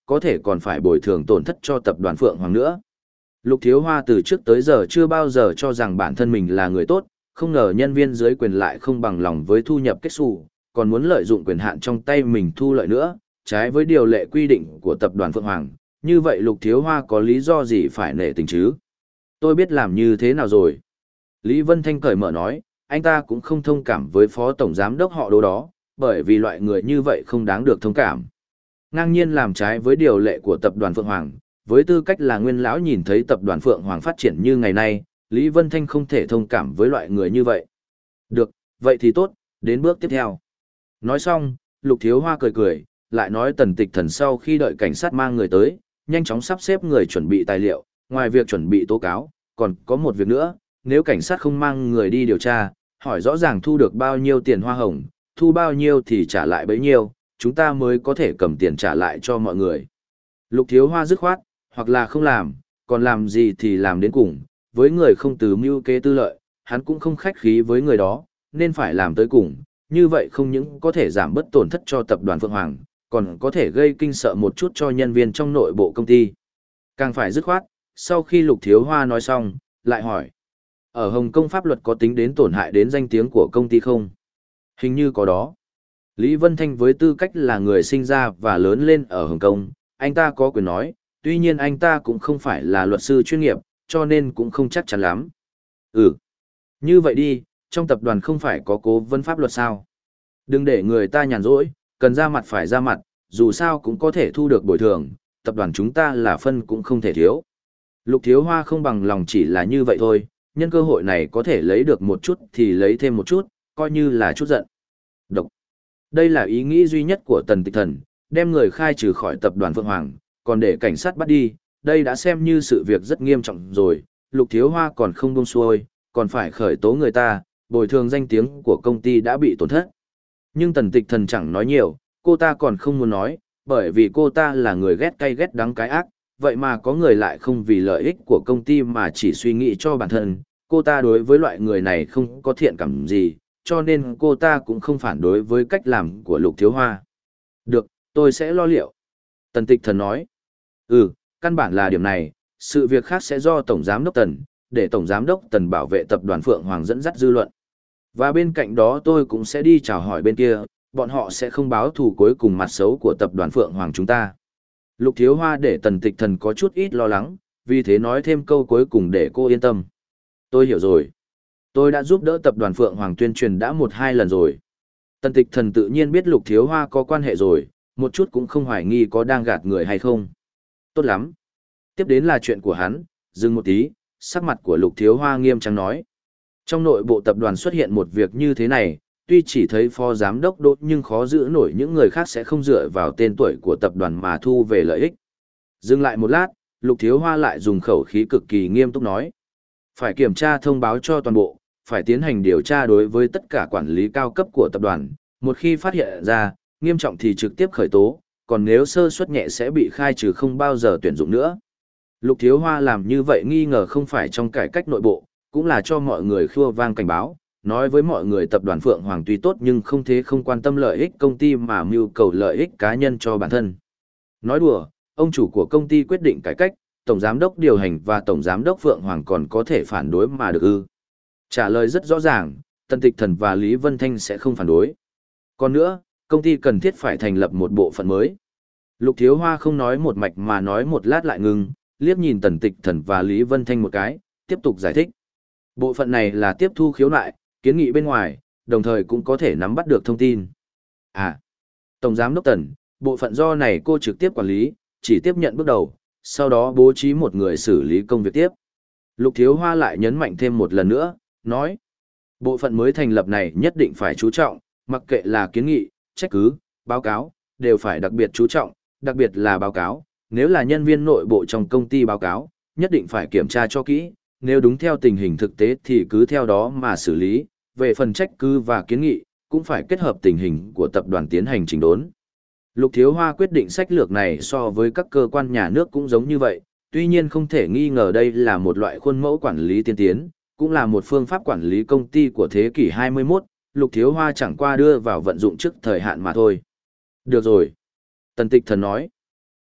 [SPEAKER 1] có thể còn phải bồi thường tổn thất cho tập đoàn Phượng Hoàng nữa. Lục Thiếu Hoa từ trước tới giờ chưa bao giờ cho rằng bản thân mình là người tốt, không ngờ nhân viên dưới quyền lại không bằng lòng với thu nhập kết xù, còn muốn lợi dụng quyền hạn trong tay mình thu lợi nữa, trái với điều lệ quy định của tập đoàn Phượng Hoàng. Như vậy Lục Thiếu Hoa có lý do gì phải nể tình chứ? Tôi biết làm như thế nào rồi. Lý Vân Thanh cởi mở nói, anh ta cũng không thông cảm với phó tổng giám đốc họ Đỗ đó, bởi vì loại người như vậy không đáng được thông cảm. Ngang nhiên làm trái với điều lệ của tập đoàn Phượng Hoàng, với tư cách là nguyên lão nhìn thấy tập đoàn Phượng Hoàng phát triển như ngày nay, Lý Vân Thanh không thể thông cảm với loại người như vậy. Được, vậy thì tốt, đến bước tiếp theo. Nói xong, Lục Thiếu Hoa cười cười, lại nói Tần Tịch Thần sau khi đợi cảnh sát mang người tới, nhanh chóng sắp xếp người chuẩn bị tài liệu, ngoài việc chuẩn bị tố cáo, còn có một việc nữa, nếu cảnh sát không mang người đi điều tra, hỏi rõ ràng thu được bao nhiêu tiền hoa hồng, thu bao nhiêu thì trả lại bấy nhiêu, chúng ta mới có thể cầm tiền trả lại cho mọi người. Lục Thiếu Hoa dứt khoát, hoặc là không làm, còn làm gì thì làm đến cùng, với người không từ mưu kế tư lợi, hắn cũng không khách khí với người đó, nên phải làm tới cùng, như vậy không những có thể giảm bớt tổn thất cho tập đoàn Phượng Hoàng, còn có thể gây kinh sợ một chút cho nhân viên trong nội bộ công ty. Càng phải dứt khoát, sau khi Lục Thiếu Hoa nói xong, lại hỏi, ở Hồng Kông pháp luật có tính đến tổn hại đến danh tiếng của công ty không? Hình như có đó. Lý Vân Thanh với tư cách là người sinh ra và lớn lên ở Hồng Kông, anh ta có quyền nói, tuy nhiên anh ta cũng không phải là luật sư chuyên nghiệp, cho nên cũng không chắc chắn lắm. Ừ. Như vậy đi, trong tập đoàn không phải có cố vấn pháp luật sao? Đừng để người ta nhàn rỗi, cần ra mặt phải ra mặt, dù sao cũng có thể thu được bồi thường, tập đoàn chúng ta là phân cũng không thể thiếu. Lục Thiếu Hoa không bằng lòng chỉ là như vậy thôi, nhân cơ hội này có thể lấy được một chút thì lấy thêm một chút, coi như là chút giận. Độc. Đây là ý nghĩ duy nhất của Tần Tịch Thần, đem người khai trừ khỏi tập đoàn Phượng Hoàng, còn để cảnh sát bắt đi, đây đã xem như sự việc rất nghiêm trọng rồi, Lục Thiếu Hoa còn không buông xuôi, còn phải khởi tố người ta, bồi thường danh tiếng của công ty đã bị tổn thất. Nhưng Tần Tịch Thần chẳng nói nhiều, cô ta còn không muốn nói, bởi vì cô ta là người ghét cay ghét đắng cái ác, vậy mà có người lại không vì lợi ích của công ty mà chỉ suy nghĩ cho bản thân, cô ta đối với loại người này không có thiện cảm gì, cho nên cô ta cũng không phản đối với cách làm của Lục Thiếu Hoa. Được, tôi sẽ lo liệu. Tần Tịch Thần nói. Ừ, căn bản là điểm này, sự việc khác sẽ do Tổng Giám đốc Tần, để Tổng Giám đốc Tần bảo vệ tập đoàn Phượng Hoàng dẫn dắt dư luận. Và bên cạnh đó tôi cũng sẽ đi chào hỏi bên kia, bọn họ sẽ không báo thù cuối cùng mặt xấu của tập đoàn Phượng Hoàng chúng ta. Lục Thiếu Hoa để Tần Tịch Thần có chút ít lo lắng, vì thế nói thêm câu cuối cùng để cô yên tâm. Tôi hiểu rồi. Tôi đã giúp đỡ tập đoàn Phượng Hoàng tuyên truyền đã một hai lần rồi. Tần Tịch Thần tự nhiên biết Lục Thiếu Hoa có quan hệ rồi, một chút cũng không hoài nghi có đang gạt người hay không. Tốt lắm. Tiếp đến là chuyện của hắn, dừng một tí, sắc mặt của Lục Thiếu Hoa nghiêm trang nói. Trong nội bộ tập đoàn xuất hiện một việc như thế này, tuy chỉ thấy phó giám đốc đốt nhưng khó giữ nổi những người khác sẽ không dựa vào tên tuổi của tập đoàn mà thu về lợi ích. Dừng lại một lát, Lục Thiếu Hoa lại dùng khẩu khí cực kỳ nghiêm túc nói. Phải kiểm tra thông báo cho toàn bộ, phải tiến hành điều tra đối với tất cả quản lý cao cấp của tập đoàn, một khi phát hiện ra, nghiêm trọng thì trực tiếp khởi tố, còn nếu sơ suất nhẹ sẽ bị khai trừ không bao giờ tuyển dụng nữa. Lục Thiếu Hoa làm như vậy nghi ngờ không phải trong cải cách nội bộ, cũng là cho mọi người khua vang cảnh báo, nói với mọi người tập đoàn Phượng Hoàng tuy tốt nhưng không thế không quan tâm lợi ích công ty mà mưu cầu lợi ích cá nhân cho bản thân. Nói đùa, ông chủ của công ty quyết định cải cách, tổng giám đốc điều hành và tổng giám đốc Phượng Hoàng còn có thể phản đối mà được ư? Trả lời rất rõ ràng, Tần Tịch Thần và Lý Vân Thanh sẽ không phản đối. Còn nữa, công ty cần thiết phải thành lập một bộ phận mới. Lục Thiếu Hoa không nói một mạch mà nói một lát lại ngừng, liếc nhìn Tần Tịch Thần và Lý Vân Thanh một cái, tiếp tục giải thích. Bộ phận này là tiếp thu khiếu nại, kiến nghị bên ngoài, đồng thời cũng có thể nắm bắt được thông tin. À, Tổng Giám đốc Tần, bộ phận do này cô trực tiếp quản lý, chỉ tiếp nhận bước đầu, sau đó bố trí một người xử lý công việc tiếp. Lục Thiếu Hoa lại nhấn mạnh thêm một lần nữa, nói, bộ phận mới thành lập này nhất định phải chú trọng, mặc kệ là kiến nghị, trách cứ, báo cáo, đều phải đặc biệt chú trọng, đặc biệt là báo cáo, nếu là nhân viên nội bộ trong công ty báo cáo, nhất định phải kiểm tra cho kỹ, nếu đúng theo tình hình thực tế thì cứ theo đó mà xử lý, về phần trách cứ và kiến nghị, cũng phải kết hợp tình hình của tập đoàn tiến hành chỉnh đốn. Lục Thiếu Hoa quyết định sách lược này so với các cơ quan nhà nước cũng giống như vậy, tuy nhiên không thể nghi ngờ đây là một loại khuôn mẫu quản lý tiên tiến, cũng là một phương pháp quản lý công ty của thế kỷ hai mươi mốt, Lục Thiếu Hoa chẳng qua đưa vào vận dụng trước thời hạn mà thôi. Được rồi. Tần Tịch Thần nói.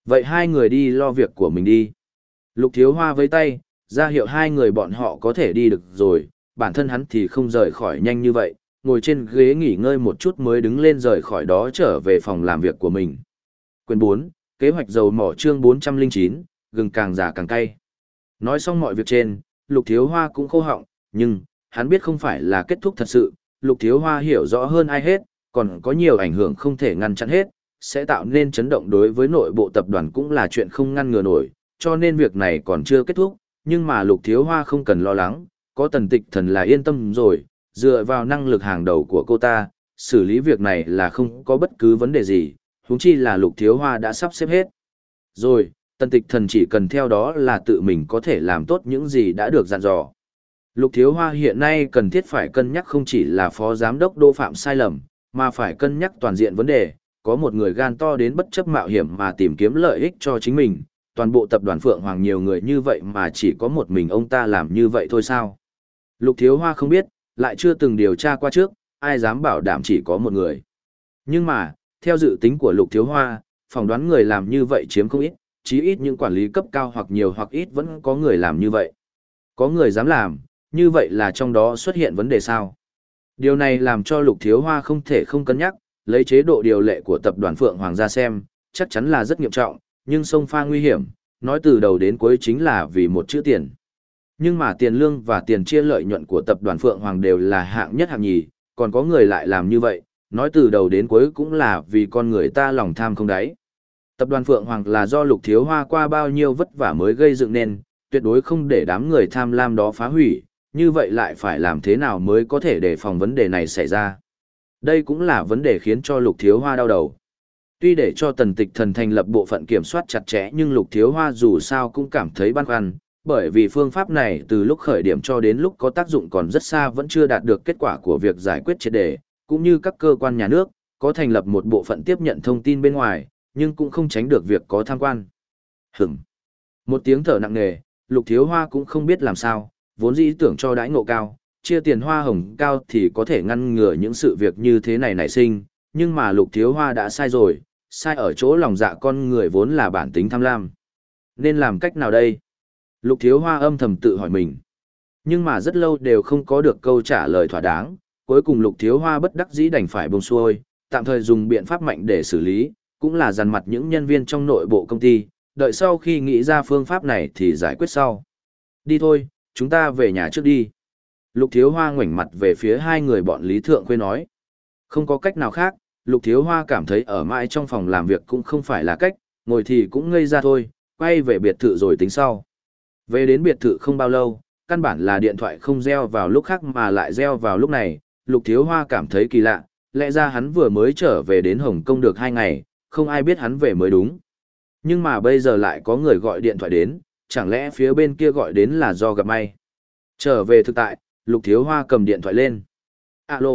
[SPEAKER 1] Vậy hai người đi lo việc của mình đi. Lục Thiếu Hoa với tay, ra hiệu hai người bọn họ có thể đi được rồi, bản thân hắn thì không rời khỏi nhanh như vậy, ngồi trên ghế nghỉ ngơi một chút mới đứng lên rời khỏi đó trở về phòng làm việc của mình. Quyền bốn, kế hoạch dầu mỏ chương bốn trăm lẻ chín, gừng càng già càng cay. Nói xong mọi việc trên, Lục Thiếu Hoa cũng khô họng, nhưng, hắn biết không phải là kết thúc thật sự, Lục Thiếu Hoa hiểu rõ hơn ai hết, còn có nhiều ảnh hưởng không thể ngăn chặn hết, sẽ tạo nên chấn động đối với nội bộ tập đoàn cũng là chuyện không ngăn ngừa nổi, cho nên việc này còn chưa kết thúc, nhưng mà Lục Thiếu Hoa không cần lo lắng, có Tần Tịch Thần là yên tâm rồi, dựa vào năng lực hàng đầu của cô ta, xử lý việc này là không có bất cứ vấn đề gì, huống chi là Lục Thiếu Hoa đã sắp xếp hết. Rồi, Tần Tịch Thần chỉ cần theo đó là tự mình có thể làm tốt những gì đã được dặn dò. Lục Thiếu Hoa hiện nay cần thiết phải cân nhắc không chỉ là phó giám đốc Đô phạm sai lầm, mà phải cân nhắc toàn diện vấn đề, có một người gan to đến bất chấp mạo hiểm mà tìm kiếm lợi ích cho chính mình, toàn bộ tập đoàn Phượng Hoàng nhiều người như vậy mà chỉ có một mình ông ta làm như vậy thôi sao? Lục Thiếu Hoa không biết, lại chưa từng điều tra qua trước, ai dám bảo đảm chỉ có một người. Nhưng mà, theo dự tính của Lục Thiếu Hoa, phỏng đoán người làm như vậy chiếm không ít, chí ít những quản lý cấp cao hoặc nhiều hoặc ít vẫn có người làm như vậy. Có người dám làm, như vậy là trong đó xuất hiện vấn đề sao? Điều này làm cho Lục Thiếu Hoa không thể không cân nhắc, lấy chế độ điều lệ của tập đoàn Phượng Hoàng ra xem, chắc chắn là rất nghiêm trọng, nhưng sông pha nguy hiểm, nói từ đầu đến cuối chính là vì một chữ tiền. Nhưng mà tiền lương và tiền chia lợi nhuận của tập đoàn Phượng Hoàng đều là hạng nhất hạng nhì, còn có người lại làm như vậy, nói từ đầu đến cuối cũng là vì con người ta lòng tham không đáy. Tập đoàn Phượng Hoàng là do Lục Thiếu Hoa qua bao nhiêu vất vả mới gây dựng nên, tuyệt đối không để đám người tham lam đó phá hủy, như vậy lại phải làm thế nào mới có thể đề phòng vấn đề này xảy ra. Đây cũng là vấn đề khiến cho Lục Thiếu Hoa đau đầu. Tuy để cho Tần Tịch Thần thành lập bộ phận kiểm soát chặt chẽ nhưng Lục Thiếu Hoa dù sao cũng cảm thấy băn khoăn, bởi vì phương pháp này từ lúc khởi điểm cho đến lúc có tác dụng còn rất xa vẫn chưa đạt được kết quả của việc giải quyết triệt đề, cũng như các cơ quan nhà nước, có thành lập một bộ phận tiếp nhận thông tin bên ngoài, nhưng cũng không tránh được việc có tham quan. Hửm. Một tiếng thở nặng nề, Lục Thiếu Hoa cũng không biết làm sao, vốn dĩ tưởng cho đãi ngộ cao, chia tiền hoa hồng cao thì có thể ngăn ngừa những sự việc như thế này nảy sinh, nhưng mà Lục Thiếu Hoa đã sai rồi, sai ở chỗ lòng dạ con người vốn là bản tính tham lam. Nên làm cách nào đây? Lục Thiếu Hoa âm thầm tự hỏi mình. Nhưng mà rất lâu đều không có được câu trả lời thỏa đáng, cuối cùng Lục Thiếu Hoa bất đắc dĩ đành phải buông xuôi, tạm thời dùng biện pháp mạnh để xử lý, cũng là dằn mặt những nhân viên trong nội bộ công ty, đợi sau khi nghĩ ra phương pháp này thì giải quyết sau. Đi thôi, chúng ta về nhà trước đi. Lục Thiếu Hoa ngoảnh mặt về phía hai người bọn Lý Thượng Khuê nói. Không có cách nào khác, Lục Thiếu Hoa cảm thấy ở mãi trong phòng làm việc cũng không phải là cách, ngồi thì cũng ngây ra thôi, quay về biệt thự rồi tính sau. Về đến biệt thự không bao lâu, căn bản là điện thoại không reo vào lúc khác mà lại reo vào lúc này, Lục Thiếu Hoa cảm thấy kỳ lạ, lẽ ra hắn vừa mới trở về đến Hồng Kông được hai ngày, không ai biết hắn về mới đúng. Nhưng mà bây giờ lại có người gọi điện thoại đến, chẳng lẽ phía bên kia gọi đến là do gặp may. Trở về thực tại, Lục Thiếu Hoa cầm điện thoại lên. Alo.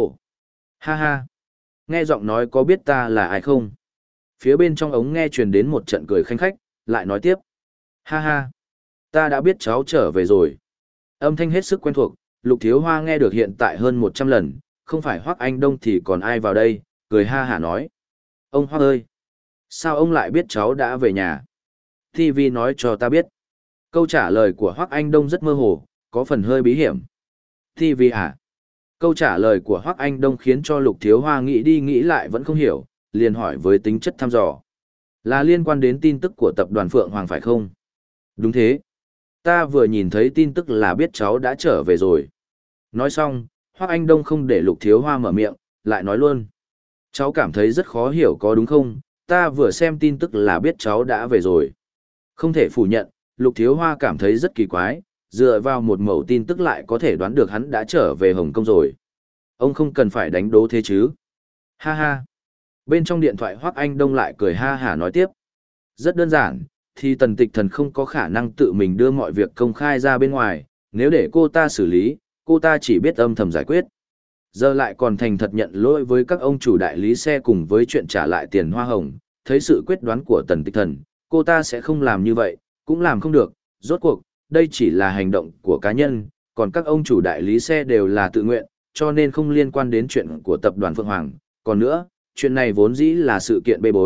[SPEAKER 1] Ha ha. Nghe giọng nói có biết ta là ai không? Phía bên trong ống nghe truyền đến một trận cười khanh khách, lại nói tiếp. Ha ha. Ta đã biết cháu trở về rồi. Âm thanh hết sức quen thuộc, Lục Thiếu Hoa nghe được hiện tại hơn một trăm lần, không phải Hoắc Anh Đông thì còn ai vào đây, cười ha hả nói. Ông Hoắc ơi! Sao ông lại biết cháu đã về nhà? ti vi nói cho ta biết. Câu trả lời của Hoắc Anh Đông rất mơ hồ, có phần hơi bí hiểm. ti vi à? Câu trả lời của Hoắc Anh Đông khiến cho Lục Thiếu Hoa nghĩ đi nghĩ lại vẫn không hiểu, liền hỏi với tính chất thăm dò. Là liên quan đến tin tức của tập đoàn Phượng Hoàng phải không? Đúng thế. Ta vừa nhìn thấy tin tức là biết cháu đã trở về rồi. Nói xong, Hoắc Anh Đông không để Lục Thiếu Hoa mở miệng, lại nói luôn. Cháu cảm thấy rất khó hiểu có đúng không? Ta vừa xem tin tức là biết cháu đã về rồi. Không thể phủ nhận, Lục Thiếu Hoa cảm thấy rất kỳ quái, dựa vào một mẩu tin tức lại có thể đoán được hắn đã trở về Hồng Kông rồi. Ông không cần phải đánh đố thế chứ. Ha ha. Bên trong điện thoại Hoắc Anh Đông lại cười ha hả nói tiếp. Rất đơn giản, thì Tần Tịch Thần không có khả năng tự mình đưa mọi việc công khai ra bên ngoài, nếu để cô ta xử lý, cô ta chỉ biết âm thầm giải quyết. Giờ lại còn thành thật nhận lỗi với các ông chủ đại lý xe cùng với chuyện trả lại tiền hoa hồng, thấy sự quyết đoán của Tần Tịch Thần, cô ta sẽ không làm như vậy, cũng làm không được, rốt cuộc, đây chỉ là hành động của cá nhân, còn các ông chủ đại lý xe đều là tự nguyện, cho nên không liên quan đến chuyện của tập đoàn Phượng Hoàng. Còn nữa, chuyện này vốn dĩ là sự kiện bê bối,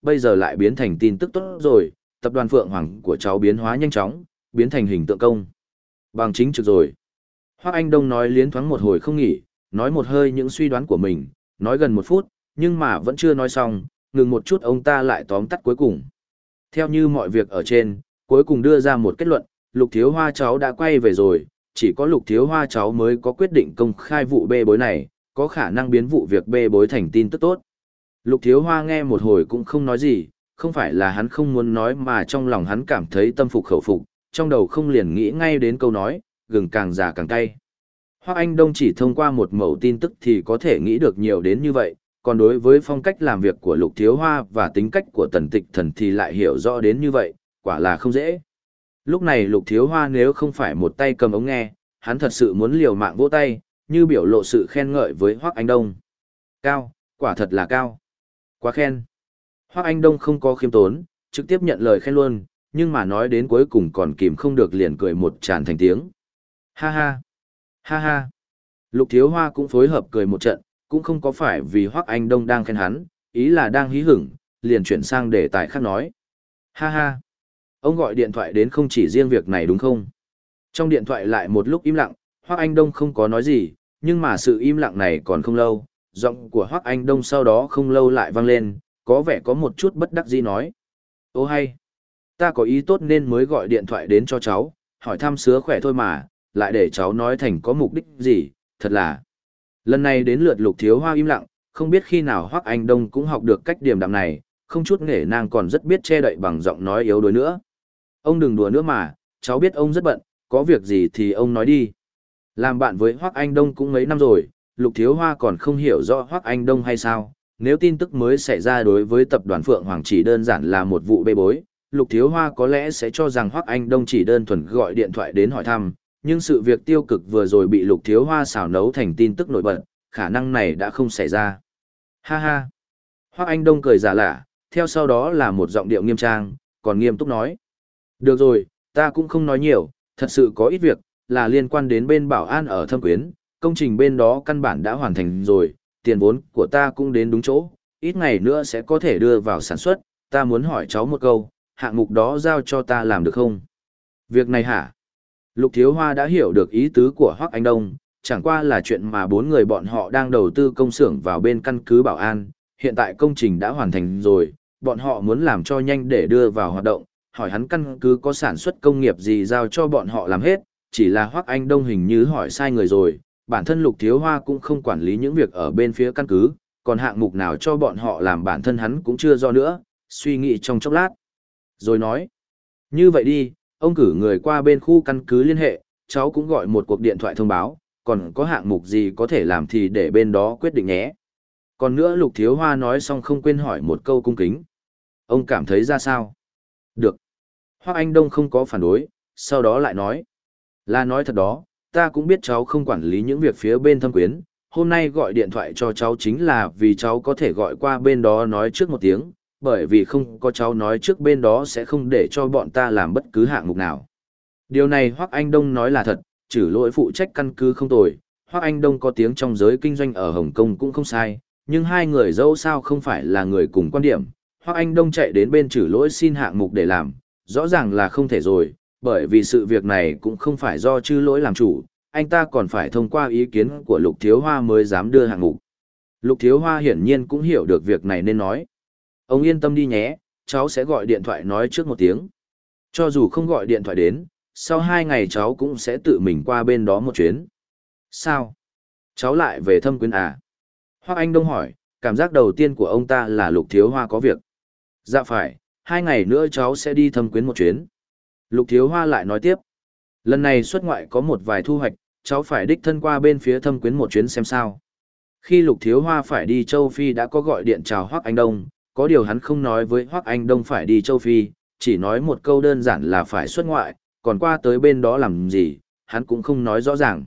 [SPEAKER 1] bây giờ lại biến thành tin tức tốt rồi, tập đoàn Phượng Hoàng của cháu biến hóa nhanh chóng, biến thành hình tượng công. Bằng chính trực rồi. Hoắc Anh Đông nói liến thoáng một hồi không nghỉ, nói một hơi những suy đoán của mình, nói gần một phút, nhưng mà vẫn chưa nói xong, ngừng một chút ông ta lại tóm tắt cuối cùng. Theo như mọi việc ở trên, cuối cùng đưa ra một kết luận, Lục Thiếu Hoa cháu đã quay về rồi, chỉ có Lục Thiếu Hoa cháu mới có quyết định công khai vụ bê bối này, có khả năng biến vụ việc bê bối thành tin tức tốt. Lục Thiếu Hoa nghe một hồi cũng không nói gì, không phải là hắn không muốn nói mà trong lòng hắn cảm thấy tâm phục khẩu phục, trong đầu không liền nghĩ ngay đến câu nói, gừng càng già càng cay. Hoắc Anh Đông chỉ thông qua một mẩu tin tức thì có thể nghĩ được nhiều đến như vậy, còn đối với phong cách làm việc của Lục Thiếu Hoa và tính cách của Tần Tịch Thần thì lại hiểu rõ đến như vậy, quả là không dễ. Lúc này Lục Thiếu Hoa nếu không phải một tay cầm ống nghe, hắn thật sự muốn liều mạng vỗ tay, như biểu lộ sự khen ngợi với Hoắc Anh Đông. Cao, quả thật là cao. Quá khen. Hoắc Anh Đông không có khiêm tốn, trực tiếp nhận lời khen luôn, nhưng mà nói đến cuối cùng còn kìm không được liền cười một tràn thành tiếng. Ha ha. Ha ha. Lục Thiếu Hoa cũng phối hợp cười một trận, cũng không có phải vì Hoắc Anh Đông đang khen hắn, ý là đang hí hửng, liền chuyển sang đề tài khác nói. Ha ha. Ông gọi điện thoại đến không chỉ riêng việc này đúng không? Trong điện thoại lại một lúc im lặng, Hoắc Anh Đông không có nói gì, nhưng mà sự im lặng này còn không lâu, giọng của Hoắc Anh Đông sau đó không lâu lại vang lên, có vẻ có một chút bất đắc dĩ nói. Ô hay, ta có ý tốt nên mới gọi điện thoại đến cho cháu, hỏi thăm sứa khỏe thôi mà, lại để cháu nói thành có mục đích gì, thật là. Lần này đến lượt Lục Thiếu Hoa im lặng, không biết khi nào Hoắc Anh Đông cũng học được cách điềm đạm này, không chút nể nang còn rất biết che đậy bằng giọng nói yếu đuối nữa. Ông đừng đùa nữa mà, cháu biết ông rất bận, có việc gì thì ông nói đi. Làm bạn với Hoắc Anh Đông cũng mấy năm rồi, Lục Thiếu Hoa còn không hiểu rõ Hoắc Anh Đông hay sao, nếu tin tức mới xảy ra đối với tập đoàn Phượng Hoàng chỉ đơn giản là một vụ bê bối, Lục Thiếu Hoa có lẽ sẽ cho rằng Hoắc Anh Đông chỉ đơn thuần gọi điện thoại đến hỏi thăm, nhưng sự việc tiêu cực vừa rồi bị Lục Thiếu Hoa xào nấu thành tin tức nổi bật, khả năng này đã không xảy ra. Ha ha. Hoắc Anh Đông cười giả lạ, theo sau đó là một giọng điệu nghiêm trang, còn nghiêm túc nói. Được rồi, ta cũng không nói nhiều, thật sự có ít việc, là liên quan đến bên bảo an ở Thâm Quyến, công trình bên đó căn bản đã hoàn thành rồi, tiền vốn của ta cũng đến đúng chỗ, ít ngày nữa sẽ có thể đưa vào sản xuất, ta muốn hỏi cháu một câu, hạng mục đó giao cho ta làm được không? Việc này hả? Lục Thiếu Hoa đã hiểu được ý tứ của Hoắc Anh Đông, chẳng qua là chuyện mà bốn người bọn họ đang đầu tư công xưởng vào bên căn cứ bảo an, hiện tại công trình đã hoàn thành rồi, bọn họ muốn làm cho nhanh để đưa vào hoạt động, hỏi hắn căn cứ có sản xuất công nghiệp gì giao cho bọn họ làm hết, chỉ là Hoắc Anh Đông hình như hỏi sai người rồi, bản thân Lục Thiếu Hoa cũng không quản lý những việc ở bên phía căn cứ, còn hạng mục nào cho bọn họ làm bản thân hắn cũng chưa do nữa, suy nghĩ trong chốc lát. Rồi nói, như vậy đi, ông cử người qua bên khu căn cứ liên hệ, cháu cũng gọi một cuộc điện thoại thông báo, còn có hạng mục gì có thể làm thì để bên đó quyết định nhé. Còn nữa Lục Thiếu Hoa nói xong không quên hỏi một câu cung kính. Ông cảm thấy ra sao? Được. Hoắc Anh Đông không có phản đối, sau đó lại nói. Là nói thật đó, ta cũng biết cháu không quản lý những việc phía bên Thâm Quyến, hôm nay gọi điện thoại cho cháu chính là vì cháu có thể gọi qua bên đó nói trước một tiếng, bởi vì không có cháu nói trước bên đó sẽ không để cho bọn ta làm bất cứ hạng mục nào. Điều này Hoắc Anh Đông nói là thật, trừ lỗi phụ trách căn cứ không tồi, Hoắc Anh Đông có tiếng trong giới kinh doanh ở Hồng Kông cũng không sai, nhưng hai người dẫu sao không phải là người cùng quan điểm, Hoắc Anh Đông chạy đến bên trừ lỗi xin hạng mục để làm, rõ ràng là không thể rồi, bởi vì sự việc này cũng không phải do chư lỗi làm chủ, anh ta còn phải thông qua ý kiến của Lục Thiếu Hoa mới dám đưa hạng mục. Lục Thiếu Hoa hiển nhiên cũng hiểu được việc này nên nói. Ông yên tâm đi nhé, cháu sẽ gọi điện thoại nói trước một tiếng. Cho dù không gọi điện thoại đến, sau hai ngày cháu cũng sẽ tự mình qua bên đó một chuyến. Sao? Cháu lại về Thâm Quyến à? Hoắc Anh Đông hỏi, cảm giác đầu tiên của ông ta là Lục Thiếu Hoa có việc. Dạ phải, hai ngày nữa cháu sẽ đi Thâm Quyến một chuyến. Lục Thiếu Hoa lại nói tiếp. Lần này xuất ngoại có một vài thu hoạch, cháu phải đích thân qua bên phía Thâm Quyến một chuyến xem sao. Khi Lục Thiếu Hoa phải đi Châu Phi đã có gọi điện chào Hoắc Anh Đông, có điều hắn không nói với Hoắc Anh Đông phải đi Châu Phi, chỉ nói một câu đơn giản là phải xuất ngoại, còn qua tới bên đó làm gì, hắn cũng không nói rõ ràng.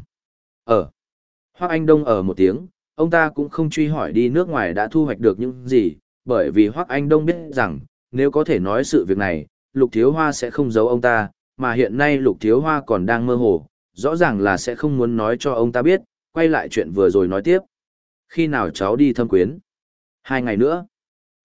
[SPEAKER 1] Ở. Hoắc Anh Đông ở một tiếng, ông ta cũng không truy hỏi đi nước ngoài đã thu hoạch được những gì, bởi vì Hoắc Anh Đông biết rằng, nếu có thể nói sự việc này, Lục Thiếu Hoa sẽ không giấu ông ta, mà hiện nay Lục Thiếu Hoa còn đang mơ hồ, rõ ràng là sẽ không muốn nói cho ông ta biết, quay lại chuyện vừa rồi nói tiếp. Khi nào cháu đi Thâm Quyến? Hai ngày nữa.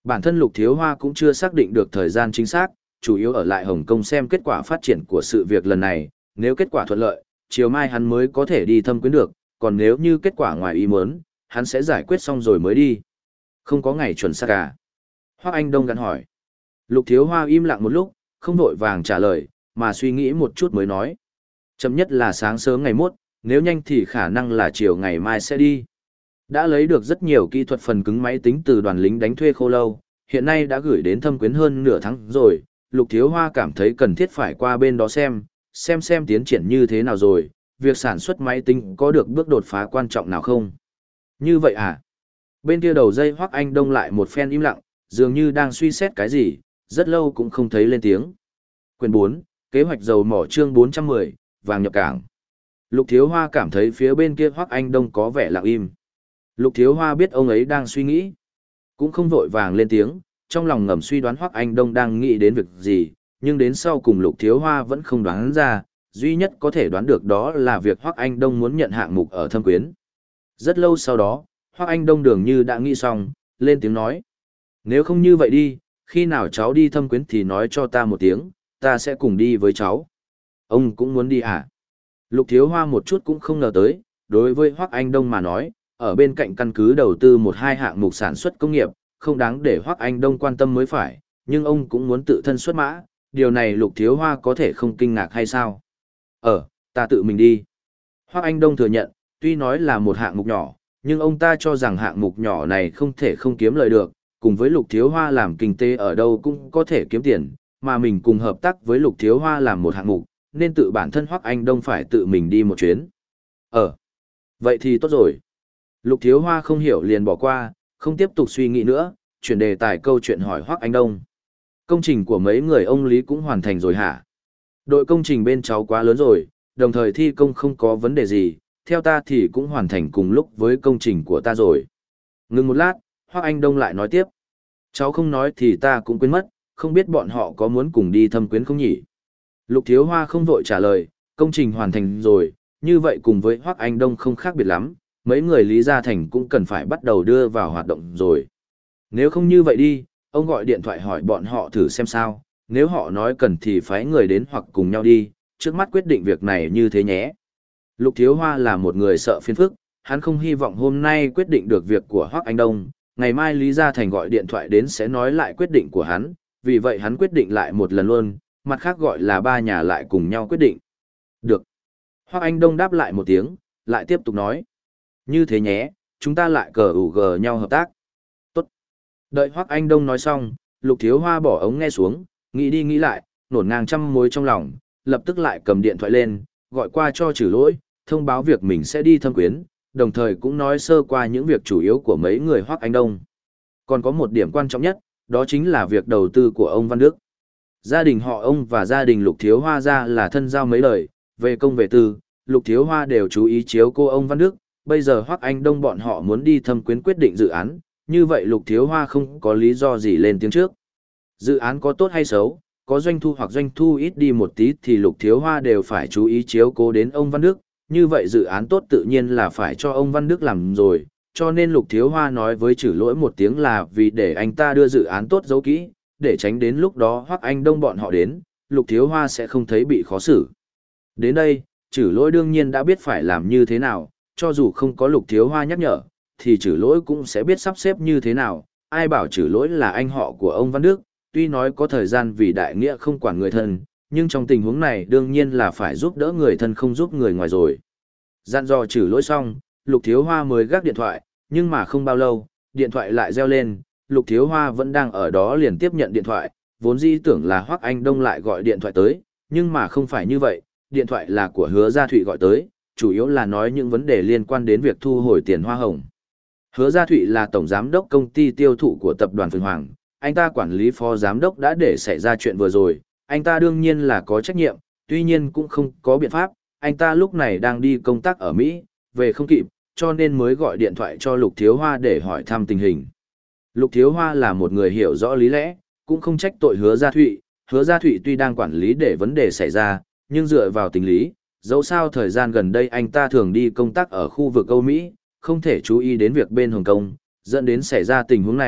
[SPEAKER 1] Bản thân Lục Thiếu Hoa cũng chưa xác định được thời gian chính xác, chủ yếu ở lại Hồng Kông xem kết quả phát triển của sự việc lần này, nếu kết quả thuận lợi, chiều mai hắn mới có thể đi thâm quyến được, còn nếu như kết quả ngoài ý muốn, hắn sẽ giải quyết xong rồi mới đi. Không có ngày chuẩn xác cả. Hoắc Anh Đông gắn hỏi. Lục Thiếu Hoa im lặng một lúc, không vội vàng trả lời, mà suy nghĩ một chút mới nói. Chậm nhất là sáng sớm ngày mốt, nếu nhanh thì khả năng là chiều ngày mai sẽ đi. Đã lấy được rất nhiều kỹ thuật phần cứng máy tính từ đoàn lính đánh thuê Khô Lâu, hiện nay đã gửi đến thâm quyến hơn nửa tháng rồi, Lục Thiếu Hoa cảm thấy cần thiết phải qua bên đó xem, xem xem tiến triển như thế nào rồi, việc sản xuất máy tính có được bước đột phá quan trọng nào không. Như vậy à? Bên kia đầu dây Hoắc Anh Đông lại một phen im lặng, dường như đang suy xét cái gì, rất lâu cũng không thấy lên tiếng. Quyển bốn, kế hoạch dầu mỏ chương bốn trăm mười, vàng nhập cảng. Lục Thiếu Hoa cảm thấy phía bên kia Hoắc Anh Đông có vẻ lặng im. Lục Thiếu Hoa biết ông ấy đang suy nghĩ, cũng không vội vàng lên tiếng, trong lòng ngầm suy đoán Hoắc Anh Đông đang nghĩ đến việc gì, nhưng đến sau cùng Lục Thiếu Hoa vẫn không đoán ra, duy nhất có thể đoán được đó là việc Hoắc Anh Đông muốn nhận hạng mục ở Thâm Quyến. Rất lâu sau đó, Hoắc Anh Đông dường như đã nghĩ xong, lên tiếng nói. Nếu không như vậy đi, khi nào cháu đi Thâm Quyến thì nói cho ta một tiếng, ta sẽ cùng đi với cháu. Ông cũng muốn đi à? Lục Thiếu Hoa một chút cũng không ngờ tới, đối với Hoắc Anh Đông mà nói, ở bên cạnh căn cứ đầu tư một hai hạng mục sản xuất công nghiệp, không đáng để Hoắc Anh Đông quan tâm mới phải, nhưng ông cũng muốn tự thân xuất mã, điều này Lục Thiếu Hoa có thể không kinh ngạc hay sao? Ờ, ta tự mình đi. Hoắc Anh Đông thừa nhận, tuy nói là một hạng mục nhỏ, nhưng ông ta cho rằng hạng mục nhỏ này không thể không kiếm lợi được, cùng với Lục Thiếu Hoa làm kinh tế ở đâu cũng có thể kiếm tiền, mà mình cùng hợp tác với Lục Thiếu Hoa làm một hạng mục, nên tự bản thân Hoắc Anh Đông phải tự mình đi một chuyến. Ờ, vậy thì tốt rồi. Lục Thiếu Hoa không hiểu liền bỏ qua, không tiếp tục suy nghĩ nữa, chuyển đề tài câu chuyện hỏi Hoắc Anh Đông. Công trình của mấy người ông Lý cũng hoàn thành rồi hả? Đội công trình bên cháu quá lớn rồi, đồng thời thi công không có vấn đề gì, theo ta thì cũng hoàn thành cùng lúc với công trình của ta rồi. Ngừng một lát, Hoắc Anh Đông lại nói tiếp. Cháu không nói thì ta cũng quên mất, không biết bọn họ có muốn cùng đi Thâm Quyến không nhỉ? Lục Thiếu Hoa không vội trả lời, công trình hoàn thành rồi, như vậy cùng với Hoắc Anh Đông không khác biệt lắm, mấy người Lý Gia Thành cũng cần phải bắt đầu đưa vào hoạt động rồi. Nếu không như vậy đi, ông gọi điện thoại hỏi bọn họ thử xem sao, nếu họ nói cần thì phái người đến hoặc cùng nhau đi, trước mắt quyết định việc này như thế nhé. Lục Thiếu Hoa là một người sợ phiền phức, hắn không hy vọng hôm nay quyết định được việc của Hoắc Anh Đông, ngày mai Lý Gia Thành gọi điện thoại đến sẽ nói lại quyết định của hắn, vì vậy hắn quyết định lại một lần luôn, mặt khác gọi là ba nhà lại cùng nhau quyết định. Được. Hoắc Anh Đông đáp lại một tiếng, lại tiếp tục nói. Như thế nhé, chúng ta lại cờ ủ gờ nhau hợp tác. Tốt. Đợi Hoắc Anh Đông nói xong, Lục Thiếu Hoa bỏ ống nghe xuống, nghĩ đi nghĩ lại, nổn ngang trăm mối trong lòng, lập tức lại cầm điện thoại lên, gọi qua cho Trử Lỗi, thông báo việc mình sẽ đi Thâm Quyến, đồng thời cũng nói sơ qua những việc chủ yếu của mấy người Hoắc Anh Đông. Còn có một điểm quan trọng nhất, đó chính là việc đầu tư của ông Văn Đức. Gia đình họ ông và gia đình Lục Thiếu Hoa ra là thân giao mấy lời, về công về tư, Lục Thiếu Hoa đều chú ý chiếu cô ông Văn Đức, bây giờ Hoắc Anh Đông bọn họ muốn đi Thâm Quyến quyết định dự án, như vậy Lục Thiếu Hoa không có lý do gì lên tiếng trước. Dự án có tốt hay xấu, có doanh thu hoặc doanh thu ít đi một tí thì Lục Thiếu Hoa đều phải chú ý chiếu cố đến ông Văn Đức, như vậy dự án tốt tự nhiên là phải cho ông Văn Đức làm rồi, cho nên Lục Thiếu Hoa nói với Trử Lỗi một tiếng là vì để anh ta đưa dự án tốt giấu kỹ, để tránh đến lúc đó Hoắc Anh Đông bọn họ đến, Lục Thiếu Hoa sẽ không thấy bị khó xử. Đến đây, Trử Lỗi đương nhiên đã biết phải làm như thế nào, cho dù không có Lục Thiếu Hoa nhắc nhở, thì Trử Lỗi cũng sẽ biết sắp xếp như thế nào, ai bảo Trử Lỗi là anh họ của ông Văn Đức, tuy nói có thời gian vì đại nghĩa không quản người thân, nhưng trong tình huống này đương nhiên là phải giúp đỡ người thân không giúp người ngoài rồi. Dặn dò Trử Lỗi xong, Lục Thiếu Hoa mới gác điện thoại, nhưng mà không bao lâu, điện thoại lại reo lên, Lục Thiếu Hoa vẫn đang ở đó liền tiếp nhận điện thoại, vốn dĩ tưởng là Hoắc Anh Đông lại gọi điện thoại tới, nhưng mà không phải như vậy, điện thoại là của Hứa Gia Thụy gọi tới, chủ yếu là nói những vấn đề liên quan đến việc thu hồi tiền hoa hồng. Hứa Gia Thụy là tổng giám đốc công ty tiêu thụ của tập đoàn Phượng Hoàng, anh ta quản lý phó giám đốc đã để xảy ra chuyện vừa rồi, anh ta đương nhiên là có trách nhiệm, tuy nhiên cũng không có biện pháp, anh ta lúc này đang đi công tác ở Mỹ, về không kịp, cho nên mới gọi điện thoại cho Lục Thiếu Hoa để hỏi thăm tình hình. Lục Thiếu Hoa là một người hiểu rõ lý lẽ, cũng không trách tội Hứa Gia Thụy, Hứa Gia Thụy tuy đang quản lý để vấn đề xảy ra, nhưng dựa vào tình lý, dẫu sao thời gian gần đây anh ta thường đi công tác ở khu vực Âu Mỹ, không thể chú ý đến việc bên Hồng Kông, dẫn đến xảy ra tình huống này,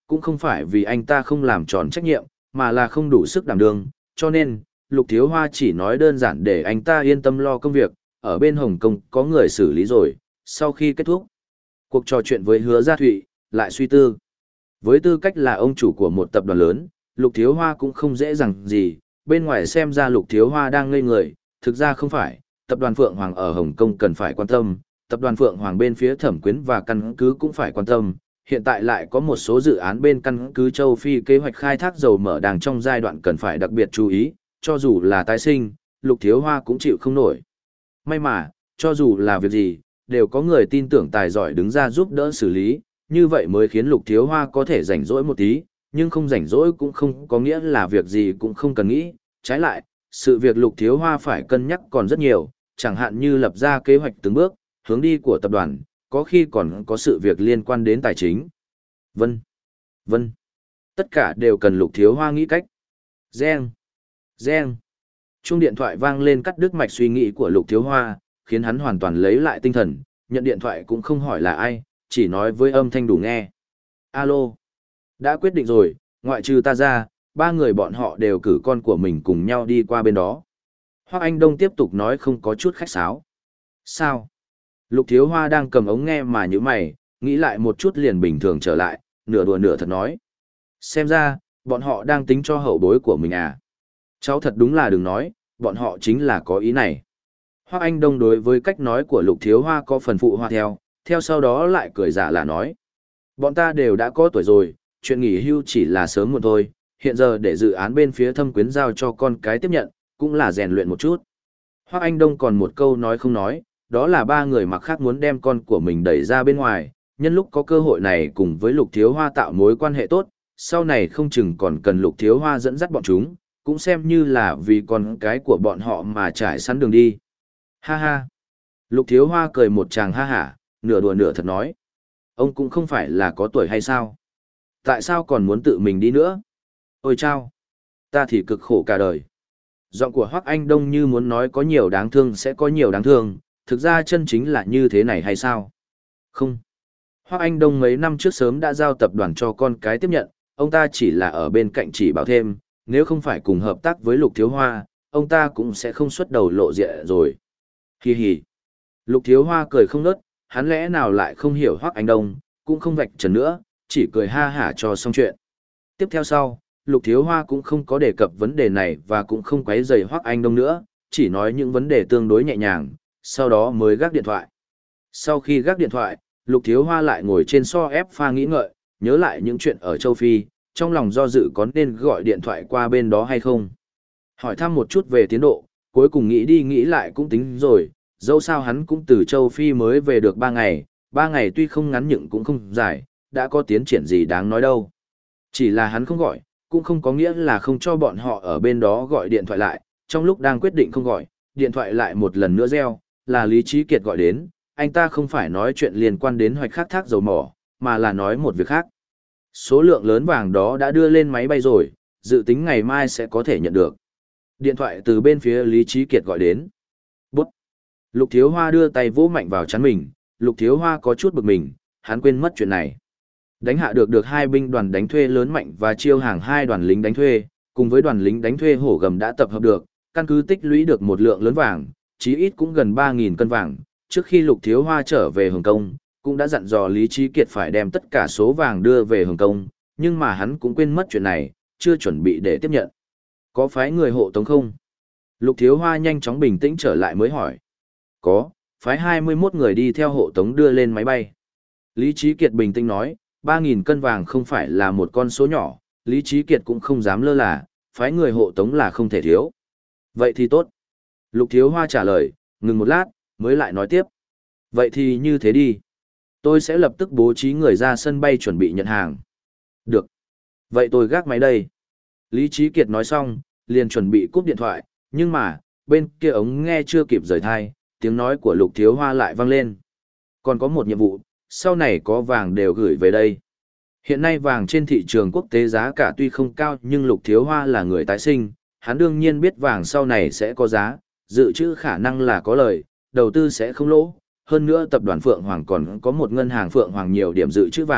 [SPEAKER 1] cũng không phải vì anh ta không làm tròn trách nhiệm, mà là không đủ sức đảm đương, cho nên, Lục Thiếu Hoa chỉ nói đơn giản để anh ta yên tâm lo công việc, ở bên Hồng Kông có người xử lý rồi, sau khi kết thúc. Cuộc trò chuyện với Hứa Gia Thụy, lại suy tư. Với tư cách là ông chủ của một tập đoàn lớn, Lục Thiếu Hoa cũng không dễ dàng gì, bên ngoài xem ra Lục Thiếu Hoa đang ngây người, thực ra không phải, tập đoàn Phượng Hoàng ở Hồng Kông cần phải quan tâm, tập đoàn Phượng Hoàng bên phía thẩm quyến và căn cứ cũng phải quan tâm, hiện tại lại có một số dự án bên căn cứ châu Phi kế hoạch khai thác dầu mỡ đang trong giai đoạn cần phải đặc biệt chú ý, cho dù là tái sinh, Lục Thiếu Hoa cũng chịu không nổi. May mà, cho dù là việc gì, đều có người tin tưởng tài giỏi đứng ra giúp đỡ xử lý, như vậy mới khiến Lục Thiếu Hoa có thể rảnh rỗi một tí, nhưng không rảnh rỗi cũng không có nghĩa là việc gì cũng không cần nghĩ, trái lại, sự việc Lục Thiếu Hoa phải cân nhắc còn rất nhiều, chẳng hạn như lập ra kế hoạch từng bước, hướng đi của tập đoàn, có khi còn có sự việc liên quan đến tài chính. Vân, vân, tất cả đều cần Lục Thiếu Hoa nghĩ cách. Reng, reng. Chuông điện thoại vang lên cắt đứt mạch suy nghĩ của Lục Thiếu Hoa, khiến hắn hoàn toàn lấy lại tinh thần, nhận điện thoại cũng không hỏi là ai, chỉ nói với âm thanh đủ nghe. Alo, đã quyết định rồi, ngoại trừ ta ra, ba người bọn họ đều cử con của mình cùng nhau đi qua bên đó. Hoắc Anh Đông tiếp tục nói không có chút khách sáo. Sao? Lục Thiếu Hoa đang cầm ống nghe mà như mày, nghĩ lại một chút liền bình thường trở lại, nửa đùa nửa thật nói. Xem ra, bọn họ đang tính cho hậu bối của mình à. Cháu thật đúng là đừng nói, bọn họ chính là có ý này. Hoắc Anh Đông đối với cách nói của Lục Thiếu Hoa có phần phụ hoa theo, theo sau đó lại cười giả là nói. Bọn ta đều đã có tuổi rồi, chuyện nghỉ hưu chỉ là sớm muộn thôi, hiện giờ để dự án bên phía thâm quyến giao cho con cái tiếp nhận, cũng là rèn luyện một chút. Hoắc Anh Đông còn một câu nói không nói, đó là ba người mặc khác muốn đem con của mình đẩy ra bên ngoài, nhân lúc có cơ hội này cùng với Lục Thiếu Hoa tạo mối quan hệ tốt, sau này không chừng còn cần Lục Thiếu Hoa dẫn dắt bọn chúng, cũng xem như là vì con cái của bọn họ mà trải sẵn đường đi. Ha ha. Lục Thiếu Hoa cười một tràng ha hả, nửa đùa nửa thật nói. Ông cũng không phải là có tuổi hay sao? Tại sao còn muốn tự mình đi nữa? Ôi chao! Ta thì cực khổ cả đời. Giọng của Hoắc Anh Đông như muốn nói có nhiều đáng thương sẽ có nhiều đáng thương, thực ra chân chính là như thế này hay sao? Không. Hoắc Anh Đông mấy năm trước sớm đã giao tập đoàn cho con cái tiếp nhận, ông ta chỉ là ở bên cạnh chỉ bảo thêm, nếu không phải cùng hợp tác với Lục Thiếu Hoa, ông ta cũng sẽ không xuất đầu lộ diện rồi. Hi hi. Lục Thiếu Hoa cười không ngớt, hắn lẽ nào lại không hiểu Hoắc Anh Đông, cũng không vạch trần nữa, chỉ cười ha hả cho xong chuyện. Tiếp theo sau, Lục Thiếu Hoa cũng không có đề cập vấn đề này và cũng không quấy rầy Hoắc Anh Đông nữa, chỉ nói những vấn đề tương đối nhẹ nhàng, sau đó mới gác điện thoại. Sau khi gác điện thoại, Lục Thiếu Hoa lại ngồi trên so ép pha nghĩ ngợi, nhớ lại những chuyện ở châu Phi, trong lòng do dự có nên gọi điện thoại qua bên đó hay không. Hỏi thăm một chút về tiến độ, cuối cùng nghĩ đi nghĩ lại cũng tính rồi, dẫu sao hắn cũng từ châu Phi mới về được ba ngày, ba ngày tuy không ngắn nhưng cũng không dài, đã có tiến triển gì đáng nói đâu. Chỉ là hắn không gọi, cũng không có nghĩa là không cho bọn họ ở bên đó gọi điện thoại lại, trong lúc đang quyết định không gọi, điện thoại lại một lần nữa reo, là Lý Trí Kiệt gọi đến, anh ta không phải nói chuyện liên quan đến hoạch khai thác dầu mỏ, mà là nói một việc khác. Số lượng lớn vàng đó đã đưa lên máy bay rồi, dự tính ngày mai sẽ có thể nhận được. Điện thoại từ bên phía Lý Trí Kiệt gọi đến. Bút. Lục Thiếu Hoa đưa tay vỗ mạnh vào trán mình, Lục Thiếu Hoa có chút bực mình, hắn quên mất chuyện này. Đánh hạ được được hai binh đoàn đánh thuê lớn mạnh và chiêu hàng hai đoàn lính đánh thuê, cùng với đoàn lính đánh thuê hổ gầm đã tập hợp được, căn cứ tích lũy được một lượng lớn vàng, chí ít cũng gần ba nghìn cân vàng. Trước khi Lục Thiếu Hoa trở về Hồng Kông, cũng đã dặn dò Lý Trí Kiệt phải đem tất cả số vàng đưa về Hồng Kông, nhưng mà hắn cũng quên mất chuyện này, chưa chuẩn bị để tiếp nhận. Có phái người hộ tống không? Lục Thiếu Hoa nhanh chóng bình tĩnh trở lại mới hỏi. Có, phái hai mươi mốt người đi theo hộ tống đưa lên máy bay. Lý Trí Kiệt bình tĩnh nói, ba nghìn cân vàng không phải là một con số nhỏ, Lý Trí Kiệt cũng không dám lơ là, phái người hộ tống là không thể thiếu. Vậy thì tốt. Lục Thiếu Hoa trả lời, ngừng một lát, mới lại nói tiếp. Vậy thì như thế đi. Tôi sẽ lập tức bố trí người ra sân bay chuẩn bị nhận hàng. Được. Vậy tôi gác máy đây. Lý Trí Kiệt nói xong, liền chuẩn bị cúp điện thoại, nhưng mà, bên kia ống nghe chưa kịp rời thai, tiếng nói của Lục Thiếu Hoa lại vang lên. Còn có một nhiệm vụ, sau này có vàng đều gửi về đây. Hiện nay vàng trên thị trường quốc tế giá cả tuy không cao nhưng Lục Thiếu Hoa là người tái sinh, hắn đương nhiên biết vàng sau này sẽ có giá, dự trữ khả năng là có lời, đầu tư sẽ không lỗ. Hơn nữa tập đoàn Phượng Hoàng còn có một ngân hàng Phượng Hoàng nhiều điểm dự trữ vàng,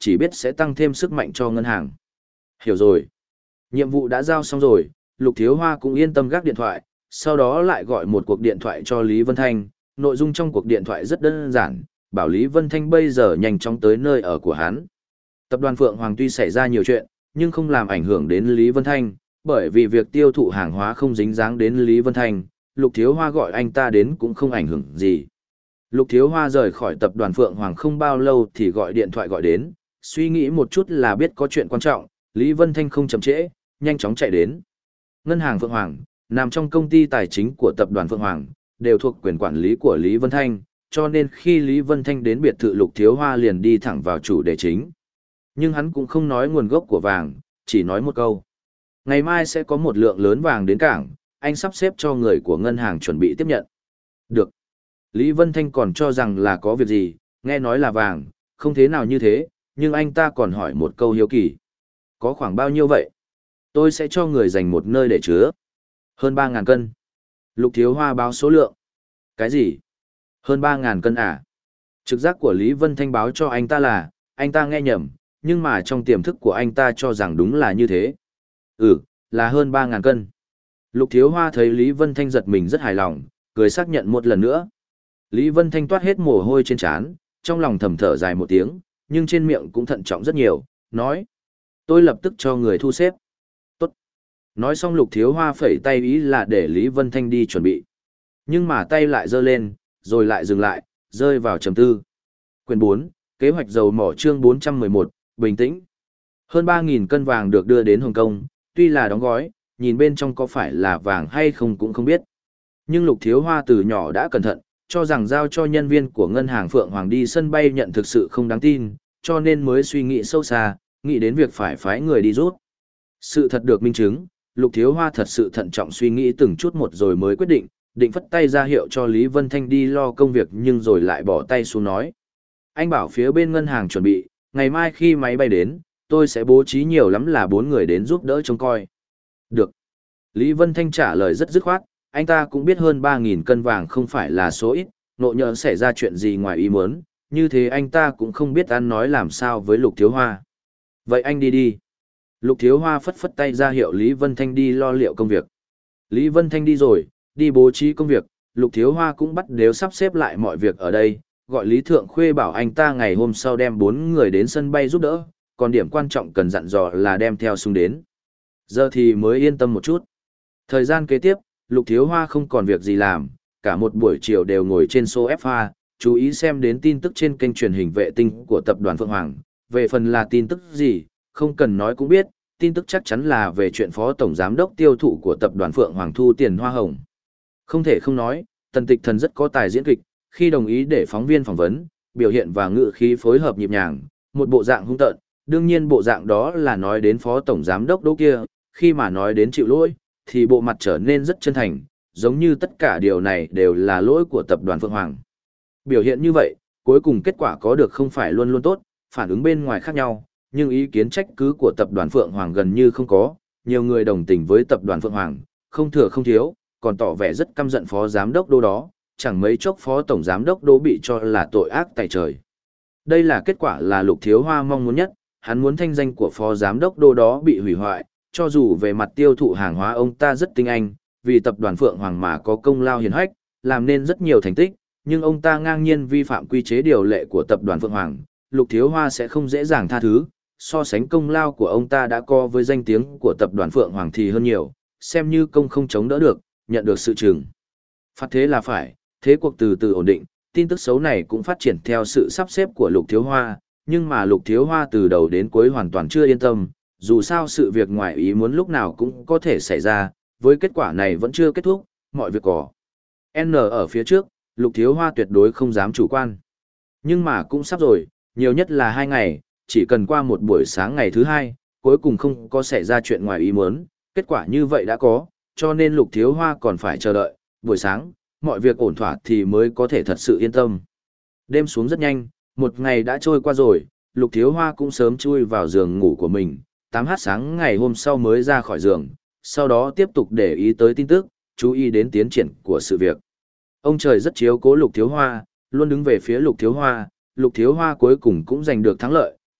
[SPEAKER 1] chỉ biết sẽ tăng thêm sức mạnh cho ngân hàng. Hiểu rồi. Nhiệm vụ đã giao xong rồi, Lục Thiếu Hoa cũng yên tâm gác điện thoại, sau đó lại gọi một cuộc điện thoại cho Lý Vân Thanh. Nội dung trong cuộc điện thoại rất đơn giản, bảo Lý Vân Thanh bây giờ nhanh chóng tới nơi ở của hắn. Tập đoàn Phượng Hoàng tuy xảy ra nhiều chuyện, nhưng không làm ảnh hưởng đến Lý Vân Thanh, bởi vì việc tiêu thụ hàng hóa không dính dáng đến Lý Vân Thanh, Lục Thiếu Hoa gọi anh ta đến cũng không ảnh hưởng gì. Lục Thiếu Hoa rời khỏi tập đoàn Phượng Hoàng không bao lâu thì gọi điện thoại gọi đến, suy nghĩ một chút là biết có chuyện quan trọng, Lý Vân Thanh không chậm trễ, nhanh chóng chạy đến. Ngân hàng Phượng Hoàng, nằm trong công ty tài chính của tập đoàn Phượng Hoàng, đều thuộc quyền quản lý của Lý Vân Thanh, cho nên khi Lý Vân Thanh đến biệt thự Lục Thiếu Hoa liền đi thẳng vào chủ đề chính. Nhưng hắn cũng không nói nguồn gốc của vàng, chỉ nói một câu. Ngày mai sẽ có một lượng lớn vàng đến cảng, anh sắp xếp cho người của ngân hàng chuẩn bị tiếp nhận. Được. Lý Vân Thanh còn cho rằng là có việc gì, nghe nói là vàng, không thế nào như thế, nhưng anh ta còn hỏi một câu hiếu kỳ. Có khoảng bao nhiêu vậy? Tôi sẽ cho người dành một nơi để chứa. Hơn ba ngàn cân. Lục Thiếu Hoa báo số lượng. Cái gì? Hơn ba ngàn cân à? Trực giác của Lý Vân Thanh báo cho anh ta là, anh ta nghe nhầm, nhưng mà trong tiềm thức của anh ta cho rằng đúng là như thế. Ừ, là hơn ba ngàn cân. Lục Thiếu Hoa thấy Lý Vân Thanh giật mình rất hài lòng, cười xác nhận một lần nữa. Lý Vân Thanh toát hết mồ hôi trên trán, trong lòng thầm thở dài một tiếng, nhưng trên miệng cũng thận trọng rất nhiều, nói. Tôi lập tức cho người thu xếp. Tốt. Nói xong Lục Thiếu Hoa phẩy tay ý là để Lý Vân Thanh đi chuẩn bị. Nhưng mà tay lại giơ lên, rồi lại dừng lại, rơi vào trầm tư. Quyển bốn, kế hoạch dầu mỏ chương bốn trăm mười một, bình tĩnh. Hơn ba nghìn cân vàng được đưa đến Hồng Kông, tuy là đóng gói, nhìn bên trong có phải là vàng hay không cũng không biết. Nhưng Lục Thiếu Hoa từ nhỏ đã cẩn thận, cho rằng giao cho nhân viên của ngân hàng Phượng Hoàng đi sân bay nhận thực sự không đáng tin, cho nên mới suy nghĩ sâu xa, nghĩ đến việc phải phái người đi rút. Sự thật được minh chứng, Lục Thiếu Hoa thật sự thận trọng suy nghĩ từng chút một rồi mới quyết định, định phất tay ra hiệu cho Lý Vân Thanh đi lo công việc nhưng rồi lại bỏ tay xuống nói. Anh bảo phía bên ngân hàng chuẩn bị, ngày mai khi máy bay đến, tôi sẽ bố trí nhiều lắm là bốn người đến giúp đỡ trông coi. Được. Lý Vân Thanh trả lời rất dứt khoát, anh ta cũng biết hơn ba nghìn cân vàng không phải là số ít, nộ nhỡ xảy ra chuyện gì ngoài ý muốn, như thế anh ta cũng không biết ăn nói làm sao với Lục Thiếu Hoa. Vậy anh đi đi. Lục Thiếu Hoa phất phất tay ra hiệu Lý Vân Thanh đi lo liệu công việc. Lý Vân Thanh đi rồi, đi bố trí công việc, Lục Thiếu Hoa cũng bắt đều sắp xếp lại mọi việc ở đây, gọi Lý Thượng Khuê bảo anh ta ngày hôm sau đem bốn người đến sân bay giúp đỡ, còn điểm quan trọng cần dặn dò là đem theo súng đến. Giờ thì mới yên tâm một chút. Thời gian kế tiếp, Lục Thiếu Hoa không còn việc gì làm, cả một buổi chiều đều ngồi trên sofa, chú ý xem đến tin tức trên kênh truyền hình vệ tinh của tập đoàn Phượng Hoàng. Về phần là tin tức gì, không cần nói cũng biết, tin tức chắc chắn là về chuyện phó tổng giám đốc tiêu thụ của tập đoàn Phượng Hoàng thu tiền hoa hồng. Không thể không nói, Tần Tịch Thần rất có tài diễn kịch, khi đồng ý để phóng viên phỏng vấn, biểu hiện và ngữ khí phối hợp nhịp nhàng, một bộ dạng hung tợn, đương nhiên bộ dạng đó là nói đến phó tổng giám đốc Đỗ kia, khi mà nói đến chịu lỗi, thì bộ mặt trở nên rất chân thành, giống như tất cả điều này đều là lỗi của tập đoàn Phượng Hoàng. Biểu hiện như vậy, cuối cùng kết quả có được không phải luôn luôn tốt, phản ứng bên ngoài khác nhau, nhưng ý kiến trách cứ của tập đoàn Phượng Hoàng gần như không có, nhiều người đồng tình với tập đoàn Phượng Hoàng, không thừa không thiếu, còn tỏ vẻ rất căm giận phó giám đốc Đỗ đó, chẳng mấy chốc phó tổng giám đốc Đỗ bị cho là tội ác tày trời. Đây là kết quả là Lục Thiếu Hoa mong muốn nhất, hắn muốn thanh danh của phó giám đốc Đỗ đó bị hủy hoại, cho dù về mặt tiêu thụ hàng hóa ông ta rất tinh anh, vì tập đoàn Phượng Hoàng mà có công lao hiển hách, làm nên rất nhiều thành tích, nhưng ông ta ngang nhiên vi phạm quy chế điều lệ của tập đoàn Phượng Hoàng, Lục Thiếu Hoa sẽ không dễ dàng tha thứ, so sánh công lao của ông ta đã có với danh tiếng của tập đoàn Phượng Hoàng thì hơn nhiều, xem như công không chống đỡ được, nhận được sự trừng phạt thế là phải, thế cuộc từ từ ổn định, tin tức xấu này cũng phát triển theo sự sắp xếp của Lục Thiếu Hoa, nhưng mà Lục Thiếu Hoa từ đầu đến cuối hoàn toàn chưa yên tâm, dù sao sự việc ngoài ý muốn lúc nào cũng có thể xảy ra, với kết quả này vẫn chưa kết thúc, mọi việc có N ở phía trước, Lục Thiếu Hoa tuyệt đối không dám chủ quan. Nhưng mà cũng sắp rồi, nhiều nhất là hai ngày, chỉ cần qua một buổi sáng ngày thứ hai, cuối cùng không có xảy ra chuyện ngoài ý muốn, kết quả như vậy đã có, cho nên Lục Thiếu Hoa còn phải chờ đợi, buổi sáng, mọi việc ổn thỏa thì mới có thể thật sự yên tâm. Đêm xuống rất nhanh, một ngày đã trôi qua rồi, Lục Thiếu Hoa cũng sớm chui vào giường ngủ của mình, tám h sáng ngày hôm sau mới ra khỏi giường, sau đó tiếp tục để ý tới tin tức, chú ý đến tiến triển của sự việc. Ông trời rất chiếu cố Lục Thiếu Hoa, luôn đứng về phía Lục Thiếu Hoa, Lục Thiếu Hoa cuối cùng cũng giành được thắng lợi,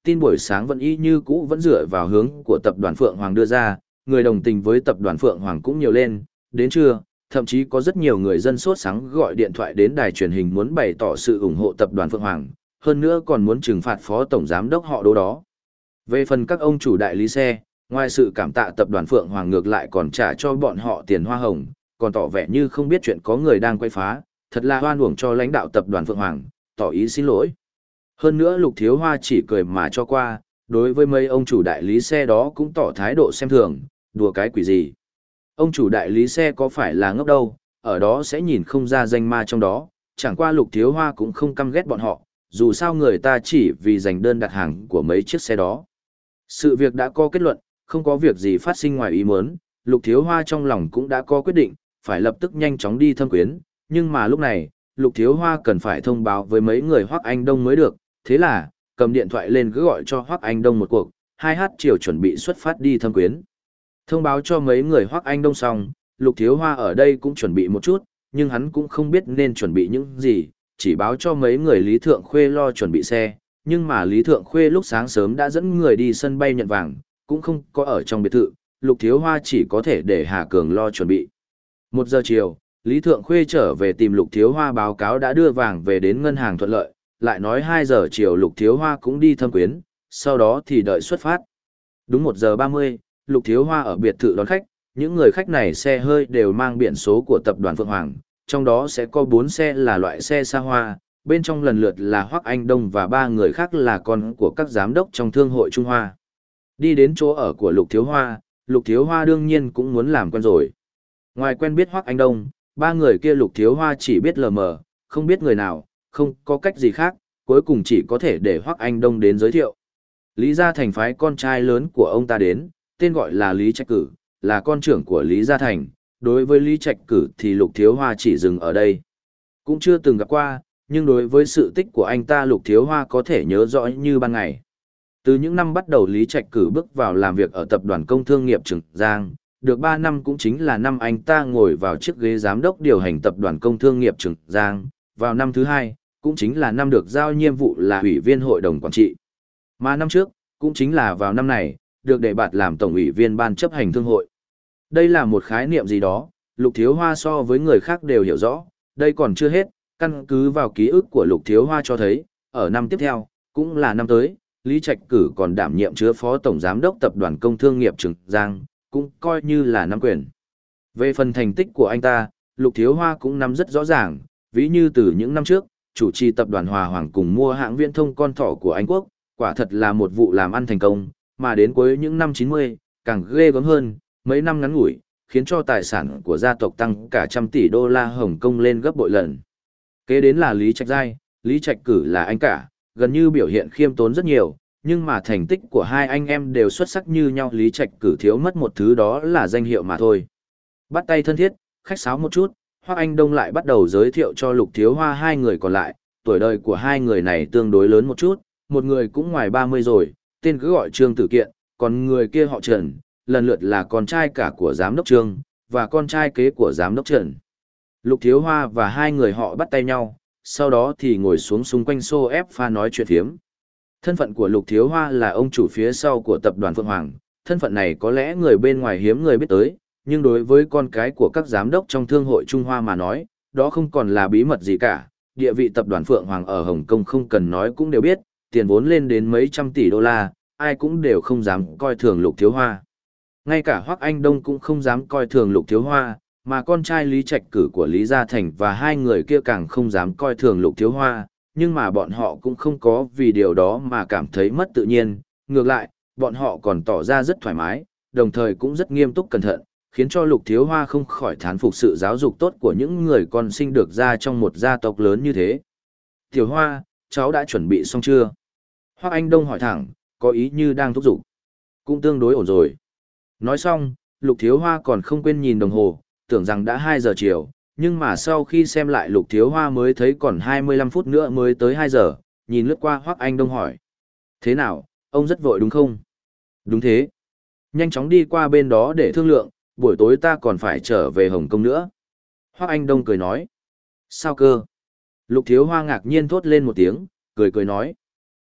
[SPEAKER 1] tin buổi sáng vẫn y như cũ vẫn dựa vào hướng của tập đoàn Phượng Hoàng đưa ra, người đồng tình với tập đoàn Phượng Hoàng cũng nhiều lên, đến trưa, thậm chí có rất nhiều người dân sốt sắng gọi điện thoại đến đài truyền hình muốn bày tỏ sự ủng hộ tập đoàn Phượng Hoàng, hơn nữa còn muốn trừng phạt phó tổng giám đốc họ Đỗ đó. Về phần các ông chủ đại lý xe, ngoài sự cảm tạ tập đoàn Phượng Hoàng ngược lại còn trả cho bọn họ tiền hoa hồng, còn tỏ vẻ như không biết chuyện có người đang quay phá, thật là hoan uổng cho lãnh đạo tập đoàn Phượng Hoàng, tỏ ý xin lỗi. Hơn nữa Lục Thiếu Hoa chỉ cười mà cho qua, đối với mấy ông chủ đại lý xe đó cũng tỏ thái độ xem thường, đùa cái quỷ gì. Ông chủ đại lý xe có phải là ngốc đâu, ở đó sẽ nhìn không ra danh ma trong đó, chẳng qua Lục Thiếu Hoa cũng không căm ghét bọn họ, dù sao người ta chỉ vì giành đơn đặt hàng của mấy chiếc xe đó. Sự việc đã có kết luận, không có việc gì phát sinh ngoài ý muốn, Lục Thiếu Hoa trong lòng cũng đã có quyết định, phải lập tức nhanh chóng đi thâm quyến, nhưng mà lúc này, Lục Thiếu Hoa cần phải thông báo với mấy người Hoắc Anh Đông mới được, thế là, cầm điện thoại lên cứ gọi cho Hoắc Anh Đông một cuộc, hai h chiều chuẩn bị xuất phát đi thâm quyến. Thông báo cho mấy người Hoắc Anh Đông xong, Lục Thiếu Hoa ở đây cũng chuẩn bị một chút, nhưng hắn cũng không biết nên chuẩn bị những gì, chỉ báo cho mấy người Lý Thượng Khuê lo chuẩn bị xe, nhưng mà Lý Thượng Khuê lúc sáng sớm đã dẫn người đi sân bay nhận vàng, cũng không có ở trong biệt thự, Lục Thiếu Hoa chỉ có thể để Hà Cường lo chuẩn bị. Một giờ chiều, Lý Thượng Khuê trở về tìm Lục Thiếu Hoa báo cáo đã đưa vàng về đến ngân hàng thuận lợi, lại nói hai giờ chiều Lục Thiếu Hoa cũng đi thâm quyến, sau đó thì đợi xuất phát. Đúng một giờ ba mươi, Lục Thiếu Hoa ở biệt thự đón khách, những người khách này xe hơi đều mang biển số của tập đoàn Phượng Hoàng, trong đó sẽ có bốn xe là loại xe xa hoa, bên trong lần lượt là Hoắc Anh Đông và ba người khác là con của các giám đốc trong thương hội Trung Hoa. Đi đến chỗ ở của Lục Thiếu Hoa, Lục Thiếu Hoa đương nhiên cũng muốn làm quen rồi. Ngoài quen biết Hoắc Anh Đông, ba người kia Lục Thiếu Hoa chỉ biết lờ mờ, không biết người nào, không có cách gì khác, cuối cùng chỉ có thể để Hoắc Anh Đông đến giới thiệu. Lý Gia Thành phái con trai lớn của ông ta đến, tên gọi là Lý Trạch Cử, là con trưởng của Lý Gia Thành. Đối với Lý Trạch Cử thì Lục Thiếu Hoa chỉ dừng ở đây. Cũng chưa từng gặp qua, nhưng đối với sự tích của anh ta Lục Thiếu Hoa có thể nhớ rõ như ban ngày. Từ những năm bắt đầu Lý Trạch Cử bước vào làm việc ở tập đoàn công thương nghiệp Trường Giang, được ba năm cũng chính là năm anh ta ngồi vào chiếc ghế giám đốc điều hành tập đoàn công thương nghiệp Trường Giang, vào năm thứ hai, cũng chính là năm được giao nhiệm vụ là ủy viên hội đồng quản trị. Mà năm trước, cũng chính là vào năm này, được đề bạt làm tổng ủy viên ban chấp hành thương hội. Đây là một khái niệm gì đó, Lục Thiếu Hoa so với người khác đều hiểu rõ, đây còn chưa hết, căn cứ vào ký ức của Lục Thiếu Hoa cho thấy, ở năm tiếp theo, cũng là năm tới, Lý Trạch Cử còn đảm nhiệm chứa phó tổng giám đốc tập đoàn công thương nghiệp Trường Giang, cũng coi như là nắm quyền. Về phần thành tích của anh ta, Lục Thiếu Hoa cũng nắm rất rõ ràng, ví như từ những năm trước, chủ trì tập đoàn Hòa Hoàng cùng mua hãng viễn thông con thỏ của Anh Quốc, quả thật là một vụ làm ăn thành công, mà đến cuối những năm chín mươi, càng ghê gớm hơn, mấy năm ngắn ngủi, khiến cho tài sản của gia tộc tăng cả trăm tỷ đô la Hồng Kông lên gấp bội lần. Kế đến là Lý Trạch Giai, Lý Trạch Cử là anh cả, gần như biểu hiện khiêm tốn rất nhiều, nhưng mà thành tích của hai anh em đều xuất sắc như nhau. Lý Trạch Cử thiếu mất một thứ đó là danh hiệu mà thôi. Bắt tay thân thiết, khách sáo một chút, Hoắc Anh Đông lại bắt đầu giới thiệu cho Lục Thiếu Hoa hai người còn lại, tuổi đời của hai người này tương đối lớn một chút, một người cũng ngoài ba mươi rồi, tên cứ gọi Trương Tử Kiện, còn người kia họ Trần, lần lượt là con trai cả của giám đốc Trương, và con trai kế của giám đốc Trần. Lục Thiếu Hoa và hai người họ bắt tay nhau, sau đó thì ngồi xuống xung quanh xô ép pha nói chuyện phiếm. Thân phận của Lục Thiếu Hoa là ông chủ phía sau của tập đoàn Phượng Hoàng, thân phận này có lẽ người bên ngoài hiếm người biết tới, nhưng đối với con cái của các giám đốc trong thương hội Trung Hoa mà nói, đó không còn là bí mật gì cả. Địa vị tập đoàn Phượng Hoàng ở Hồng Kông không cần nói cũng đều biết, tiền vốn lên đến mấy trăm tỷ đô la, ai cũng đều không dám coi thường Lục Thiếu Hoa. Ngay cả Hoắc Anh Đông cũng không dám coi thường Lục Thiếu Hoa, mà con trai Lý Trạch Cử của Lý Gia Thành và hai người kia càng không dám coi thường Lục Thiếu Hoa, nhưng mà bọn họ cũng không có vì điều đó mà cảm thấy mất tự nhiên, ngược lại, bọn họ còn tỏ ra rất thoải mái, đồng thời cũng rất nghiêm túc cẩn thận, khiến cho Lục Thiếu Hoa không khỏi thán phục sự giáo dục tốt của những người con sinh được ra trong một gia tộc lớn như thế. Tiểu Hoa, cháu đã chuẩn bị xong chưa? Hoắc Anh Đông hỏi thẳng, có ý như đang thúc giục. Cũng tương đối ổn rồi. Nói xong, Lục Thiếu Hoa còn không quên nhìn đồng hồ, tưởng rằng đã hai giờ chiều, nhưng mà sau khi xem lại Lục Thiếu Hoa mới thấy còn hai mươi lăm phút nữa mới tới hai giờ, nhìn lướt qua Hoắc Anh Đông hỏi. Thế nào, ông rất vội đúng không? Đúng thế. Nhanh chóng đi qua bên đó để thương lượng, buổi tối ta còn phải trở về Hồng Kông nữa. Hoắc Anh Đông cười nói. Sao cơ? Lục Thiếu Hoa ngạc nhiên thốt lên một tiếng, cười cười nói.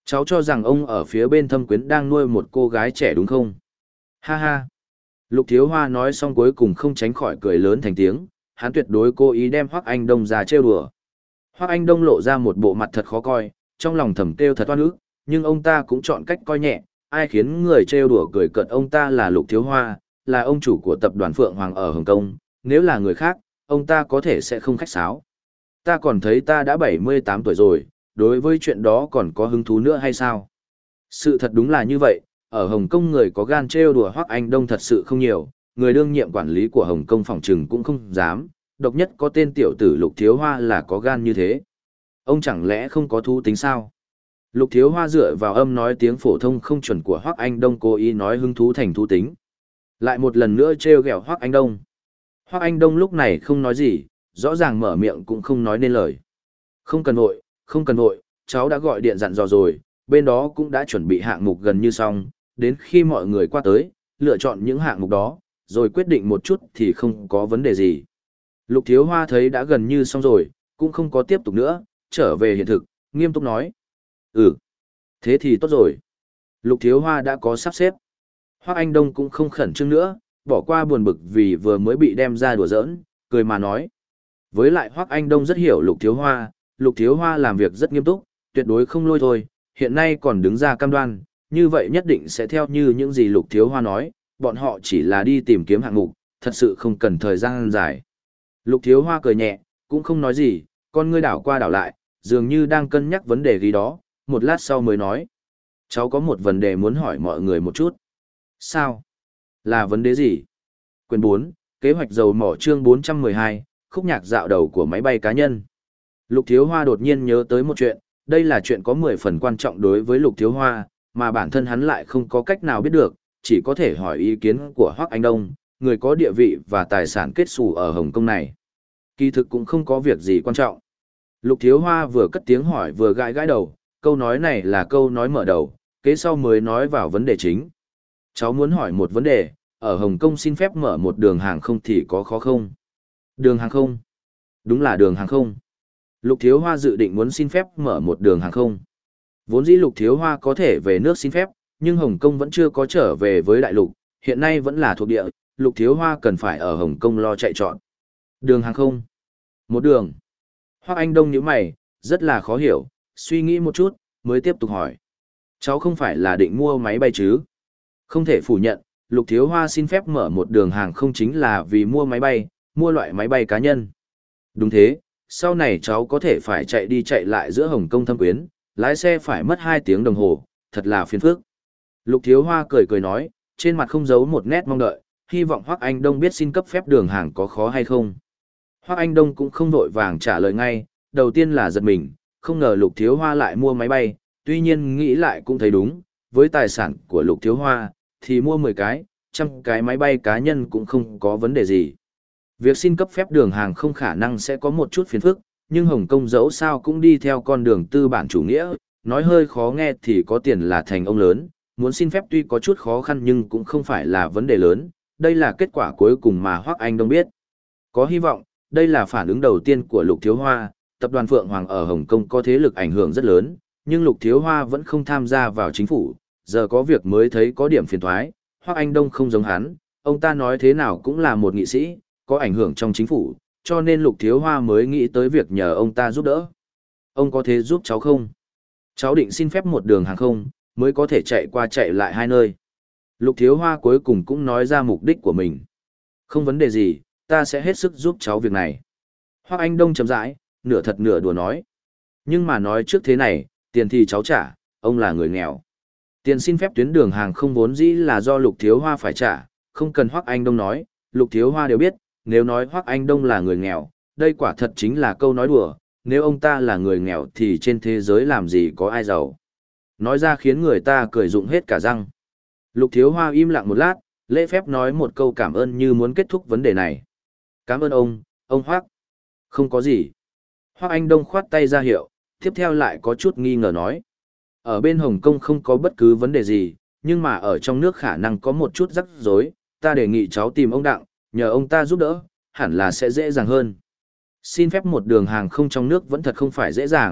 [SPEAKER 1] Cháu cho rằng ông ở phía bên thâm quyến đang nuôi một cô gái trẻ đúng không? Ha ha. Lục Thiếu Hoa nói xong cuối cùng không tránh khỏi cười lớn thành tiếng, hắn tuyệt đối cố ý đem Hoắc Anh Đông ra trêu đùa. Hoắc Anh Đông lộ ra một bộ mặt thật khó coi, trong lòng thầm kêu thật oan ức, nhưng ông ta cũng chọn cách coi nhẹ, ai khiến người trêu đùa cười cợt ông ta là Lục Thiếu Hoa, là ông chủ của tập đoàn Phượng Hoàng ở Hồng Kông, nếu là người khác, ông ta có thể sẽ không khách sáo. Ta còn thấy ta đã bảy mươi tám tuổi rồi, đối với chuyện đó còn có hứng thú nữa hay sao? Sự thật đúng là như vậy, ở Hồng Kông người có gan trêu đùa Hoắc Anh Đông thật sự không nhiều, người đương nhiệm quản lý của Hồng Kông phòng trừng cũng không dám, độc nhất có tên tiểu tử Lục Thiếu Hoa là có gan như thế. Ông chẳng lẽ không có thú tính sao? Lục Thiếu Hoa dựa vào âm nói tiếng phổ thông không chuẩn của Hoắc Anh Đông cố ý nói hứng thú thành thú tính. Lại một lần nữa trêu ghẹo Hoắc Anh Đông. Hoắc Anh Đông lúc này không nói gì, rõ ràng mở miệng cũng không nói nên lời. Không cần vội, không cần vội, cháu đã gọi điện dặn dò rồi, bên đó cũng đã chuẩn bị hạng mục gần như xong, đến khi mọi người qua tới, lựa chọn những hạng mục đó, rồi quyết định một chút thì không có vấn đề gì. Lục Thiếu Hoa thấy đã gần như xong rồi, cũng không có tiếp tục nữa, trở về hiện thực, nghiêm túc nói. Ừ, thế thì tốt rồi. Lục Thiếu Hoa đã có sắp xếp. Hoắc Anh Đông cũng không khẩn trương nữa, bỏ qua buồn bực vì vừa mới bị đem ra đùa giỡn, cười mà nói. Với lại Hoắc Anh Đông rất hiểu Lục Thiếu Hoa, Lục Thiếu Hoa làm việc rất nghiêm túc, tuyệt đối không lôi thôi, hiện nay còn đứng ra cam đoan, như vậy nhất định sẽ theo như những gì Lục Thiếu Hoa nói, bọn họ chỉ là đi tìm kiếm hạng mục, thật sự không cần thời gian dài. Lục Thiếu Hoa cười nhẹ, cũng không nói gì, con ngươi đảo qua đảo lại, dường như đang cân nhắc vấn đề gì đó, một lát sau mới nói. Cháu có một vấn đề muốn hỏi mọi người một chút. Sao? Là vấn đề gì? Quyền bốn, kế hoạch dầu mỏ chương bốn trăm mười hai, khúc nhạc dạo đầu của máy bay cá nhân. Lục Thiếu Hoa đột nhiên nhớ tới một chuyện, đây là chuyện có mười phần quan trọng đối với Lục Thiếu Hoa, mà bản thân hắn lại không có cách nào biết được, chỉ có thể hỏi ý kiến của Hoắc Anh Đông, người có địa vị và tài sản kết xù ở Hồng Kông này. Kỳ thực cũng không có việc gì quan trọng. Lục Thiếu Hoa vừa cất tiếng hỏi vừa gãi gãi đầu, câu nói này là câu nói mở đầu, kế sau mới nói vào vấn đề chính. Cháu muốn hỏi một vấn đề, ở Hồng Kông xin phép mở một đường hàng không thì có khó không? Đường hàng không? Đúng là đường hàng không. Lục Thiếu Hoa dự định muốn xin phép mở một đường hàng không. Vốn dĩ Lục Thiếu Hoa có thể về nước xin phép, nhưng Hồng Kông vẫn chưa có trở về với đại lục, hiện nay vẫn là thuộc địa, Lục Thiếu Hoa cần phải ở Hồng Kông lo chạy trọn. Đường hàng không? Một đường. Hoắc Anh Đông nhíu mày, rất là khó hiểu, suy nghĩ một chút, mới tiếp tục hỏi. Cháu không phải là định mua máy bay chứ? Không thể phủ nhận, Lục Thiếu Hoa xin phép mở một đường hàng không chính là vì mua máy bay, mua loại máy bay cá nhân. Đúng thế, sau này cháu có thể phải chạy đi chạy lại giữa Hồng Kông Thâm Quyến, lái xe phải mất hai tiếng đồng hồ, thật là phiền phức. Lục Thiếu Hoa cười cười nói, trên mặt không giấu một nét mong đợi, hy vọng Hoắc Anh Đông biết xin cấp phép đường hàng có khó hay không. Hoắc Anh Đông cũng không vội vàng trả lời ngay, đầu tiên là giật mình, không ngờ Lục Thiếu Hoa lại mua máy bay, tuy nhiên nghĩ lại cũng thấy đúng, với tài sản của Lục Thiếu Hoa, thì mua mười cái, trăm cái máy bay cá nhân cũng không có vấn đề gì. Việc xin cấp phép đường hàng không khả năng sẽ có một chút phiền phức, nhưng Hồng Kông dẫu sao cũng đi theo con đường tư bản chủ nghĩa, nói hơi khó nghe thì có tiền là thành ông lớn, muốn xin phép tuy có chút khó khăn nhưng cũng không phải là vấn đề lớn, đây là kết quả cuối cùng mà Hoắc Anh Đông biết. Có hy vọng, đây là phản ứng đầu tiên của Lục Thiếu Hoa, tập đoàn Phượng Hoàng ở Hồng Kông có thế lực ảnh hưởng rất lớn, nhưng Lục Thiếu Hoa vẫn không tham gia vào chính phủ, giờ có việc mới thấy có điểm phiền toái. Hoắc Anh Đông không giống hắn, ông ta nói thế nào cũng là một nghị sĩ, có ảnh hưởng trong chính phủ, cho nên Lục Thiếu Hoa mới nghĩ tới việc nhờ ông ta giúp đỡ. Ông có thể giúp cháu không? Cháu định xin phép một đường hàng không, mới có thể chạy qua chạy lại hai nơi. Lục Thiếu Hoa cuối cùng cũng nói ra mục đích của mình. Không vấn đề gì, ta sẽ hết sức giúp cháu việc này. Hoắc Anh Đông chậm rãi, nửa thật nửa đùa nói. Nhưng mà nói trước thế này, tiền thì cháu trả, ông là người nghèo. Tiền xin phép tuyến đường hàng không vốn dĩ là do Lục Thiếu Hoa phải trả, không cần Hoắc Anh Đông nói, Lục Thiếu Hoa đều biết, nếu nói Hoắc Anh Đông là người nghèo, đây quả thật chính là câu nói đùa, nếu ông ta là người nghèo thì trên thế giới làm gì có ai giàu. Nói ra khiến người ta cười rụng hết cả răng. Lục Thiếu Hoa im lặng một lát, lễ phép nói một câu cảm ơn như muốn kết thúc vấn đề này. Cảm ơn ông, ông Hoắc. Không có gì. Hoắc Anh Đông khoát tay ra hiệu, tiếp theo lại có chút nghi ngờ nói. Ở bên Hồng Kông không có bất cứ vấn đề gì, nhưng mà ở trong nước khả năng có một chút rắc rối, ta đề nghị cháu tìm ông Đặng, nhờ ông ta giúp đỡ, hẳn là sẽ dễ dàng hơn. Xin phép một đường hàng không trong nước vẫn thật không phải dễ dàng,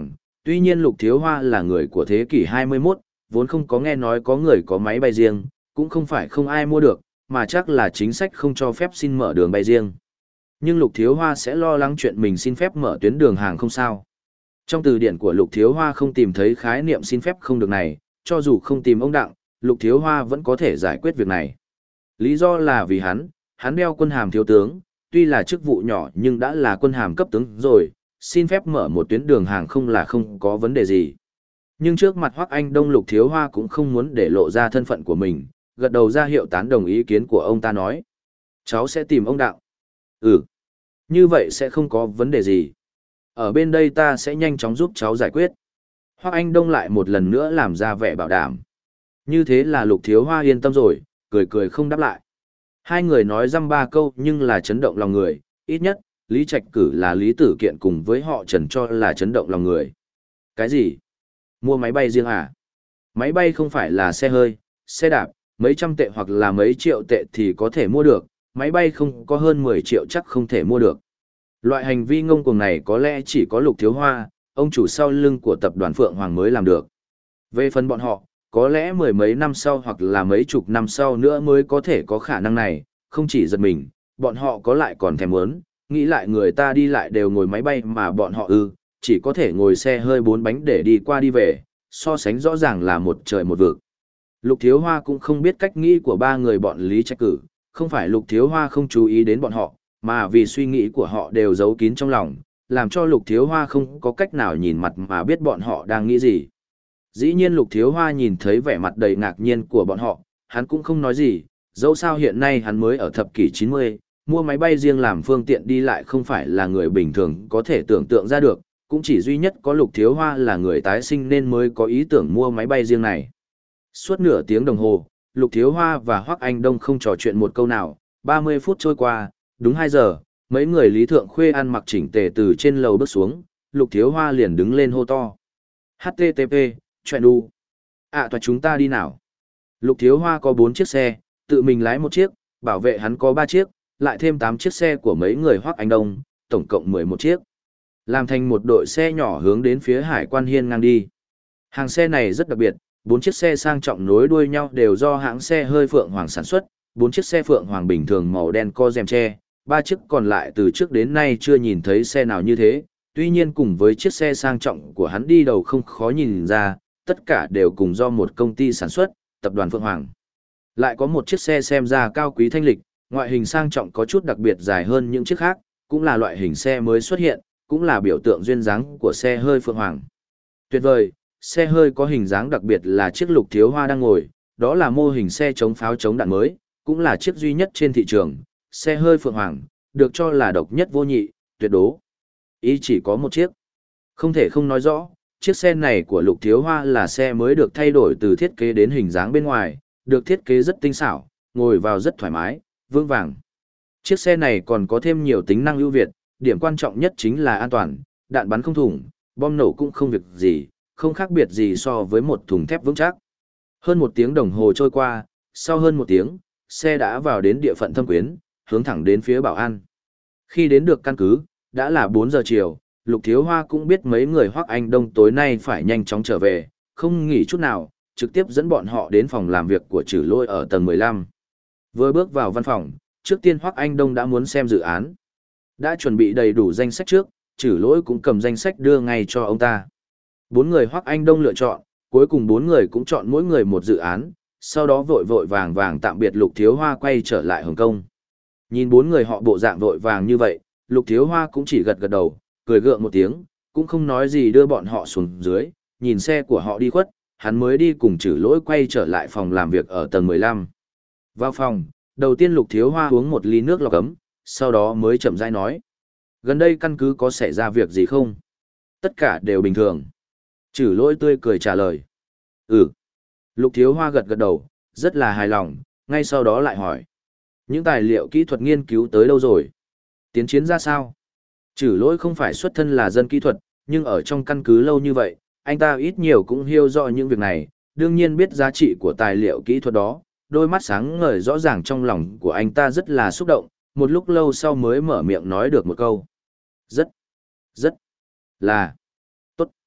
[SPEAKER 1] Tuy nhiên Lục Thiếu Hoa là người của thế kỷ hai mươi mốt, vốn không có nghe nói có người có máy bay riêng, cũng không phải không ai mua được, mà chắc là chính sách không cho phép xin mở đường bay riêng. Nhưng Lục Thiếu Hoa sẽ lo lắng chuyện mình xin phép mở tuyến đường hàng không sao. Trong từ điển của Lục Thiếu Hoa không tìm thấy khái niệm xin phép không được này, cho dù không tìm ông Đặng, Lục Thiếu Hoa vẫn có thể giải quyết việc này. Lý do là vì hắn, hắn đeo quân hàm thiếu tướng, tuy là chức vụ nhỏ nhưng đã là quân hàm cấp tướng rồi, xin phép mở một tuyến đường hàng không là không có vấn đề gì. Nhưng trước mặt Hoắc Anh Đông, Lục Thiếu Hoa cũng không muốn để lộ ra thân phận của mình, gật đầu ra hiệu tán đồng ý kiến của ông ta nói. Cháu sẽ tìm ông Đặng. Ừ, như vậy sẽ không có vấn đề gì. Ở bên đây ta sẽ nhanh chóng giúp cháu giải quyết. Hoắc Anh Đông lại một lần nữa làm ra vẻ bảo đảm. Như thế là Lục Thiếu Hoa yên tâm rồi, cười cười không đáp lại. Hai người nói dăm ba câu nhưng là chấn động lòng người, ít nhất, Lý Trạch Cử là Lý Tử Kiện cùng với họ Trần cho là chấn động lòng người. Cái gì? Mua máy bay riêng à? Máy bay không phải là xe hơi, xe đạp, mấy trăm tệ hoặc là mấy triệu tệ thì có thể mua được, máy bay không có hơn mười triệu chắc không thể mua được. Loại hành vi ngông cuồng này có lẽ chỉ có Lục Thiếu Hoa, ông chủ sau lưng của tập đoàn Phượng Hoàng mới làm được. Về phần bọn họ, có lẽ mười mấy năm sau hoặc là mấy chục năm sau nữa mới có thể có khả năng này, không chỉ giật mình, bọn họ có lại còn thèm muốn, nghĩ lại người ta đi lại đều ngồi máy bay mà bọn họ ư, chỉ có thể ngồi xe hơi bốn bánh để đi qua đi về, so sánh rõ ràng là một trời một vực. Lục Thiếu Hoa cũng không biết cách nghĩ của ba người bọn Lý Trạch Cử, không phải Lục Thiếu Hoa không chú ý đến bọn họ, mà vì suy nghĩ của họ đều giấu kín trong lòng, làm cho Lục Thiếu Hoa không có cách nào nhìn mặt mà biết bọn họ đang nghĩ gì. Dĩ nhiên Lục Thiếu Hoa nhìn thấy vẻ mặt đầy ngạc nhiên của bọn họ, hắn cũng không nói gì, dẫu sao hiện nay hắn mới ở thập kỷ chín mươi, mua máy bay riêng làm phương tiện đi lại không phải là người bình thường có thể tưởng tượng ra được, cũng chỉ duy nhất có Lục Thiếu Hoa là người tái sinh nên mới có ý tưởng mua máy bay riêng này. Suốt nửa tiếng đồng hồ, Lục Thiếu Hoa và Hoắc Anh Đông không trò chuyện một câu nào, ba mươi phút trôi qua, đúng hai giờ, mấy người Lý Thượng Khuê ăn mặc chỉnh tề từ trên lầu bước xuống, Lục Thiếu Hoa liền đứng lên hô to. hát tê tê pê, chuyện đu. À toà chúng ta đi nào. Lục Thiếu Hoa có bốn chiếc xe, tự mình lái một chiếc, bảo vệ hắn có ba chiếc, lại thêm tám chiếc xe của mấy người Hoắc Anh Đông, tổng cộng mười một chiếc. Làm thành một đội xe nhỏ hướng đến phía Hải Quan Hiên ngang đi. Hàng xe này rất đặc biệt, bốn chiếc xe sang trọng nối đuôi nhau đều do hãng xe hơi Phượng Hoàng sản xuất, bốn chiếc xe Phượng Hoàng bình thường màu đen co rèm che, ba chiếc còn lại từ trước đến nay chưa nhìn thấy xe nào như thế, tuy nhiên cùng với chiếc xe sang trọng của hắn đi đầu không khó nhìn ra, tất cả đều cùng do một công ty sản xuất, tập đoàn Phượng Hoàng. Lại có một chiếc xe xem ra cao quý thanh lịch, ngoại hình sang trọng có chút đặc biệt dài hơn những chiếc khác, cũng là loại hình xe mới xuất hiện, cũng là biểu tượng duyên dáng của xe hơi Phượng Hoàng. Tuyệt vời, xe hơi có hình dáng đặc biệt là chiếc Lục Thiếu Hoa đang ngồi, đó là mô hình xe chống pháo chống đạn mới, cũng là chiếc duy nhất trên thị trường, xe hơi Phượng Hoàng, được cho là độc nhất vô nhị, tuyệt đố. Ý chỉ có một chiếc. Không thể không nói rõ, chiếc xe này của Lục Thiếu Hoa là xe mới được thay đổi từ thiết kế đến hình dáng bên ngoài, được thiết kế rất tinh xảo, ngồi vào rất thoải mái, vững vàng. Chiếc xe này còn có thêm nhiều tính năng ưu việt, điểm quan trọng nhất chính là an toàn, đạn bắn không thủng, bom nổ cũng không việc gì, không khác biệt gì so với một thùng thép vững chắc. Hơn một tiếng đồng hồ trôi qua, sau hơn một tiếng, xe đã vào đến địa phận Thâm Quyến, hướng thẳng đến phía Bảo An. Khi đến được căn cứ, đã là bốn giờ chiều, Lục Thiếu Hoa cũng biết mấy người Hoắc Anh Đông tối nay phải nhanh chóng trở về, không nghỉ chút nào, trực tiếp dẫn bọn họ đến phòng làm việc của Trử Lôi ở tầng mười lăm. Vừa bước vào văn phòng, trước tiên Hoắc Anh Đông đã muốn xem dự án. Đã chuẩn bị đầy đủ danh sách trước, Trử Lôi cũng cầm danh sách đưa ngay cho ông ta. Bốn người Hoắc Anh Đông lựa chọn, cuối cùng bốn người cũng chọn mỗi người một dự án, sau đó vội vội vàng vàng tạm biệt Lục Thiếu Hoa quay trở lại Hồng Kông. Nhìn bốn người họ bộ dạng vội vàng như vậy, Lục Thiếu Hoa cũng chỉ gật gật đầu, cười gượng một tiếng, cũng không nói gì đưa bọn họ xuống dưới, nhìn xe của họ đi khuất, hắn mới đi cùng Trử Lỗi quay trở lại phòng làm việc ở tầng mười lăm. Vào phòng, đầu tiên Lục Thiếu Hoa uống một ly nước lọc ấm, sau đó mới chậm rãi nói. Gần đây căn cứ có xảy ra việc gì không? Tất cả đều bình thường. Trử Lỗi tươi cười trả lời. Ừ. Lục Thiếu Hoa gật gật đầu, rất là hài lòng, ngay sau đó lại hỏi. Những tài liệu kỹ thuật nghiên cứu tới đâu rồi? Tiến triển ra sao? Trử Lỗi không phải xuất thân là dân kỹ thuật, nhưng ở trong căn cứ lâu như vậy, anh ta ít nhiều cũng hiểu rõ những việc này, đương nhiên biết giá trị của tài liệu kỹ thuật đó. Đôi mắt sáng ngời rõ ràng trong lòng của anh ta rất là xúc động, một lúc lâu sau mới mở miệng nói được một câu. Rất, rất, là, tốt,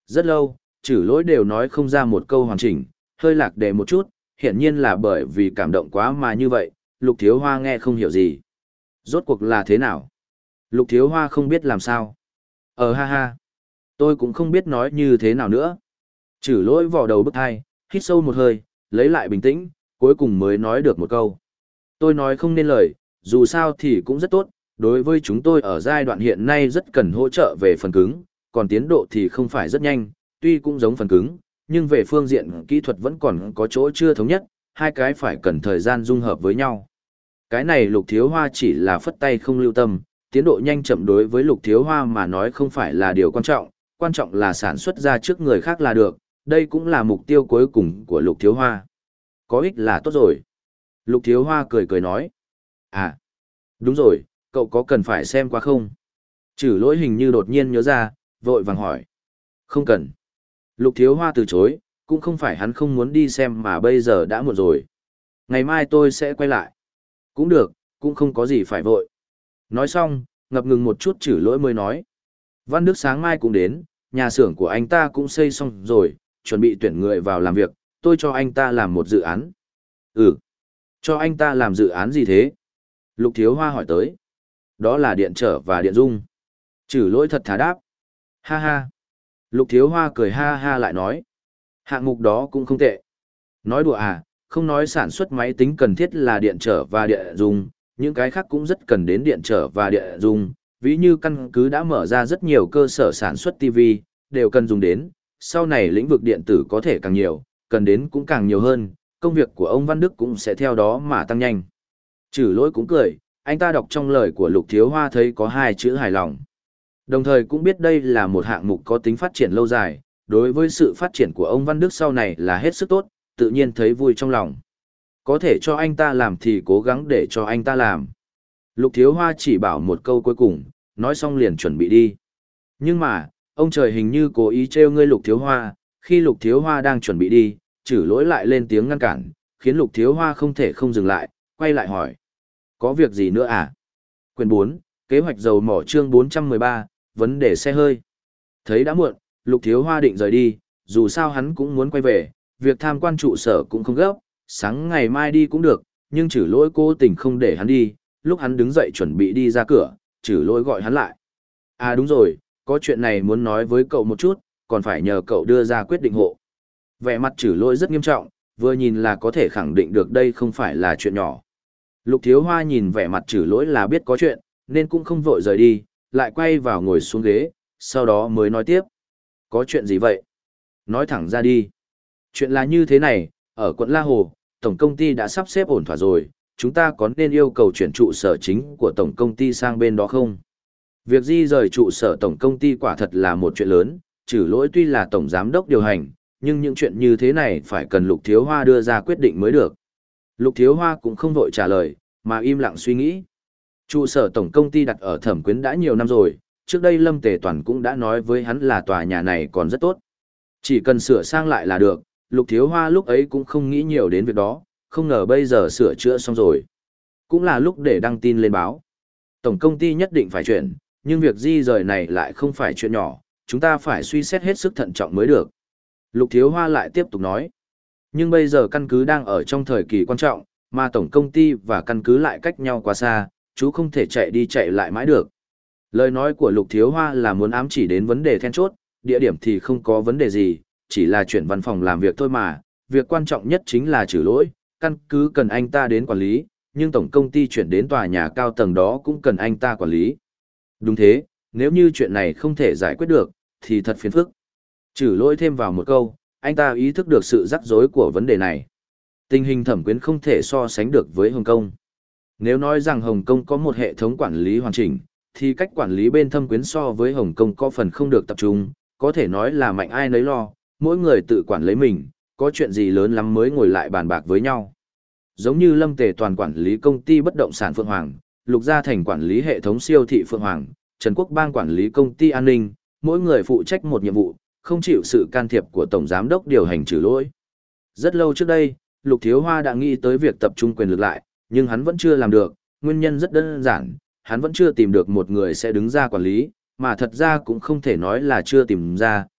[SPEAKER 1] Rất lâu, Trử Lỗi đều nói không ra một câu hoàn chỉnh, hơi lạc đề một chút, hiển nhiên là bởi vì cảm động quá mà như vậy, Lục Thiếu Hoa nghe không hiểu gì. Rốt cuộc là thế nào? Lục Thiếu Hoa không biết làm sao. Ờ ha ha. Tôi cũng không biết nói như thế nào nữa. Trử Lỗi vò đầu bức hai, hít sâu một hơi, lấy lại bình tĩnh, cuối cùng mới nói được một câu. Tôi nói không nên lời, dù sao thì cũng rất tốt, đối với chúng tôi ở giai đoạn hiện nay rất cần hỗ trợ về phần cứng, còn tiến độ thì không phải rất nhanh, tuy cũng giống phần cứng, nhưng về phương diện kỹ thuật vẫn còn có chỗ chưa thống nhất, hai cái phải cần thời gian dung hợp với nhau. Cái này Lục Thiếu Hoa chỉ là phất tay không lưu tâm, tiến độ nhanh chậm đối với Lục Thiếu Hoa mà nói không phải là điều quan trọng, quan trọng là sản xuất ra trước người khác là được, đây cũng là mục tiêu cuối cùng của Lục Thiếu Hoa. Có ích là tốt rồi. Lục Thiếu Hoa cười cười nói. À, đúng rồi, cậu có cần phải xem qua không? Trử Lỗi hình như đột nhiên nhớ ra, vội vàng hỏi. Không cần. Lục Thiếu Hoa từ chối, cũng không phải hắn không muốn đi xem mà bây giờ đã muộn rồi. Ngày mai tôi sẽ quay lại. Cũng được, cũng không có gì phải vội. Nói xong, ngập ngừng một chút Trử Lỗi mới nói. Văn Đức sáng mai cũng đến, nhà xưởng của anh ta cũng xây xong rồi, chuẩn bị tuyển người vào làm việc, tôi cho anh ta làm một dự án. Ừ, cho anh ta làm dự án gì thế? Lục Thiếu Hoa hỏi tới. Đó là điện trở và điện dung. Trử Lỗi thật thà đáp. Ha ha. Lục Thiếu Hoa cười ha ha lại nói. Hạng mục đó cũng không tệ. Nói đùa à, không nói sản xuất máy tính cần thiết là điện trở và điện dung, những cái khác cũng rất cần đến điện trở và điện dung. Ví như căn cứ đã mở ra rất nhiều cơ sở sản xuất ti vi, đều cần dùng đến. Sau này lĩnh vực điện tử có thể càng nhiều, cần đến cũng càng nhiều hơn, công việc của ông Văn Đức cũng sẽ theo đó mà tăng nhanh. Trử Lỗi cũng cười, anh ta đọc trong lời của Lục Thiếu Hoa thấy có hai chữ hài lòng. Đồng thời cũng biết đây là một hạng mục có tính phát triển lâu dài, đối với sự phát triển của ông Văn Đức sau này là hết sức tốt, tự nhiên thấy vui trong lòng. Có thể cho anh ta làm thì cố gắng để cho anh ta làm. Lục Thiếu Hoa chỉ bảo một câu cuối cùng, nói xong liền chuẩn bị đi. Nhưng mà, ông trời hình như cố ý trêu ngươi Lục Thiếu Hoa, khi Lục Thiếu Hoa đang chuẩn bị đi, Trử Lỗi lại lên tiếng ngăn cản, khiến Lục Thiếu Hoa không thể không dừng lại, quay lại hỏi. Có việc gì nữa à? Quyển bốn, kế hoạch dầu mỏ chương bốn trăm mười ba, vấn đề xe hơi. Thấy đã muộn, Lục Thiếu Hoa định rời đi, dù sao hắn cũng muốn quay về, việc tham quan trụ sở cũng không gấp, sáng ngày mai đi cũng được, nhưng Trử Lỗi cố tình không để hắn đi, lúc hắn đứng dậy chuẩn bị đi ra cửa, Trử Lỗi gọi hắn lại. À đúng rồi, có chuyện này muốn nói với cậu một chút, còn phải nhờ cậu đưa ra quyết định hộ. Vẻ mặt Trử Lỗi rất nghiêm trọng, vừa nhìn là có thể khẳng định được đây không phải là chuyện nhỏ. Lục Thiếu Hoa nhìn vẻ mặt Trử Lỗi là biết có chuyện, nên cũng không vội rời đi, lại quay vào ngồi xuống ghế, sau đó mới nói tiếp. Có chuyện gì vậy? Nói thẳng ra đi. Chuyện là như thế này, ở quận La Hồ, tổng công ty đã sắp xếp ổn thỏa rồi, chúng ta có nên yêu cầu chuyển trụ sở chính của tổng công ty sang bên đó không? Việc di rời trụ sở tổng công ty quả thật là một chuyện lớn, Trử Lỗi tuy là tổng giám đốc điều hành, nhưng những chuyện như thế này phải cần Lục Thiếu Hoa đưa ra quyết định mới được. Lục Thiếu Hoa cũng không vội trả lời, mà im lặng suy nghĩ. Trụ sở tổng công ty đặt ở Thẩm Quyến đã nhiều năm rồi, trước đây Lâm Tề Toàn cũng đã nói với hắn là tòa nhà này còn rất tốt. Chỉ cần sửa sang lại là được, Lục Thiếu Hoa lúc ấy cũng không nghĩ nhiều đến việc đó, không ngờ bây giờ sửa chữa xong rồi. Cũng là lúc để đăng tin lên báo. Tổng công ty nhất định phải chuyển, nhưng việc di rời này lại không phải chuyện nhỏ, chúng ta phải suy xét hết sức thận trọng mới được. Lục Thiếu Hoa lại tiếp tục nói. Nhưng bây giờ căn cứ đang ở trong thời kỳ quan trọng, mà tổng công ty và căn cứ lại cách nhau quá xa, chú không thể chạy đi chạy lại mãi được. Lời nói của Lục Thiếu Hoa là muốn ám chỉ đến vấn đề then chốt, địa điểm thì không có vấn đề gì, chỉ là chuyển văn phòng làm việc thôi mà, việc quan trọng nhất chính là Trử Lỗi, căn cứ cần anh ta đến quản lý, nhưng tổng công ty chuyển đến tòa nhà cao tầng đó cũng cần anh ta quản lý. Đúng thế, nếu như chuyện này không thể giải quyết được, thì thật phiền phức. Trử Lỗi thêm vào một câu, anh ta ý thức được sự rắc rối của vấn đề này. Tình hình Thẩm Quyến không thể so sánh được với Hồng Kông. Nếu nói rằng Hồng Kông có một hệ thống quản lý hoàn chỉnh, thì cách quản lý bên Thâm Quyến so với Hồng Kông có phần không được tập trung, có thể nói là mạnh ai nấy lo, mỗi người tự quản lấy mình, có chuyện gì lớn lắm mới ngồi lại bàn bạc với nhau. Giống như Lâm Tề Toàn quản lý công ty bất động sản Phượng Hoàng, Lục Gia Thành quản lý hệ thống siêu thị Phượng Hoàng, Trần Quốc Bang quản lý công ty an ninh, mỗi người phụ trách một nhiệm vụ, không chịu sự can thiệp của tổng giám đốc điều hành Trử Lỗi. Rất lâu trước đây, Lục Thiếu Hoa đã nghĩ tới việc tập trung quyền lực lại, nhưng hắn vẫn chưa làm được, nguyên nhân rất đơn giản, hắn vẫn chưa tìm được một người sẽ đứng ra quản lý, mà thật ra cũng không thể nói là chưa tìm ra,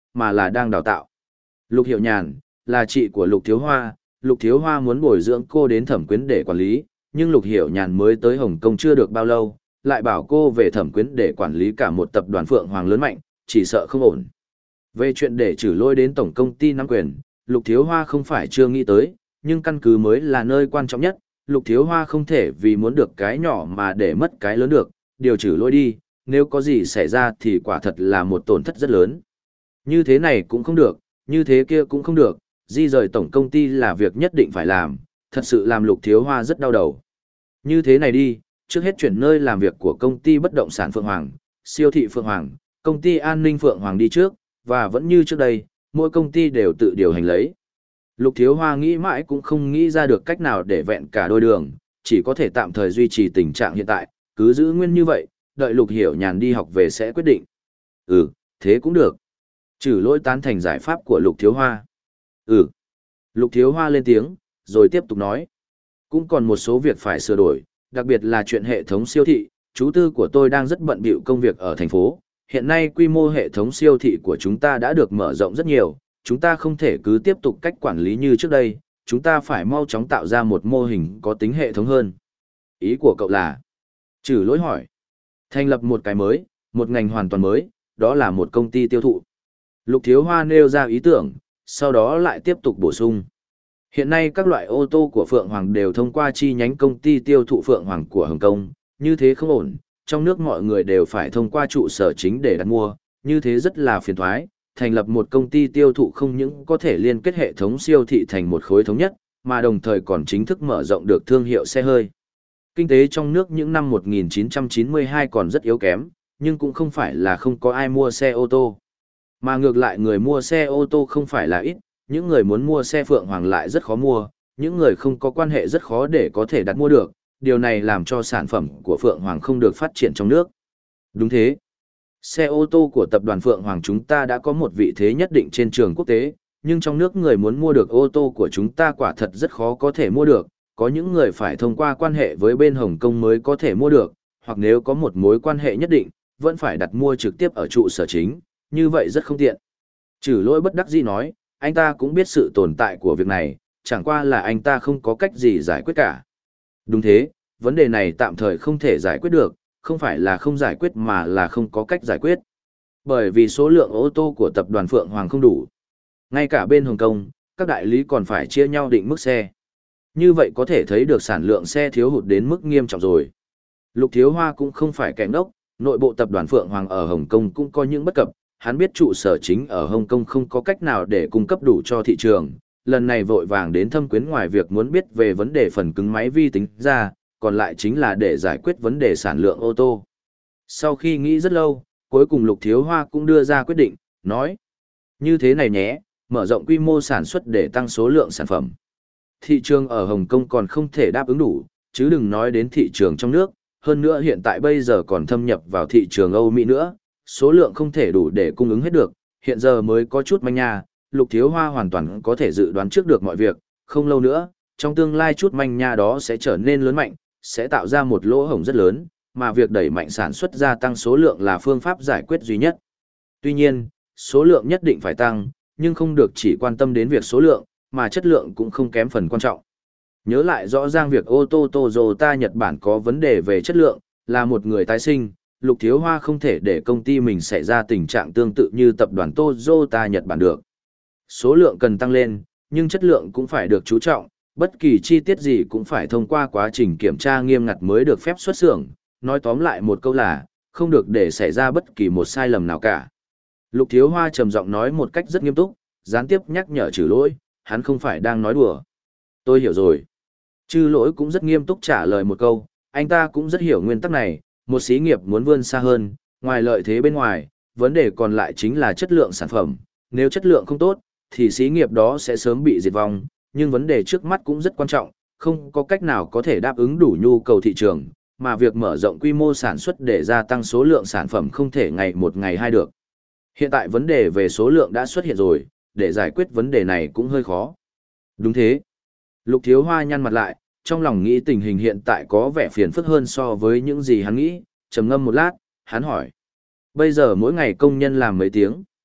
[SPEAKER 1] mà là đang đào tạo. Lục Hiểu Nhàn, là chị của Lục Thiếu Hoa, Lục Thiếu Hoa muốn bồi dưỡng cô đến thẩm quyến để quản lý, nhưng Lục Hiểu Nhàn mới tới Hồng Kông chưa được bao lâu, lại bảo cô về thẩm quyến để quản lý cả một tập đoàn Phượng Hoàng lớn mạnh, chỉ sợ không ổn. Về chuyện để trừ lôi đến tổng công ty nắm quyền, Lục Thiếu Hoa không phải chưa nghĩ tới, nhưng căn cứ mới là nơi quan trọng nhất, Lục Thiếu Hoa không thể vì muốn được cái nhỏ mà để mất cái lớn được, điều trừ lôi đi, nếu có gì xảy ra thì quả thật là một tổn thất rất lớn. Như thế này cũng không được, như thế kia cũng không được, di rời tổng công ty là việc nhất định phải làm, thật sự làm Lục Thiếu Hoa rất đau đầu. Như thế này đi, trước hết chuyển nơi làm việc của công ty bất động sản Phượng Hoàng, siêu thị Phượng Hoàng, công ty an ninh Phượng Hoàng đi trước, và vẫn như trước đây, mỗi công ty đều tự điều hành lấy. Lục Thiếu Hoa nghĩ mãi cũng không nghĩ ra được cách nào để vẹn cả đôi đường, chỉ có thể tạm thời duy trì tình trạng hiện tại, cứ giữ nguyên như vậy, đợi Lục Hiểu Nhàn đi học về sẽ quyết định. Ừ, thế cũng được. Trừ lỗi tán thành giải pháp của Lục Thiếu Hoa. Ừ. Lục Thiếu Hoa lên tiếng, rồi tiếp tục nói. Cũng còn một số việc phải sửa đổi, đặc biệt là chuyện hệ thống siêu thị, chú tư của tôi đang rất bận bịu công việc ở thành phố. Hiện nay quy mô hệ thống siêu thị của chúng ta đã được mở rộng rất nhiều, chúng ta không thể cứ tiếp tục cách quản lý như trước đây, chúng ta phải mau chóng tạo ra một mô hình có tính hệ thống hơn. Ý của cậu là? Trừ lỗi hỏi. Thành lập một cái mới, một ngành hoàn toàn mới, đó là một công ty tiêu thụ. Lục Thiếu Hoa nêu ra ý tưởng, sau đó lại tiếp tục bổ sung. Hiện nay các loại ô tô của Phượng Hoàng đều thông qua chi nhánh công ty tiêu thụ Phượng Hoàng của Hồng Kông, như thế không ổn, trong nước mọi người đều phải thông qua trụ sở chính để đặt mua, như thế rất là phiền toái. Thành lập một công ty tiêu thụ không những có thể liên kết hệ thống siêu thị thành một khối thống nhất, mà đồng thời còn chính thức mở rộng được thương hiệu xe hơi. Kinh tế trong nước những năm một nghìn chín trăm chín mươi hai còn rất yếu kém, nhưng cũng không phải là không có ai mua xe ô tô. Mà ngược lại người mua xe ô tô không phải là ít, những người muốn mua xe Phượng Hoàng lại rất khó mua, những người không có quan hệ rất khó để có thể đặt mua được, điều này làm cho sản phẩm của Phượng Hoàng không được phát triển trong nước. Đúng thế. Xe ô tô của tập đoàn Phượng Hoàng chúng ta đã có một vị thế nhất định trên trường quốc tế, nhưng trong nước người muốn mua được ô tô của chúng ta quả thật rất khó có thể mua được, có những người phải thông qua quan hệ với bên Hồng Kông mới có thể mua được, hoặc nếu có một mối quan hệ nhất định, vẫn phải đặt mua trực tiếp ở trụ sở chính, như vậy rất không tiện. Trừ lỗi bất đắc dĩ nói, anh ta cũng biết sự tồn tại của việc này, chẳng qua là anh ta không có cách gì giải quyết cả. Đúng thế, vấn đề này tạm thời không thể giải quyết được, không phải là không giải quyết mà là không có cách giải quyết. Bởi vì số lượng ô tô của tập đoàn Phượng Hoàng không đủ. Ngay cả bên Hồng Kông, các đại lý còn phải chia nhau định mức xe. Như vậy có thể thấy được sản lượng xe thiếu hụt đến mức nghiêm trọng rồi. Lục Thiếu Hoa cũng không phải kẻ ngốc, nội bộ tập đoàn Phượng Hoàng ở Hồng Kông cũng có những bất cập, hắn biết trụ sở chính ở Hồng Kông không có cách nào để cung cấp đủ cho thị trường, lần này vội vàng đến thâm quyến ngoài việc muốn biết về vấn đề phần cứng máy vi tính ra, còn lại chính là để giải quyết vấn đề sản lượng ô tô. Sau khi nghĩ rất lâu, cuối cùng Lục Thiếu Hoa cũng đưa ra quyết định, nói: như thế này nhé, mở rộng quy mô sản xuất để tăng số lượng sản phẩm. Thị trường ở Hồng Kông còn không thể đáp ứng đủ, chứ đừng nói đến thị trường trong nước, hơn nữa hiện tại bây giờ còn thâm nhập vào thị trường Âu Mỹ nữa, số lượng không thể đủ để cung ứng hết được, hiện giờ mới có chút manh nha, Lục Thiếu Hoa hoàn toàn có thể dự đoán trước được mọi việc, không lâu nữa, trong tương lai chút manh nha đó sẽ trở nên lớn mạnh, sẽ tạo ra một lỗ hổng rất lớn, mà việc đẩy mạnh sản xuất gia tăng số lượng là phương pháp giải quyết duy nhất. Tuy nhiên, số lượng nhất định phải tăng, nhưng không được chỉ quan tâm đến việc số lượng, mà chất lượng cũng không kém phần quan trọng. Nhớ lại rõ ràng việc ô tô Toyota Nhật Bản có vấn đề về chất lượng, là một người tái sinh, Lục Thiếu Hoa không thể để công ty mình xảy ra tình trạng tương tự như tập đoàn Toyota Nhật Bản được. Số lượng cần tăng lên, nhưng chất lượng cũng phải được chú trọng, bất kỳ chi tiết gì cũng phải thông qua quá trình kiểm tra nghiêm ngặt mới được phép xuất xưởng. Nói tóm lại một câu là, không được để xảy ra bất kỳ một sai lầm nào cả. Lục Thiếu Hoa trầm giọng nói một cách rất nghiêm túc, gián tiếp nhắc nhở Trừ Lỗi, hắn không phải đang nói đùa. Tôi hiểu rồi. Trừ Lỗi cũng rất nghiêm túc trả lời một câu, anh ta cũng rất hiểu nguyên tắc này, một xí nghiệp muốn vươn xa hơn, ngoài lợi thế bên ngoài, vấn đề còn lại chính là chất lượng sản phẩm. Nếu chất lượng không tốt, thì xí nghiệp đó sẽ sớm bị diệt vong, nhưng vấn đề trước mắt cũng rất quan trọng, không có cách nào có thể đáp ứng đủ nhu cầu thị trường, mà việc mở rộng quy mô sản xuất để gia tăng số lượng sản phẩm không thể ngày một ngày hai được. Hiện tại vấn đề về số lượng đã xuất hiện rồi, để giải quyết vấn đề này cũng hơi khó. Đúng thế. Lục Thiếu Hoa nhăn mặt lại, trong lòng nghĩ tình hình hiện tại có vẻ phiền phức hơn so với những gì hắn nghĩ, trầm ngâm một lát, hắn hỏi. Bây giờ mỗi ngày công nhân làm mấy tiếng?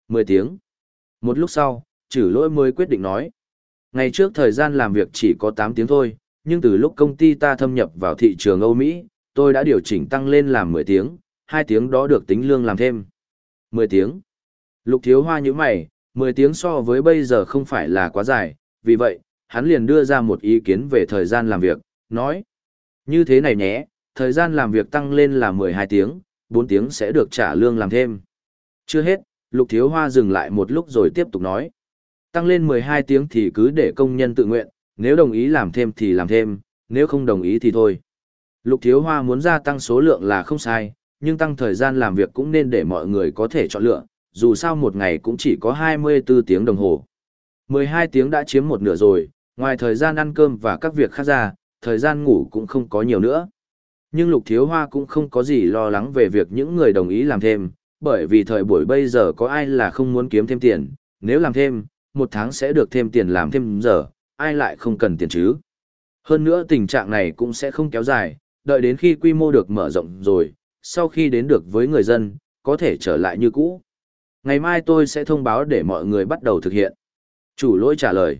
[SPEAKER 1] mười tiếng. Một lúc sau, Trử Lỗi mới quyết định nói. Ngày trước thời gian làm việc chỉ có tám tiếng thôi, nhưng từ lúc công ty ta thâm nhập vào thị trường Âu Mỹ, tôi đã điều chỉnh tăng lên làm mười tiếng, hai tiếng đó được tính lương làm thêm. mười tiếng. Lục Thiếu Hoa như mày, mười tiếng so với bây giờ không phải là quá dài, vì vậy, hắn liền đưa ra một ý kiến về thời gian làm việc, nói. Như thế này nhé, thời gian làm việc tăng lên là mười hai tiếng, bốn tiếng sẽ được trả lương làm thêm. Chưa hết, Lục Thiếu Hoa dừng lại một lúc rồi tiếp tục nói. Tăng lên mười hai tiếng thì cứ để công nhân tự nguyện, nếu đồng ý làm thêm thì làm thêm, nếu không đồng ý thì thôi. Lục Thiếu Hoa muốn gia tăng số lượng là không sai, nhưng tăng thời gian làm việc cũng nên để mọi người có thể chọn lựa, dù sao một ngày cũng chỉ có hai mươi bốn tiếng đồng hồ. mười hai tiếng đã chiếm một nửa rồi, ngoài thời gian ăn cơm và các việc khác ra, thời gian ngủ cũng không có nhiều nữa. Nhưng Lục Thiếu Hoa cũng không có gì lo lắng về việc những người đồng ý làm thêm, bởi vì thời buổi bây giờ có ai là không muốn kiếm thêm tiền, nếu làm thêm, một tháng sẽ được thêm tiền làm thêm giờ, ai lại không cần tiền chứ. Hơn nữa tình trạng này cũng sẽ không kéo dài, đợi đến khi quy mô được mở rộng rồi, sau khi đến được với người dân, có thể trở lại như cũ. Ngày mai tôi sẽ thông báo để mọi người bắt đầu thực hiện. Chủ Lỗi trả lời.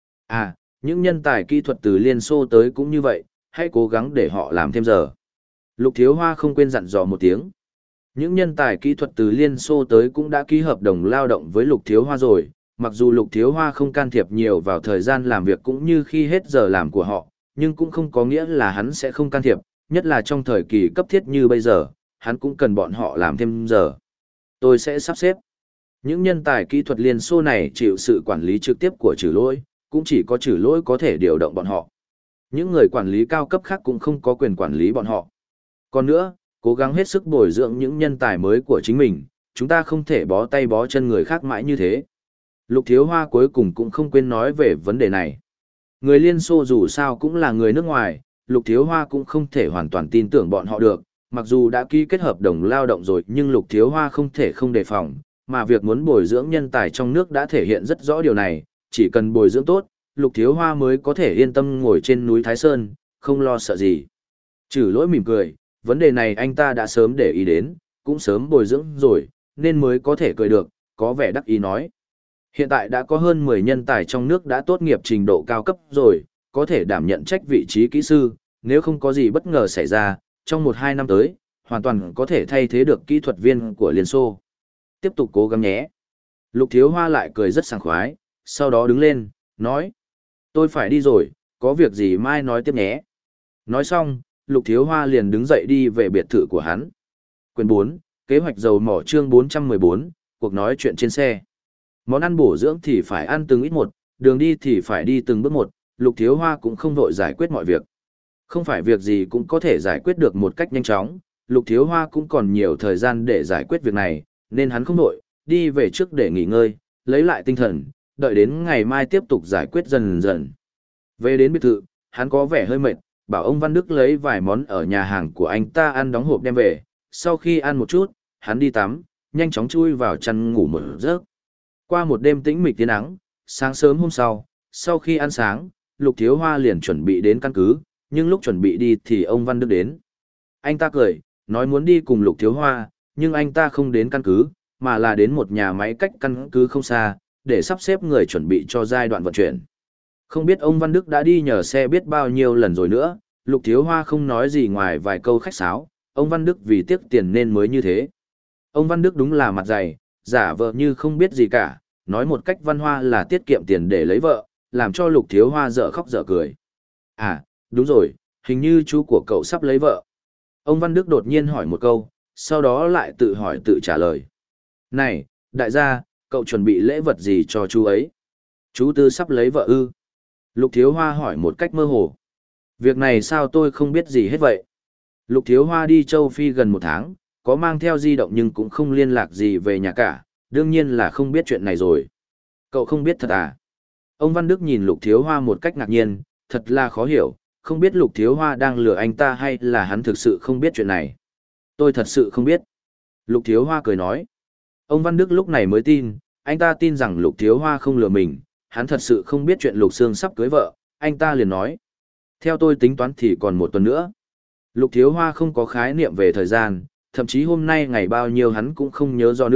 [SPEAKER 1] À, những nhân tài kỹ thuật từ Liên Xô tới cũng như vậy, hãy cố gắng để họ làm thêm giờ. Lục Thiếu Hoa không quên dặn dò một tiếng. Những nhân tài kỹ thuật từ Liên Xô tới cũng đã ký hợp đồng lao động với Lục Thiếu Hoa rồi, mặc dù Lục Thiếu Hoa không can thiệp nhiều vào thời gian làm việc cũng như khi hết giờ làm của họ, nhưng cũng không có nghĩa là hắn sẽ không can thiệp, nhất là trong thời kỳ cấp thiết như bây giờ, hắn cũng cần bọn họ làm thêm giờ. Tôi sẽ sắp xếp. Những nhân tài kỹ thuật Liên Xô này chịu sự quản lý trực tiếp của Trử Lỗi, cũng chỉ có Trử Lỗi có thể điều động bọn họ. Những người quản lý cao cấp khác cũng không có quyền quản lý bọn họ. Còn nữa, cố gắng hết sức bồi dưỡng những nhân tài mới của chính mình, chúng ta không thể bó tay bó chân người khác mãi như thế. Lục Thiếu Hoa cuối cùng cũng không quên nói về vấn đề này. Người Liên Xô dù sao cũng là người nước ngoài, Lục Thiếu Hoa cũng không thể hoàn toàn tin tưởng bọn họ được, mặc dù đã ký kết hợp đồng lao động rồi nhưng Lục Thiếu Hoa không thể không đề phòng, mà việc muốn bồi dưỡng nhân tài trong nước đã thể hiện rất rõ điều này, chỉ cần bồi dưỡng tốt, Lục Thiếu Hoa mới có thể yên tâm ngồi trên núi Thái Sơn, không lo sợ gì. Trử Lỗi mỉm cười, vấn đề này anh ta đã sớm để ý đến, cũng sớm bồi dưỡng rồi, nên mới có thể cười được, có vẻ đắc ý nói. Hiện tại đã có hơn mười nhân tài trong nước đã tốt nghiệp trình độ cao cấp rồi, có thể đảm nhận trách vị trí kỹ sư, nếu không có gì bất ngờ xảy ra, trong một hai năm tới, hoàn toàn có thể thay thế được kỹ thuật viên của Liên Xô. Tiếp tục cố gắng nhé. Lục Thiếu Hoa lại cười rất sảng khoái, sau đó đứng lên, nói. Tôi phải đi rồi, có việc gì mai nói tiếp nhé. Nói xong, Lục Thiếu Hoa liền đứng dậy đi về biệt thự của hắn. Quyển bốn, kế hoạch dầu mỏ chương bốn trăm mười bốn, cuộc nói chuyện trên xe. Món ăn bổ dưỡng thì phải ăn từng ít một, đường đi thì phải đi từng bước một, Lục Thiếu Hoa cũng không vội giải quyết mọi việc. Không phải việc gì cũng có thể giải quyết được một cách nhanh chóng, Lục Thiếu Hoa cũng còn nhiều thời gian để giải quyết việc này, nên hắn không vội, đi về trước để nghỉ ngơi, lấy lại tinh thần, đợi đến ngày mai tiếp tục giải quyết dần dần. Về đến biệt thự, hắn có vẻ hơi mệt, bảo ông Văn Đức lấy vài món ở nhà hàng của anh ta ăn đóng hộp đem về, sau khi ăn một chút, hắn đi tắm, nhanh chóng chui vào chăn ngủ một giấc. Qua một đêm tĩnh mịch tiếng nắng, sáng sớm hôm sau, sau khi ăn sáng, Lục Thiếu Hoa liền chuẩn bị đến căn cứ, nhưng lúc chuẩn bị đi thì ông Văn Đức đến. Anh ta cười, nói muốn đi cùng Lục Thiếu Hoa, nhưng anh ta không đến căn cứ, mà là đến một nhà máy cách căn cứ không xa, để sắp xếp người chuẩn bị cho giai đoạn vận chuyển. Không biết ông Văn Đức đã đi nhờ xe biết bao nhiêu lần rồi nữa, Lục Thiếu Hoa không nói gì ngoài vài câu khách sáo, ông Văn Đức vì tiếc tiền nên mới như thế. Ông Văn Đức đúng là mặt dày, giả vờ như không biết gì cả, nói một cách văn hoa là tiết kiệm tiền để lấy vợ, làm cho Lục Thiếu Hoa dở khóc dở cười. À, đúng rồi, hình như chú của cậu sắp lấy vợ. Ông Văn Đức đột nhiên hỏi một câu, sau đó lại tự hỏi tự trả lời. Này, đại gia, cậu chuẩn bị lễ vật gì cho chú ấy? Chú Tư sắp lấy vợ ư? Lục Thiếu Hoa hỏi một cách mơ hồ. Việc này sao tôi không biết gì hết vậy? Lục Thiếu Hoa đi châu Phi gần một tháng, có mang theo di động nhưng cũng không liên lạc gì về nhà cả, đương nhiên là không biết chuyện này rồi. Cậu không biết thật à? Ông Văn Đức nhìn Lục Thiếu Hoa một cách ngạc nhiên, thật là khó hiểu, không biết Lục Thiếu Hoa đang lừa anh ta hay là hắn thực sự không biết chuyện này. Tôi thật sự không biết. Lục Thiếu Hoa cười nói. Ông Văn Đức lúc này mới tin, anh ta tin rằng Lục Thiếu Hoa không lừa mình, hắn thật sự không biết chuyện Lục Sương sắp cưới vợ, anh ta liền nói. Theo tôi tính toán thì còn một tuần nữa. Lục Thiếu Hoa không có khái niệm về thời gian, thậm chí hôm nay ngày bao nhiêu hắn cũng không nhớ rõ nữa,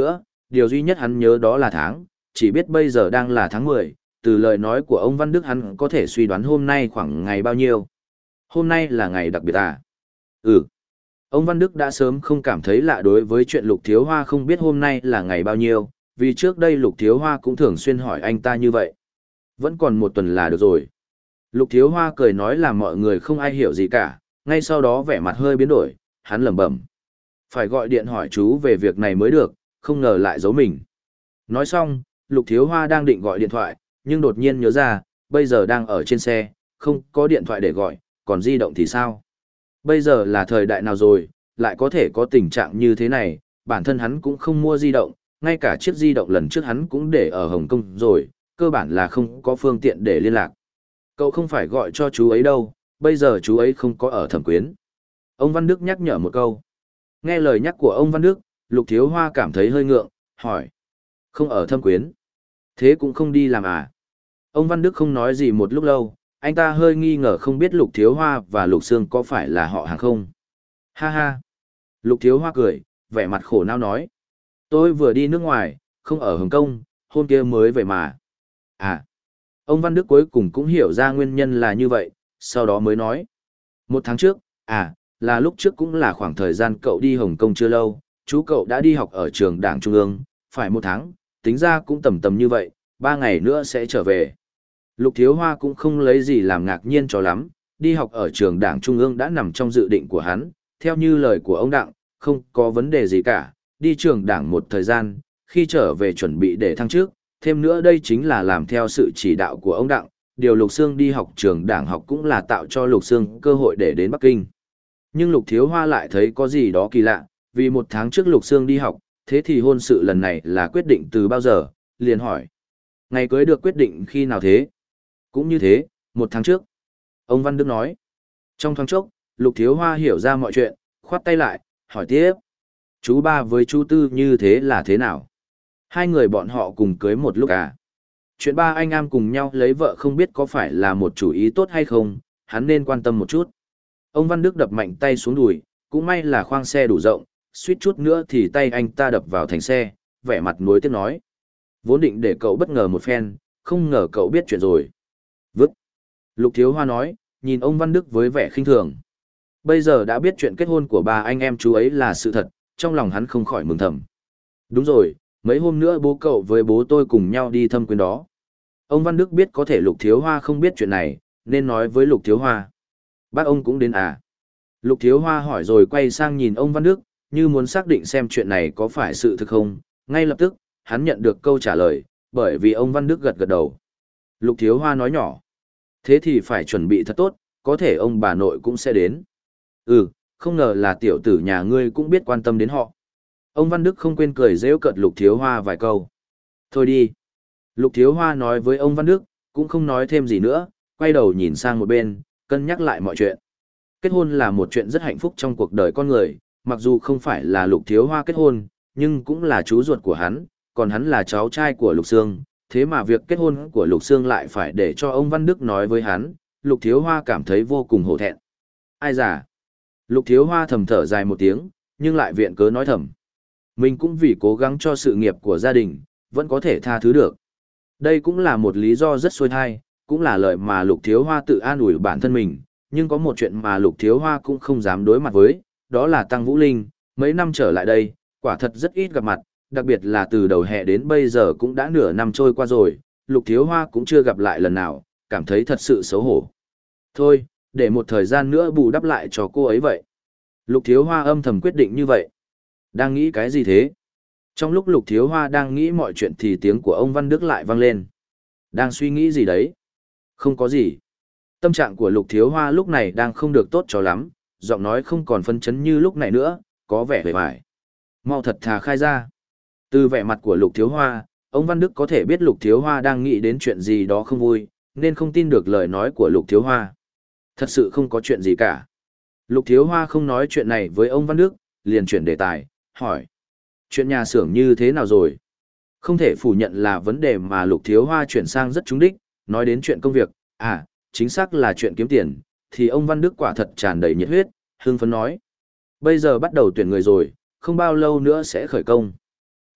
[SPEAKER 1] điều duy nhất hắn nhớ đó là tháng, chỉ biết bây giờ đang là tháng mười, từ lời nói của ông Văn Đức hắn có thể suy đoán hôm nay khoảng ngày bao nhiêu. Hôm nay là ngày đặc biệt à? Ừ. Ông Văn Đức đã sớm không cảm thấy lạ đối với chuyện Lục Thiếu Hoa không biết hôm nay là ngày bao nhiêu, vì trước đây Lục Thiếu Hoa cũng thường xuyên hỏi anh ta như vậy. Vẫn còn một tuần là được rồi. Lục Thiếu Hoa cười nói là mọi người không ai hiểu gì cả, ngay sau đó vẻ mặt hơi biến đổi, hắn lẩm bẩm. Phải gọi điện hỏi chú về việc này mới được, không ngờ lại giấu mình. Nói xong, Lục Thiếu Hoa đang định gọi điện thoại, nhưng đột nhiên nhớ ra, bây giờ đang ở trên xe, không có điện thoại để gọi, còn di động thì sao? Bây giờ là thời đại nào rồi, lại có thể có tình trạng như thế này, bản thân hắn cũng không mua di động, ngay cả chiếc di động lần trước hắn cũng để ở Hồng Kông rồi, cơ bản là không có phương tiện để liên lạc. Cậu không phải gọi cho chú ấy đâu, bây giờ chú ấy không có ở Thẩm Quyến. Ông Văn Đức nhắc nhở một câu. Nghe lời nhắc của ông Văn Đức, Lục Thiếu Hoa cảm thấy hơi ngượng, hỏi. Không ở Thẩm Quyến. Thế cũng không đi làm à? Ông Văn Đức không nói gì một lúc lâu, anh ta hơi nghi ngờ không biết Lục Thiếu Hoa và Lục Sương có phải là họ hàng không. Ha ha. Lục Thiếu Hoa cười, vẻ mặt khổ não nói. Tôi vừa đi nước ngoài, không ở Hồng Kông, hôm kia mới về mà. À. Ông Văn Đức cuối cùng cũng hiểu ra nguyên nhân là như vậy, sau đó mới nói. Một tháng trước, à, là lúc trước cũng là khoảng thời gian cậu đi Hồng Kông chưa lâu, chú cậu đã đi học ở trường Đảng Trung ương, phải một tháng, tính ra cũng tầm tầm như vậy, ba ngày nữa sẽ trở về. Lục Thiếu Hoa cũng không lấy gì làm ngạc nhiên cho lắm, đi học ở trường Đảng Trung ương đã nằm trong dự định của hắn, theo như lời của ông Đặng, không có vấn đề gì cả, đi trường Đảng một thời gian, khi trở về chuẩn bị để thăng chức, thêm nữa đây chính là làm theo sự chỉ đạo của ông Đặng, điều Lục Sương đi học trường Đảng học cũng là tạo cho Lục Sương cơ hội để đến Bắc Kinh. Nhưng Lục Thiếu Hoa lại thấy có gì đó kỳ lạ, vì một tháng trước Lục Sương đi học, thế thì hôn sự lần này là quyết định từ bao giờ, liền hỏi. Ngày cưới được quyết định khi nào thế? Cũng như thế, một tháng trước. Ông Văn Đức nói. Trong thoáng chốc, Lục Thiếu Hoa hiểu ra mọi chuyện, khoát tay lại, hỏi tiếp. Chú ba với chú Tư như thế là thế nào? Hai người bọn họ cùng cưới một lúc à? Chuyện ba anh em cùng nhau lấy vợ không biết có phải là một chủ ý tốt hay không, hắn nên quan tâm một chút. Ông Văn Đức đập mạnh tay xuống đùi, cũng may là khoang xe đủ rộng, suýt chút nữa thì tay anh ta đập vào thành xe, vẻ mặt nuối tiếc nói. Vốn định để cậu bất ngờ một phen, không ngờ cậu biết chuyện rồi. Vứt. Lục Thiếu Hoa nói, nhìn ông Văn Đức với vẻ khinh thường. Bây giờ đã biết chuyện kết hôn của ba anh em chú ấy là sự thật, trong lòng hắn không khỏi mừng thầm. Đúng rồi, mấy hôm nữa bố cậu với bố tôi cùng nhau đi thăm quyến đó. Ông Văn Đức biết có thể Lục Thiếu Hoa không biết chuyện này, nên nói với Lục Thiếu Hoa. Bác ông cũng đến à? Lục Thiếu Hoa hỏi rồi quay sang nhìn ông Văn Đức, như muốn xác định xem chuyện này có phải sự thực không. Ngay lập tức, hắn nhận được câu trả lời, bởi vì ông Văn Đức gật gật đầu. Lục Thiếu Hoa nói nhỏ. Thế thì phải chuẩn bị thật tốt, có thể ông bà nội cũng sẽ đến. Ừ, không ngờ là tiểu tử nhà ngươi cũng biết quan tâm đến họ. Ông Văn Đức không quên cười rêu cợt Lục Thiếu Hoa vài câu. Thôi đi. Lục Thiếu Hoa nói với ông Văn Đức, cũng không nói thêm gì nữa, quay đầu nhìn sang một bên, cân nhắc lại mọi chuyện. Kết hôn là một chuyện rất hạnh phúc trong cuộc đời con người, mặc dù không phải là Lục Thiếu Hoa kết hôn, nhưng cũng là chú ruột của hắn, còn hắn là cháu trai của Lục Sương, thế mà việc kết hôn của Lục Sương lại phải để cho ông Văn Đức nói với hắn, Lục Thiếu Hoa cảm thấy vô cùng hổ thẹn. Ai già? Lục Thiếu Hoa thầm thở dài một tiếng, nhưng lại viện cớ nói thầm. Mình cũng vì cố gắng cho sự nghiệp của gia đình, vẫn có thể tha thứ được. Đây cũng là một lý do rất xuôi thai, cũng là lời mà Lục Thiếu Hoa tự an ủi bản thân mình, nhưng có một chuyện mà Lục Thiếu Hoa cũng không dám đối mặt với, đó là Tăng Vũ Linh, mấy năm trở lại đây, quả thật rất ít gặp mặt, đặc biệt là từ đầu hè đến bây giờ cũng đã nửa năm trôi qua rồi, Lục Thiếu Hoa cũng chưa gặp lại lần nào, cảm thấy thật sự xấu hổ. Thôi, để một thời gian nữa bù đắp lại cho cô ấy vậy. Lục Thiếu Hoa âm thầm quyết định như vậy. Đang nghĩ cái gì thế? Trong lúc Lục Thiếu Hoa đang nghĩ mọi chuyện thì tiếng của ông Văn Đức lại vang lên. Đang suy nghĩ gì đấy? Không có gì. Tâm trạng của Lục Thiếu Hoa lúc này đang không được tốt cho lắm, giọng nói không còn phấn chấn như lúc này nữa, có vẻ vẻ vải. Mau thật thà khai ra. Từ vẻ mặt của Lục Thiếu Hoa, ông Văn Đức có thể biết Lục Thiếu Hoa đang nghĩ đến chuyện gì đó không vui, nên không tin được lời nói của Lục Thiếu Hoa. Thật sự không có chuyện gì cả. Lục Thiếu Hoa không nói chuyện này với ông Văn Đức, liền chuyển đề tài, hỏi. Chuyện nhà xưởng như thế nào rồi? Không thể phủ nhận là vấn đề mà Lục Thiếu Hoa chuyển sang rất trúng đích, nói đến chuyện công việc, à, chính xác là chuyện kiếm tiền, thì ông Văn Đức quả thật tràn đầy nhiệt huyết, hưng phấn nói. Bây giờ bắt đầu tuyển người rồi, không bao lâu nữa sẽ khởi công.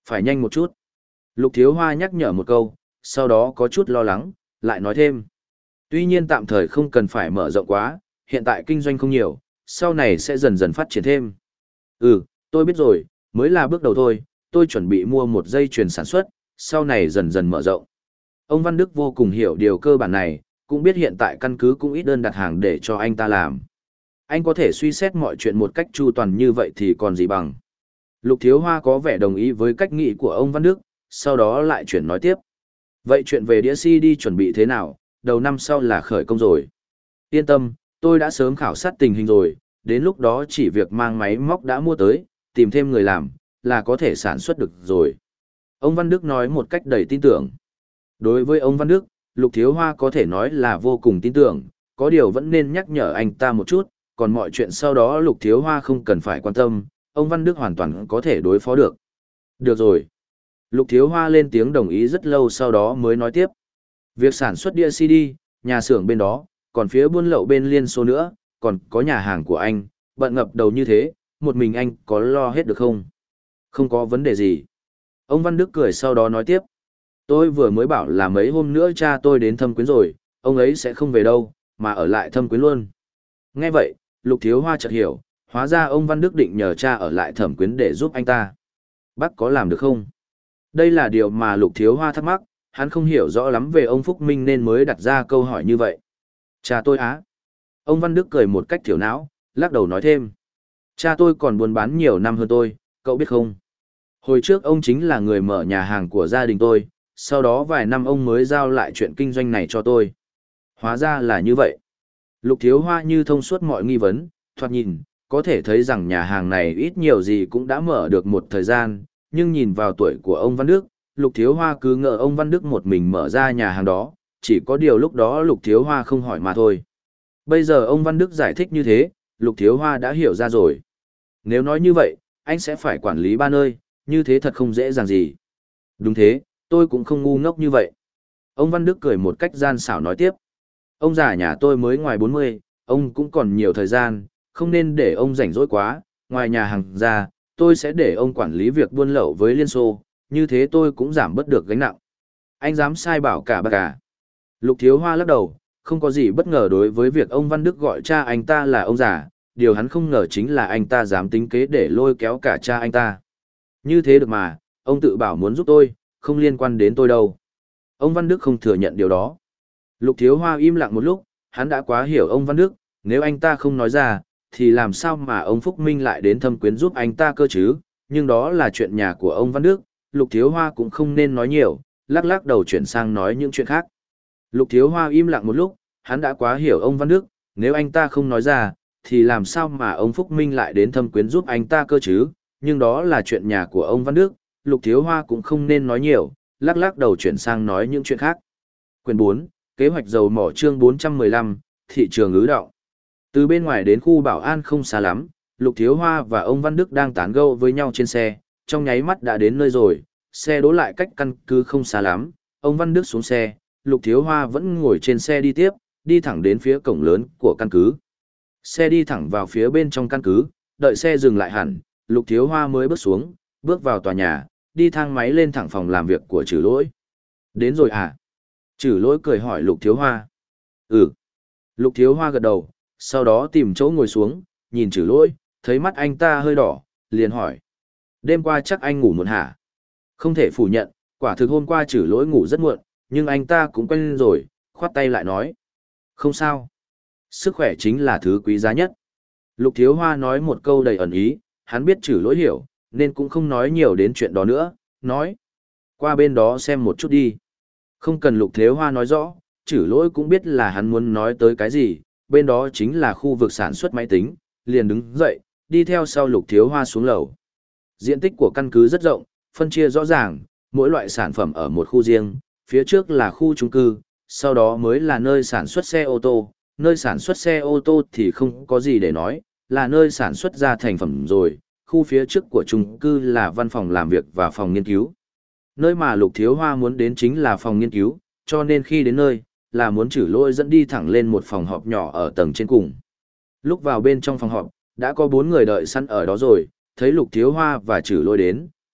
[SPEAKER 1] Phải nhanh một chút. Lục Thiếu Hoa nhắc nhở một câu, sau đó có chút lo lắng, lại nói thêm. Tuy nhiên tạm thời không cần phải mở rộng quá, hiện tại kinh doanh không nhiều, sau này sẽ dần dần phát triển thêm. Ừ, tôi biết rồi, mới là bước đầu thôi, tôi chuẩn bị mua một dây chuyền sản xuất, sau này dần dần mở rộng. Ông Văn Đức vô cùng hiểu điều cơ bản này, cũng biết hiện tại căn cứ cũng ít đơn đặt hàng để cho anh ta làm. Anh có thể suy xét mọi chuyện một cách chu toàn như vậy thì còn gì bằng. Lục Thiếu Hoa có vẻ đồng ý với cách nghĩ của ông Văn Đức, sau đó lại chuyển nói tiếp. Vậy chuyện về đĩa xê đê chuẩn bị thế nào, đầu năm sau là khởi công rồi. Yên tâm, tôi đã sớm khảo sát tình hình rồi, đến lúc đó chỉ việc mang máy móc đã mua tới, tìm thêm người làm, là có thể sản xuất được rồi. Ông Văn Đức nói một cách đầy tin tưởng. Đối với ông Văn Đức, Lục Thiếu Hoa có thể nói là vô cùng tin tưởng, có điều vẫn nên nhắc nhở anh ta một chút, còn mọi chuyện sau đó Lục Thiếu Hoa không cần phải quan tâm, ông Văn Đức hoàn toàn có thể đối phó được. Được rồi. Lục Thiếu Hoa lên tiếng đồng ý rất lâu sau đó mới nói tiếp. Việc sản xuất đĩa xê đê, nhà xưởng bên đó, còn phía buôn lậu bên Liên Xô nữa, còn có nhà hàng của anh, bận ngập đầu như thế, một mình anh có lo hết được không? Không có vấn đề gì. Ông Văn Đức cười sau đó nói tiếp. Tôi vừa mới bảo là mấy hôm nữa cha tôi đến Thâm Quyến rồi, ông ấy sẽ không về đâu, mà ở lại Thâm Quyến luôn. Nghe vậy, Lục Thiếu Hoa chợt hiểu, hóa ra ông Văn Đức định nhờ cha ở lại Thẩm Quyến để giúp anh ta. Bác có làm được không? Đây là điều mà Lục Thiếu Hoa thắc mắc, hắn không hiểu rõ lắm về ông Phúc Minh nên mới đặt ra câu hỏi như vậy. Cha tôi á? Ông Văn Đức cười một cách thiểu não, lắc đầu nói thêm. Cha tôi còn buôn bán nhiều năm hơn tôi, cậu biết không? Hồi trước ông chính là người mở nhà hàng của gia đình tôi, sau đó vài năm ông mới giao lại chuyện kinh doanh này cho tôi. Hóa ra là như vậy. Lục Thiếu Hoa như thông suốt mọi nghi vấn, thoạt nhìn, có thể thấy rằng nhà hàng này ít nhiều gì cũng đã mở được một thời gian, nhưng nhìn vào tuổi của ông Văn Đức, Lục Thiếu Hoa cứ ngờ ông Văn Đức một mình mở ra nhà hàng đó, chỉ có điều lúc đó Lục Thiếu Hoa không hỏi mà thôi. Bây giờ ông Văn Đức giải thích như thế, Lục Thiếu Hoa đã hiểu ra rồi. Nếu nói như vậy, anh sẽ phải quản lý ba nơi, như thế thật không dễ dàng gì. Đúng thế, tôi cũng không ngu ngốc như vậy. Ông Văn Đức cười một cách gian xảo nói tiếp. Ông già nhà tôi mới ngoài bốn mươi, ông cũng còn nhiều thời gian, không nên để ông rảnh rỗi quá, ngoài nhà hàng ra, tôi sẽ để ông quản lý việc buôn lậu với Liên Xô, như thế tôi cũng giảm bớt được gánh nặng. Anh dám sai bảo cả bác à? Lục Thiếu Hoa lắc đầu, không có gì bất ngờ đối với việc ông Văn Đức gọi cha anh ta là ông già, điều hắn không ngờ chính là anh ta dám tính kế để lôi kéo cả cha anh ta. Như thế được mà, ông tự bảo muốn giúp tôi, không liên quan đến tôi đâu. Ông Văn Đức không thừa nhận điều đó. Lục Thiếu Hoa im lặng một lúc, hắn đã quá hiểu ông Văn Đức, nếu anh ta không nói ra, thì làm sao mà ông Phúc Minh lại đến Thâm Quyến giúp anh ta cơ chứ, nhưng đó là chuyện nhà của ông Văn Đức, Lục Thiếu Hoa cũng không nên nói nhiều, lắc lắc đầu chuyển sang nói những chuyện khác. Lục Thiếu Hoa im lặng một lúc, hắn đã quá hiểu ông Văn Đức, nếu anh ta không nói ra, thì làm sao mà ông Phúc Minh lại đến Thâm Quyến giúp anh ta cơ chứ, nhưng đó là chuyện nhà của ông Văn Đức, Lục Thiếu Hoa cũng không nên nói nhiều, lắc lắc đầu chuyển sang nói những chuyện khác. Quyển bốn, Kế hoạch dầu mỏ chương bốn trăm mười lăm, thị trường ứ động. Từ bên ngoài đến khu bảo an không xa lắm, Lục Thiếu Hoa và ông Văn Đức đang tán gẫu với nhau trên xe, trong nháy mắt đã đến nơi rồi, xe đỗ lại cách căn cứ không xa lắm, ông Văn Đức xuống xe, Lục Thiếu Hoa vẫn ngồi trên xe đi tiếp, đi thẳng đến phía cổng lớn của căn cứ. Xe đi thẳng vào phía bên trong căn cứ, đợi xe dừng lại hẳn, Lục Thiếu Hoa mới bước xuống, bước vào tòa nhà, đi thang máy lên thẳng phòng làm việc của Trử Lỗi. Đến rồi à? Trử Lỗi cười hỏi Lục Thiếu Hoa. Ừ. Lục Thiếu Hoa gật đầu, sau đó tìm chỗ ngồi xuống, nhìn Trử Lỗi, thấy mắt anh ta hơi đỏ, liền hỏi. Đêm qua chắc anh ngủ muộn hả? Không thể phủ nhận, quả thực hôm qua Trử Lỗi ngủ rất muộn, nhưng anh ta cũng quen lên rồi, khoát tay lại nói. Không sao. Sức khỏe chính là thứ quý giá nhất. Lục Thiếu Hoa nói một câu đầy ẩn ý, hắn biết Trử Lỗi hiểu, nên cũng không nói nhiều đến chuyện đó nữa, nói. Qua bên đó xem một chút đi. Không cần Lục Thiếu Hoa nói rõ, Trử Lỗi cũng biết là hắn muốn nói tới cái gì, bên đó chính là khu vực sản xuất máy tính, liền đứng dậy, đi theo sau Lục Thiếu Hoa xuống lầu. Diện tích của căn cứ rất rộng, phân chia rõ ràng, mỗi loại sản phẩm ở một khu riêng, phía trước là khu chung cư, sau đó mới là nơi sản xuất xe ô tô, nơi sản xuất xe ô tô thì không có gì để nói, là nơi sản xuất ra thành phẩm rồi, khu phía trước của chung cư là văn phòng làm việc và phòng nghiên cứu. Nơi mà Lục Thiếu Hoa muốn đến chính là phòng nghiên cứu, cho nên khi đến nơi, là muốn Trử Lỗi dẫn đi thẳng lên một phòng họp nhỏ ở tầng trên cùng. Lúc vào bên trong phòng họp, đã có bốn người đợi sẵn ở đó rồi, thấy Lục Thiếu Hoa và Trử Lỗi đến,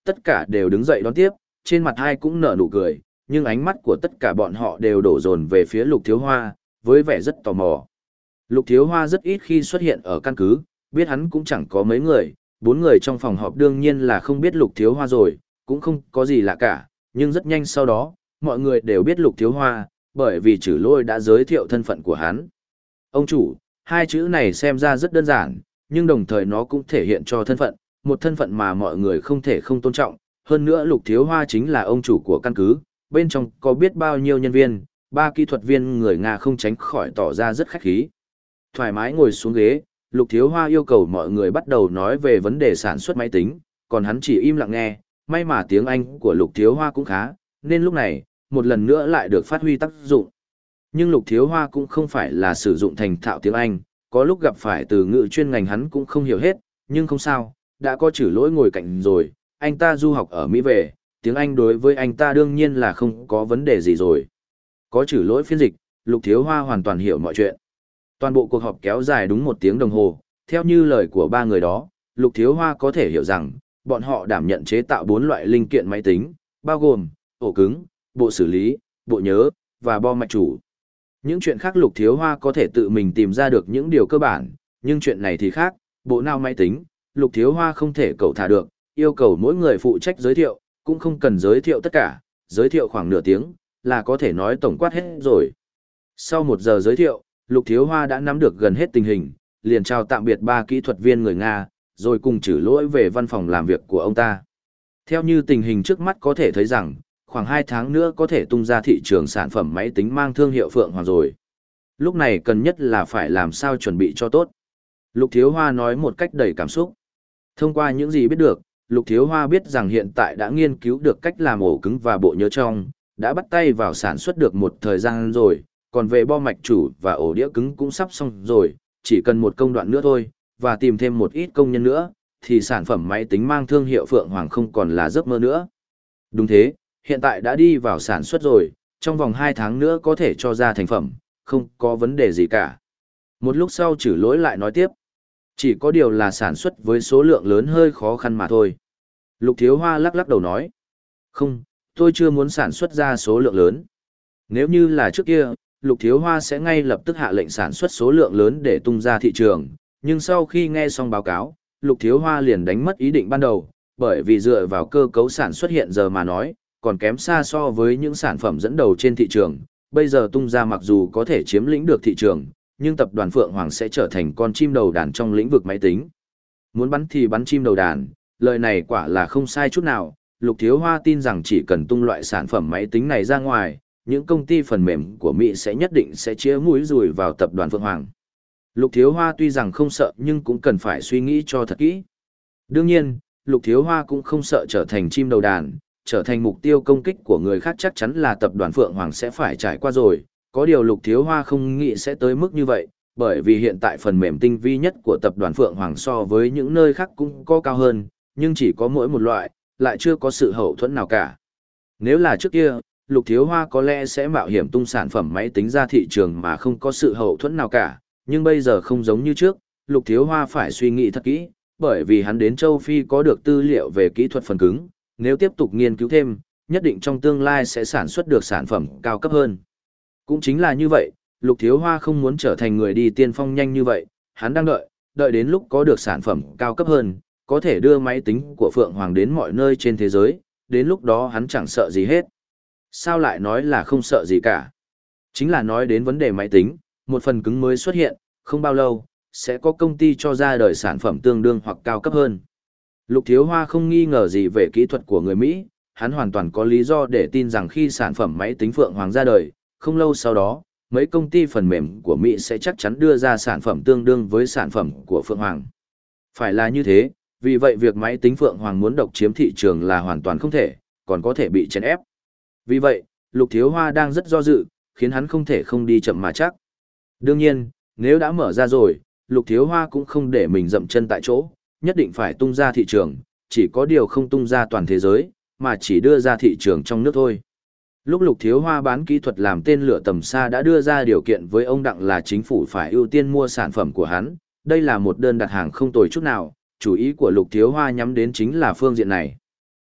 [SPEAKER 1] tất cả đều đứng dậy đón tiếp, trên mặt ai cũng nở nụ cười, nhưng ánh mắt của tất cả bọn họ đều đổ dồn về phía Lục Thiếu Hoa, với vẻ rất tò mò. Lục Thiếu Hoa rất ít khi xuất hiện ở căn cứ, biết hắn cũng chẳng có mấy người, bốn người trong phòng họp đương nhiên là không biết Lục Thiếu Hoa rồi, cũng không có gì lạ cả, nhưng rất nhanh sau đó, mọi người đều biết Lục Thiếu Hoa, bởi vì Trử Lôi đã giới thiệu thân phận của hắn. Ông chủ, hai chữ này xem ra rất đơn giản, nhưng đồng thời nó cũng thể hiện cho thân phận, một thân phận mà mọi người không thể không tôn trọng, hơn nữa Lục Thiếu Hoa chính là ông chủ của căn cứ, bên trong có biết bao nhiêu nhân viên, ba kỹ thuật viên người Nga không tránh khỏi tỏ ra rất khách khí. Thoải mái ngồi xuống ghế, Lục Thiếu Hoa yêu cầu mọi người bắt đầu nói về vấn đề sản xuất máy tính, còn hắn chỉ im lặng nghe, may mà tiếng Anh của Lục Thiếu Hoa cũng khá, nên lúc này, một lần nữa lại được phát huy tác dụng. Nhưng Lục Thiếu Hoa cũng không phải là sử dụng thành thạo tiếng Anh, có lúc gặp phải từ ngữ chuyên ngành hắn cũng không hiểu hết, nhưng không sao, đã có Trử Lỗi ngồi cạnh rồi, anh ta du học ở Mỹ về, tiếng Anh đối với anh ta đương nhiên là không có vấn đề gì rồi. Có Trử Lỗi phiên dịch, Lục Thiếu Hoa hoàn toàn hiểu mọi chuyện. Toàn bộ cuộc họp kéo dài đúng một tiếng đồng hồ, theo như lời của ba người đó, Lục Thiếu Hoa có thể hiểu rằng, bọn họ đảm nhận chế tạo bốn loại linh kiện máy tính, bao gồm, ổ cứng, bộ xử lý, bộ nhớ, và bo mạch chủ. Những chuyện khác Lục Thiếu Hoa có thể tự mình tìm ra được những điều cơ bản, nhưng chuyện này thì khác, bộ não máy tính, Lục Thiếu Hoa không thể cẩu thả được, yêu cầu mỗi người phụ trách giới thiệu, cũng không cần giới thiệu tất cả, giới thiệu khoảng nửa tiếng, là có thể nói tổng quát hết rồi. Sau một giờ giới thiệu, Lục Thiếu Hoa đã nắm được gần hết tình hình, liền chào tạm biệt ba kỹ thuật viên người Nga, rồi cùng Trử Lỗi về văn phòng làm việc của ông ta. Theo như tình hình trước mắt có thể thấy rằng, khoảng hai tháng nữa có thể tung ra thị trường sản phẩm máy tính mang thương hiệu Phượng Hoàng rồi. Lúc này cần nhất là phải làm sao chuẩn bị cho tốt. Lục Thiếu Hoa nói một cách đầy cảm xúc. Thông qua những gì biết được, Lục Thiếu Hoa biết rằng hiện tại đã nghiên cứu được cách làm ổ cứng và bộ nhớ trong, đã bắt tay vào sản xuất được một thời gian rồi, còn về bo mạch chủ và ổ đĩa cứng cũng sắp xong rồi, chỉ cần một công đoạn nữa thôi, và tìm thêm một ít công nhân nữa, thì sản phẩm máy tính mang thương hiệu Phượng Hoàng không còn là giấc mơ nữa. Đúng thế, hiện tại đã đi vào sản xuất rồi, trong vòng hai tháng nữa có thể cho ra thành phẩm, không có vấn đề gì cả. Một lúc sau Trử Lỗi lại nói tiếp. Chỉ có điều là sản xuất với số lượng lớn hơi khó khăn mà thôi. Lục Thiếu Hoa lắc lắc đầu nói. Không, tôi chưa muốn sản xuất ra số lượng lớn. Nếu như là trước kia, Lục Thiếu Hoa sẽ ngay lập tức hạ lệnh sản xuất số lượng lớn để tung ra thị trường, nhưng sau khi nghe xong báo cáo, Lục Thiếu Hoa liền đánh mất ý định ban đầu, bởi vì dựa vào cơ cấu sản xuất hiện giờ mà nói, còn kém xa so với những sản phẩm dẫn đầu trên thị trường, bây giờ tung ra mặc dù có thể chiếm lĩnh được thị trường, nhưng tập đoàn Phượng Hoàng sẽ trở thành con chim đầu đàn trong lĩnh vực máy tính. Muốn bắn thì bắn chim đầu đàn, lời này quả là không sai chút nào, Lục Thiếu Hoa tin rằng chỉ cần tung loại sản phẩm máy tính này ra ngoài, những công ty phần mềm của Mỹ sẽ nhất định sẽ chĩa mũi dùi vào tập đoàn Phượng Hoàng. Lục Thiếu Hoa tuy rằng không sợ nhưng cũng cần phải suy nghĩ cho thật kỹ. Đương nhiên, Lục Thiếu Hoa cũng không sợ trở thành chim đầu đàn, trở thành mục tiêu công kích của người khác chắc chắn là tập đoàn Phượng Hoàng sẽ phải trải qua rồi, có điều Lục Thiếu Hoa không nghĩ sẽ tới mức như vậy, bởi vì hiện tại phần mềm tinh vi nhất của tập đoàn Phượng Hoàng so với những nơi khác cũng có cao hơn, nhưng chỉ có mỗi một loại, lại chưa có sự hậu thuẫn nào cả. Nếu là trước kia, Lục Thiếu Hoa có lẽ sẽ mạo hiểm tung sản phẩm máy tính ra thị trường mà không có sự hậu thuẫn nào cả, nhưng bây giờ không giống như trước, Lục Thiếu Hoa phải suy nghĩ thật kỹ, bởi vì hắn đến châu Phi có được tư liệu về kỹ thuật phần cứng, nếu tiếp tục nghiên cứu thêm, nhất định trong tương lai sẽ sản xuất được sản phẩm cao cấp hơn. Cũng chính là như vậy, Lục Thiếu Hoa không muốn trở thành người đi tiên phong nhanh như vậy, hắn đang đợi, đợi đến lúc có được sản phẩm cao cấp hơn, có thể đưa máy tính của Phượng Hoàng đến mọi nơi trên thế giới, đến lúc đó hắn chẳng sợ gì hết. Sao lại nói là không sợ gì cả? Chính là nói đến vấn đề máy tính, một phần cứng mới xuất hiện, không bao lâu, sẽ có công ty cho ra đời sản phẩm tương đương hoặc cao cấp hơn. Lục Thiếu Hoa không nghi ngờ gì về kỹ thuật của người Mỹ, hắn hoàn toàn có lý do để tin rằng khi sản phẩm máy tính Phượng Hoàng ra đời, không lâu sau đó, mấy công ty phần mềm của Mỹ sẽ chắc chắn đưa ra sản phẩm tương đương với sản phẩm của Phượng Hoàng. Phải là như thế, vì vậy việc máy tính Phượng Hoàng muốn độc chiếm thị trường là hoàn toàn không thể, còn có thể bị chèn ép. Vì vậy, Lục Thiếu Hoa đang rất do dự, khiến hắn không thể không đi chậm mà chắc. Đương nhiên, nếu đã mở ra rồi, Lục Thiếu Hoa cũng không để mình dậm chân tại chỗ, nhất định phải tung ra thị trường, chỉ có điều không tung ra toàn thế giới, mà chỉ đưa ra thị trường trong nước thôi. Lúc Lục Thiếu Hoa bán kỹ thuật làm tên lửa tầm xa đã đưa ra điều kiện với ông Đặng là chính phủ phải ưu tiên mua sản phẩm của hắn, đây là một đơn đặt hàng không tồi chút nào, chủ ý của Lục Thiếu Hoa nhắm đến chính là phương diện này.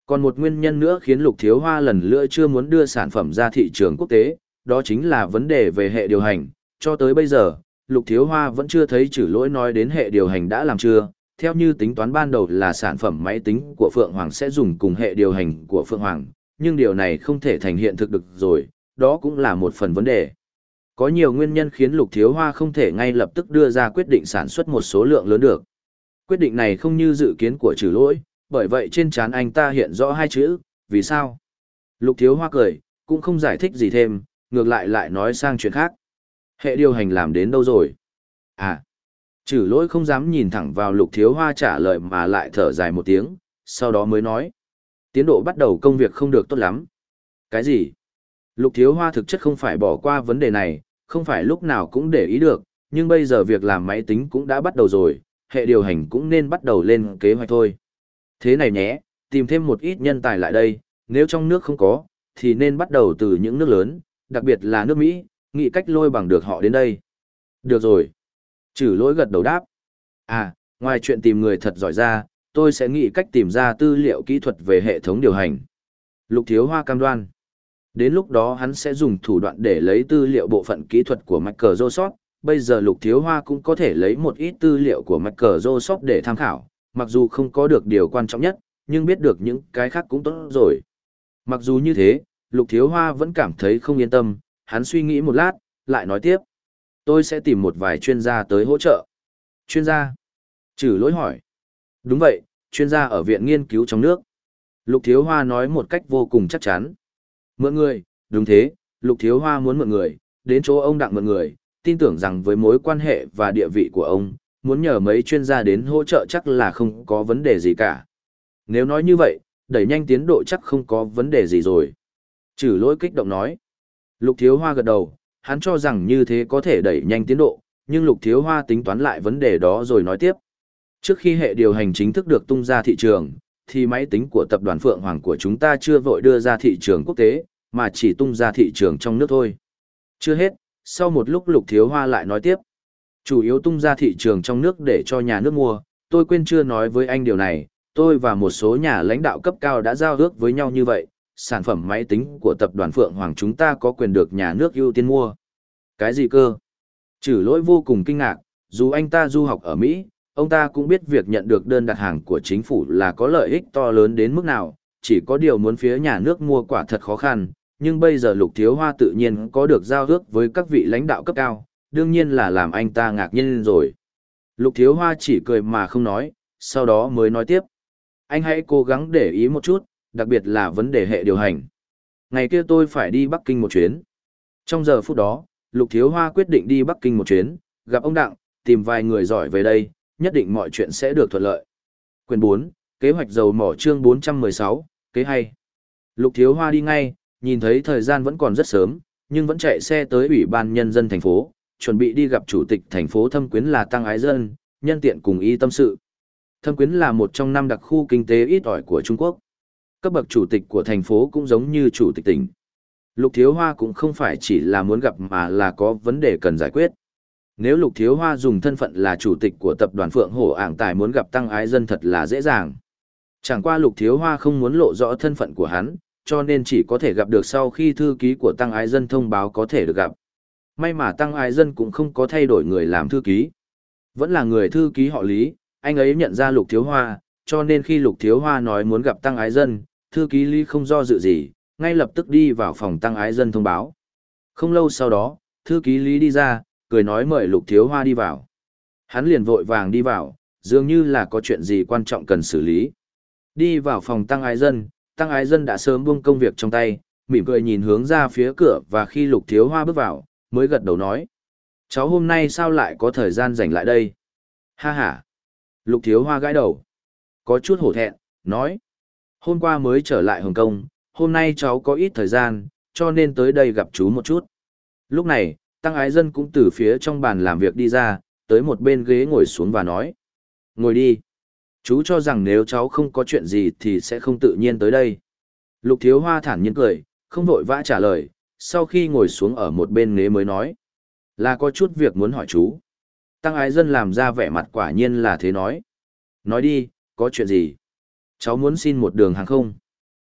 [SPEAKER 1] Còn một nguyên nhân nữa khiến Lục Thiếu Hoa lần nữa chưa muốn đưa sản phẩm ra thị trường quốc tế, đó chính là vấn đề về hệ điều hành. Cho tới bây giờ, Lục Thiếu Hoa vẫn chưa thấy Trử Lỗi nói đến hệ điều hành đã làm chưa. Theo như tính toán ban đầu là sản phẩm máy tính của Phượng Hoàng sẽ dùng cùng hệ điều hành của Phượng Hoàng, nhưng điều này không thể thành hiện thực được rồi, đó cũng là một phần vấn đề. Có nhiều nguyên nhân khiến Lục Thiếu Hoa không thể ngay lập tức đưa ra quyết định sản xuất một số lượng lớn được. Quyết định này không như dự kiến của Trử Lỗi, bởi vậy trên trán anh ta hiện rõ hai chữ, vì sao? Lục Thiếu Hoa cười, cũng không giải thích gì thêm, ngược lại lại nói sang chuyện khác. Hệ điều hành làm đến đâu rồi? À, Trử Lỗi không dám nhìn thẳng vào Lục Thiếu Hoa trả lời mà lại thở dài một tiếng, sau đó mới nói. Tiến độ bắt đầu công việc không được tốt lắm. Cái gì? Lục Thiếu Hoa thực chất không phải bỏ qua vấn đề này, không phải lúc nào cũng để ý được, nhưng bây giờ việc làm máy tính cũng đã bắt đầu rồi, hệ điều hành cũng nên bắt đầu lên kế hoạch thôi. Thế này nhé, tìm thêm một ít nhân tài lại đây, nếu trong nước không có, thì nên bắt đầu từ những nước lớn, đặc biệt là nước Mỹ, nghĩ cách lôi bằng được họ đến đây. Được rồi. Trử Lỗi gật đầu đáp. À, ngoài chuyện tìm người thật giỏi ra, tôi sẽ nghĩ cách tìm ra tư liệu kỹ thuật về hệ thống điều hành. Lục Thiếu Hoa cam đoan. Đến lúc đó hắn sẽ dùng thủ đoạn để lấy tư liệu bộ phận kỹ thuật của Microsoft. Bây giờ Lục Thiếu Hoa cũng có thể lấy một ít tư liệu của Microsoft để tham khảo, mặc dù không có được điều quan trọng nhất, nhưng biết được những cái khác cũng tốt rồi. Mặc dù như thế, Lục Thiếu Hoa vẫn cảm thấy không yên tâm, hắn suy nghĩ một lát, lại nói tiếp. Tôi sẽ tìm một vài chuyên gia tới hỗ trợ. Chuyên gia? Trử Lỗi hỏi. Đúng vậy, chuyên gia ở viện nghiên cứu trong nước. Lục Thiếu Hoa nói một cách vô cùng chắc chắn. Mượn người, đúng thế, Lục Thiếu Hoa muốn mượn người, đến chỗ ông Đặng mượn người, tin tưởng rằng với mối quan hệ và địa vị của ông, muốn nhờ mấy chuyên gia đến hỗ trợ chắc là không có vấn đề gì cả. Nếu nói như vậy, đẩy nhanh tiến độ chắc không có vấn đề gì rồi. Trử Lỗi kích động nói. Lục Thiếu Hoa gật đầu, hắn cho rằng như thế có thể đẩy nhanh tiến độ, nhưng Lục Thiếu Hoa tính toán lại vấn đề đó rồi nói tiếp. Trước khi hệ điều hành chính thức được tung ra thị trường, thì máy tính của tập đoàn Phượng Hoàng của chúng ta chưa vội đưa ra thị trường quốc tế, mà chỉ tung ra thị trường trong nước thôi. Chưa hết, sau một lúc Lục Thiếu Hoa lại nói tiếp. Chủ yếu tung ra thị trường trong nước để cho nhà nước mua, tôi quên chưa nói với anh điều này, tôi và một số nhà lãnh đạo cấp cao đã giao ước với nhau như vậy, sản phẩm máy tính của tập đoàn Phượng Hoàng chúng ta có quyền được nhà nước ưu tiên mua. Cái gì cơ? Trử Lỗi vô cùng kinh ngạc, dù anh ta du học ở Mỹ, ông ta cũng biết việc nhận được đơn đặt hàng của chính phủ là có lợi ích to lớn đến mức nào, chỉ có điều muốn phía nhà nước mua quả thật khó khăn, nhưng bây giờ Lục Thiếu Hoa tự nhiên có được giao ước với các vị lãnh đạo cấp cao, đương nhiên là làm anh ta ngạc nhiên rồi. Lục Thiếu Hoa chỉ cười mà không nói, sau đó mới nói tiếp. Anh hãy cố gắng để ý một chút, đặc biệt là vấn đề hệ điều hành. Ngày kia tôi phải đi Bắc Kinh một chuyến. Trong giờ phút đó, Lục Thiếu Hoa quyết định đi Bắc Kinh một chuyến, gặp ông Đặng, tìm vài người giỏi về đây, nhất định mọi chuyện sẽ được thuận lợi. Quyển bốn, Kế hoạch dầu mỏ chương bốn trăm mười sáu, kế hay. Lục Thiếu Hoa đi ngay, nhìn thấy thời gian vẫn còn rất sớm, nhưng vẫn chạy xe tới Ủy ban Nhân dân thành phố, chuẩn bị đi gặp Chủ tịch thành phố Thâm Quyến là Tăng Ái Dân, nhân tiện cùng y tâm sự. Thâm Quyến là một trong năm đặc khu kinh tế ít ỏi của Trung Quốc. Cấp bậc chủ tịch của thành phố cũng giống như chủ tịch tỉnh. Lục Thiếu Hoa cũng không phải chỉ là muốn gặp mà là có vấn đề cần giải quyết. Nếu Lục Thiếu Hoa dùng thân phận là chủ tịch của tập đoàn Phượng Hổ Ảng Tài muốn gặp Tăng Ái Dân thật là dễ dàng. Chẳng qua Lục Thiếu Hoa không muốn lộ rõ thân phận của hắn, cho nên chỉ có thể gặp được sau khi thư ký của Tăng Ái Dân thông báo có thể được gặp. May mà Tăng Ái Dân cũng không có thay đổi người làm thư ký. Vẫn là người thư ký họ Lý, anh ấy nhận ra Lục Thiếu Hoa, cho nên khi Lục Thiếu Hoa nói muốn gặp Tăng Ái Dân, thư ký Lý không do dự gì, ngay lập tức đi vào phòng Tăng Ái Dân thông báo. Không lâu sau đó, thư ký Lý đi ra, cười nói mời Lục Thiếu Hoa đi vào. Hắn liền vội vàng đi vào, dường như là có chuyện gì quan trọng cần xử lý. Đi vào phòng Tăng Ái Dân, Tăng Ái Dân đã sớm buông công việc trong tay, mỉm cười nhìn hướng ra phía cửa và khi Lục Thiếu Hoa bước vào, mới gật đầu nói. Cháu hôm nay sao lại có thời gian rảnh lại đây? Ha ha. Lục Thiếu Hoa gãi đầu. Có chút hổ thẹn, nói. Hôm qua mới trở lại Hồng Kông, hôm nay cháu có ít thời gian, cho nên tới đây gặp chú một chút. Lúc này, Tăng Ái Dân cũng từ phía trong bàn làm việc đi ra, tới một bên ghế ngồi xuống và nói. Ngồi đi. Chú cho rằng nếu cháu không có chuyện gì thì sẽ không tự nhiên tới đây. Lục Thiếu Hoa thản nhiên cười, không vội vã trả lời, sau khi ngồi xuống ở một bên ghế mới nói. Là có chút việc muốn hỏi chú. Tăng Ái Dân làm ra vẻ mặt quả nhiên là thế nói. Nói đi, có chuyện gì? Cháu muốn xin một đường hàng không?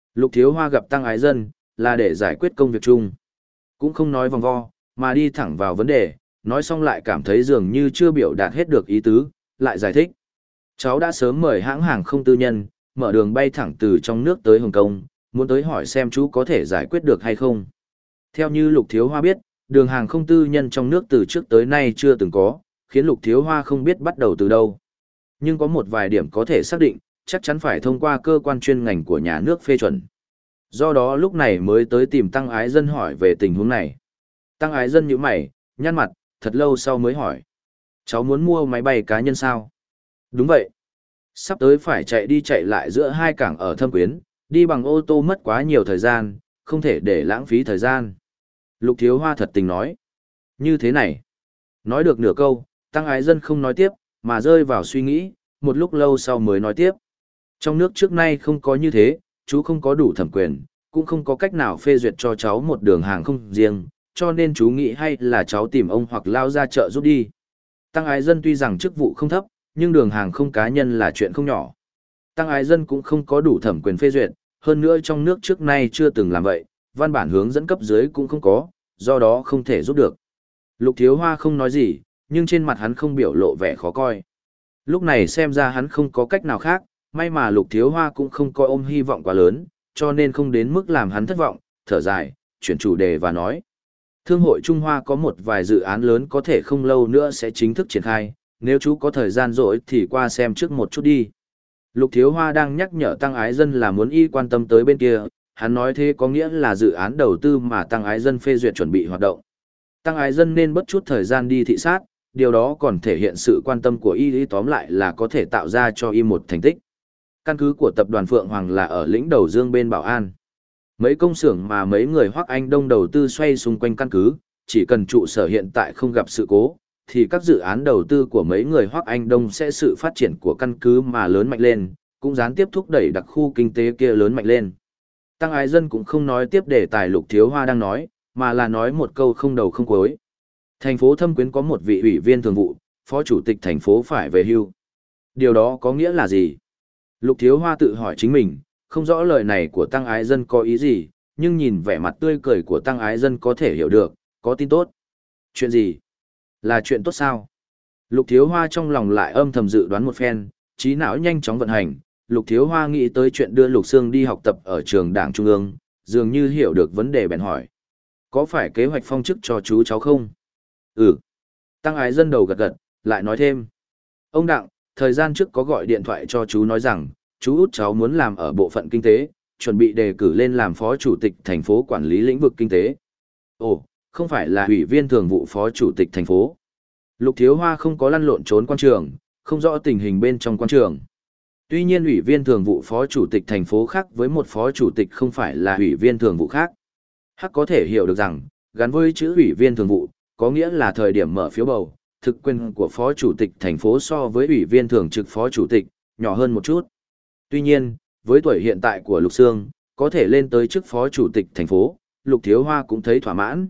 [SPEAKER 1] Lục Thiếu Hoa gặp Tăng Ái Dân, là để giải quyết công việc chung. Cũng không nói vòng vo, mà đi thẳng vào vấn đề, nói xong lại cảm thấy dường như chưa biểu đạt hết được ý tứ, lại giải thích. Cháu đã sớm mời hãng hàng không tư nhân, mở đường bay thẳng từ trong nước tới Hồng Kông, muốn tới hỏi xem chú có thể giải quyết được hay không. Theo như Lục Thiếu Hoa biết, đường hàng không tư nhân trong nước từ trước tới nay chưa từng có, khiến Lục Thiếu Hoa không biết bắt đầu từ đâu. Nhưng có một vài điểm có thể xác định, chắc chắn phải thông qua cơ quan chuyên ngành của nhà nước phê chuẩn. Do đó lúc này mới tới tìm Tăng Ái Dân hỏi về tình huống này. Tăng Ái Dân nhíu mày, nhăn mặt, thật lâu sau mới hỏi. Cháu muốn mua máy bay cá nhân sao? Đúng vậy. Sắp tới phải chạy đi chạy lại giữa hai cảng ở Thâm Quyến, đi bằng ô tô mất quá nhiều thời gian, không thể để lãng phí thời gian. Lục Thiếu Hoa thật tình nói. Như thế này. Nói được nửa câu, Tăng Ái Dân không nói tiếp, mà rơi vào suy nghĩ, một lúc lâu sau mới nói tiếp. Trong nước trước nay không có như thế, chú không có đủ thẩm quyền, cũng không có cách nào phê duyệt cho cháu một đường hàng không riêng, cho nên chú nghĩ hay là cháu tìm ông hoặc lao ra chợ giúp đi. Tăng Ái Dân tuy rằng chức vụ không thấp, nhưng đường hàng không cá nhân là chuyện không nhỏ. Tăng Ái Dân cũng không có đủ thẩm quyền phê duyệt, hơn nữa trong nước trước nay chưa từng làm vậy, văn bản hướng dẫn cấp dưới cũng không có, do đó không thể giúp được. Lục Thiếu Hoa không nói gì, nhưng trên mặt hắn không biểu lộ vẻ khó coi. Lúc này xem ra hắn không có cách nào khác, may mà Lục Thiếu Hoa cũng không coi ôm hy vọng quá lớn, cho nên không đến mức làm hắn thất vọng, thở dài, chuyển chủ đề và nói. Thương hội Trung Hoa có một vài dự án lớn có thể không lâu nữa sẽ chính thức triển khai, nếu chú có thời gian rỗi thì qua xem trước một chút đi. Lục Thiếu Hoa đang nhắc nhở Tăng Ái Dân là muốn y quan tâm tới bên kia, hắn nói thế có nghĩa là dự án đầu tư mà Tăng Ái Dân phê duyệt chuẩn bị hoạt động. Tăng Ái Dân nên bất chút thời gian đi thị sát, điều đó còn thể hiện sự quan tâm của y, y tóm lại là có thể tạo ra cho y một thành tích. Căn cứ của tập đoàn Phượng Hoàng là ở lĩnh Đầu Dương bên Bảo An. Mấy công xưởng mà mấy người Hoắc Anh Đông đầu tư xoay xung quanh căn cứ, chỉ cần trụ sở hiện tại không gặp sự cố, thì các dự án đầu tư của mấy người Hoắc Anh Đông sẽ sự phát triển của căn cứ mà lớn mạnh lên, cũng gián tiếp thúc đẩy đặc khu kinh tế kia lớn mạnh lên. Tăng Ái Dân cũng không nói tiếp đề tài Lục Thiếu Hoa đang nói, mà là nói một câu không đầu không cuối. Thành phố Thâm Quyến có một vị ủy viên thường vụ, phó chủ tịch thành phố phải về hưu. Điều đó có nghĩa là gì? Lục Thiếu Hoa tự hỏi chính mình, không rõ lời này của Tăng Ái Dân có ý gì, nhưng nhìn vẻ mặt tươi cười của Tăng Ái Dân có thể hiểu được, có tin tốt. Chuyện gì? Là chuyện tốt sao? Lục Thiếu Hoa trong lòng lại âm thầm dự đoán một phen, trí não nhanh chóng vận hành. Lục Thiếu Hoa nghĩ tới chuyện đưa Lục Sương đi học tập ở trường Đảng Trung ương, dường như hiểu được vấn đề bèn hỏi. Có phải kế hoạch phong chức cho chú cháu không? Ừ. Tăng Ái Dân đầu gật gật, lại nói thêm. Ông Đặng, thời gian trước có gọi điện thoại cho chú nói rằng, chú út cháu muốn làm ở bộ phận kinh tế, chuẩn bị đề cử lên làm phó chủ tịch thành phố quản lý lĩnh vực kinh tế. Ồ, không phải là ủy viên thường vụ phó chủ tịch thành phố. Lục Thiếu Hoa không có lăn lộn trốn quan trường, không rõ tình hình bên trong quan trường. Tuy nhiên ủy viên thường vụ phó chủ tịch thành phố khác với một phó chủ tịch không phải là ủy viên thường vụ khác. Hắc có thể hiểu được rằng, gắn với chữ ủy viên thường vụ, có nghĩa là thời điểm mở phiếu bầu, thực quyền của phó chủ tịch thành phố so với ủy viên thường trực phó chủ tịch, nhỏ hơn một chút. Tuy nhiên, với tuổi hiện tại của Lục Sương, có thể lên tới chức phó chủ tịch thành phố, Lục Thiếu Hoa cũng thấy thỏa mãn.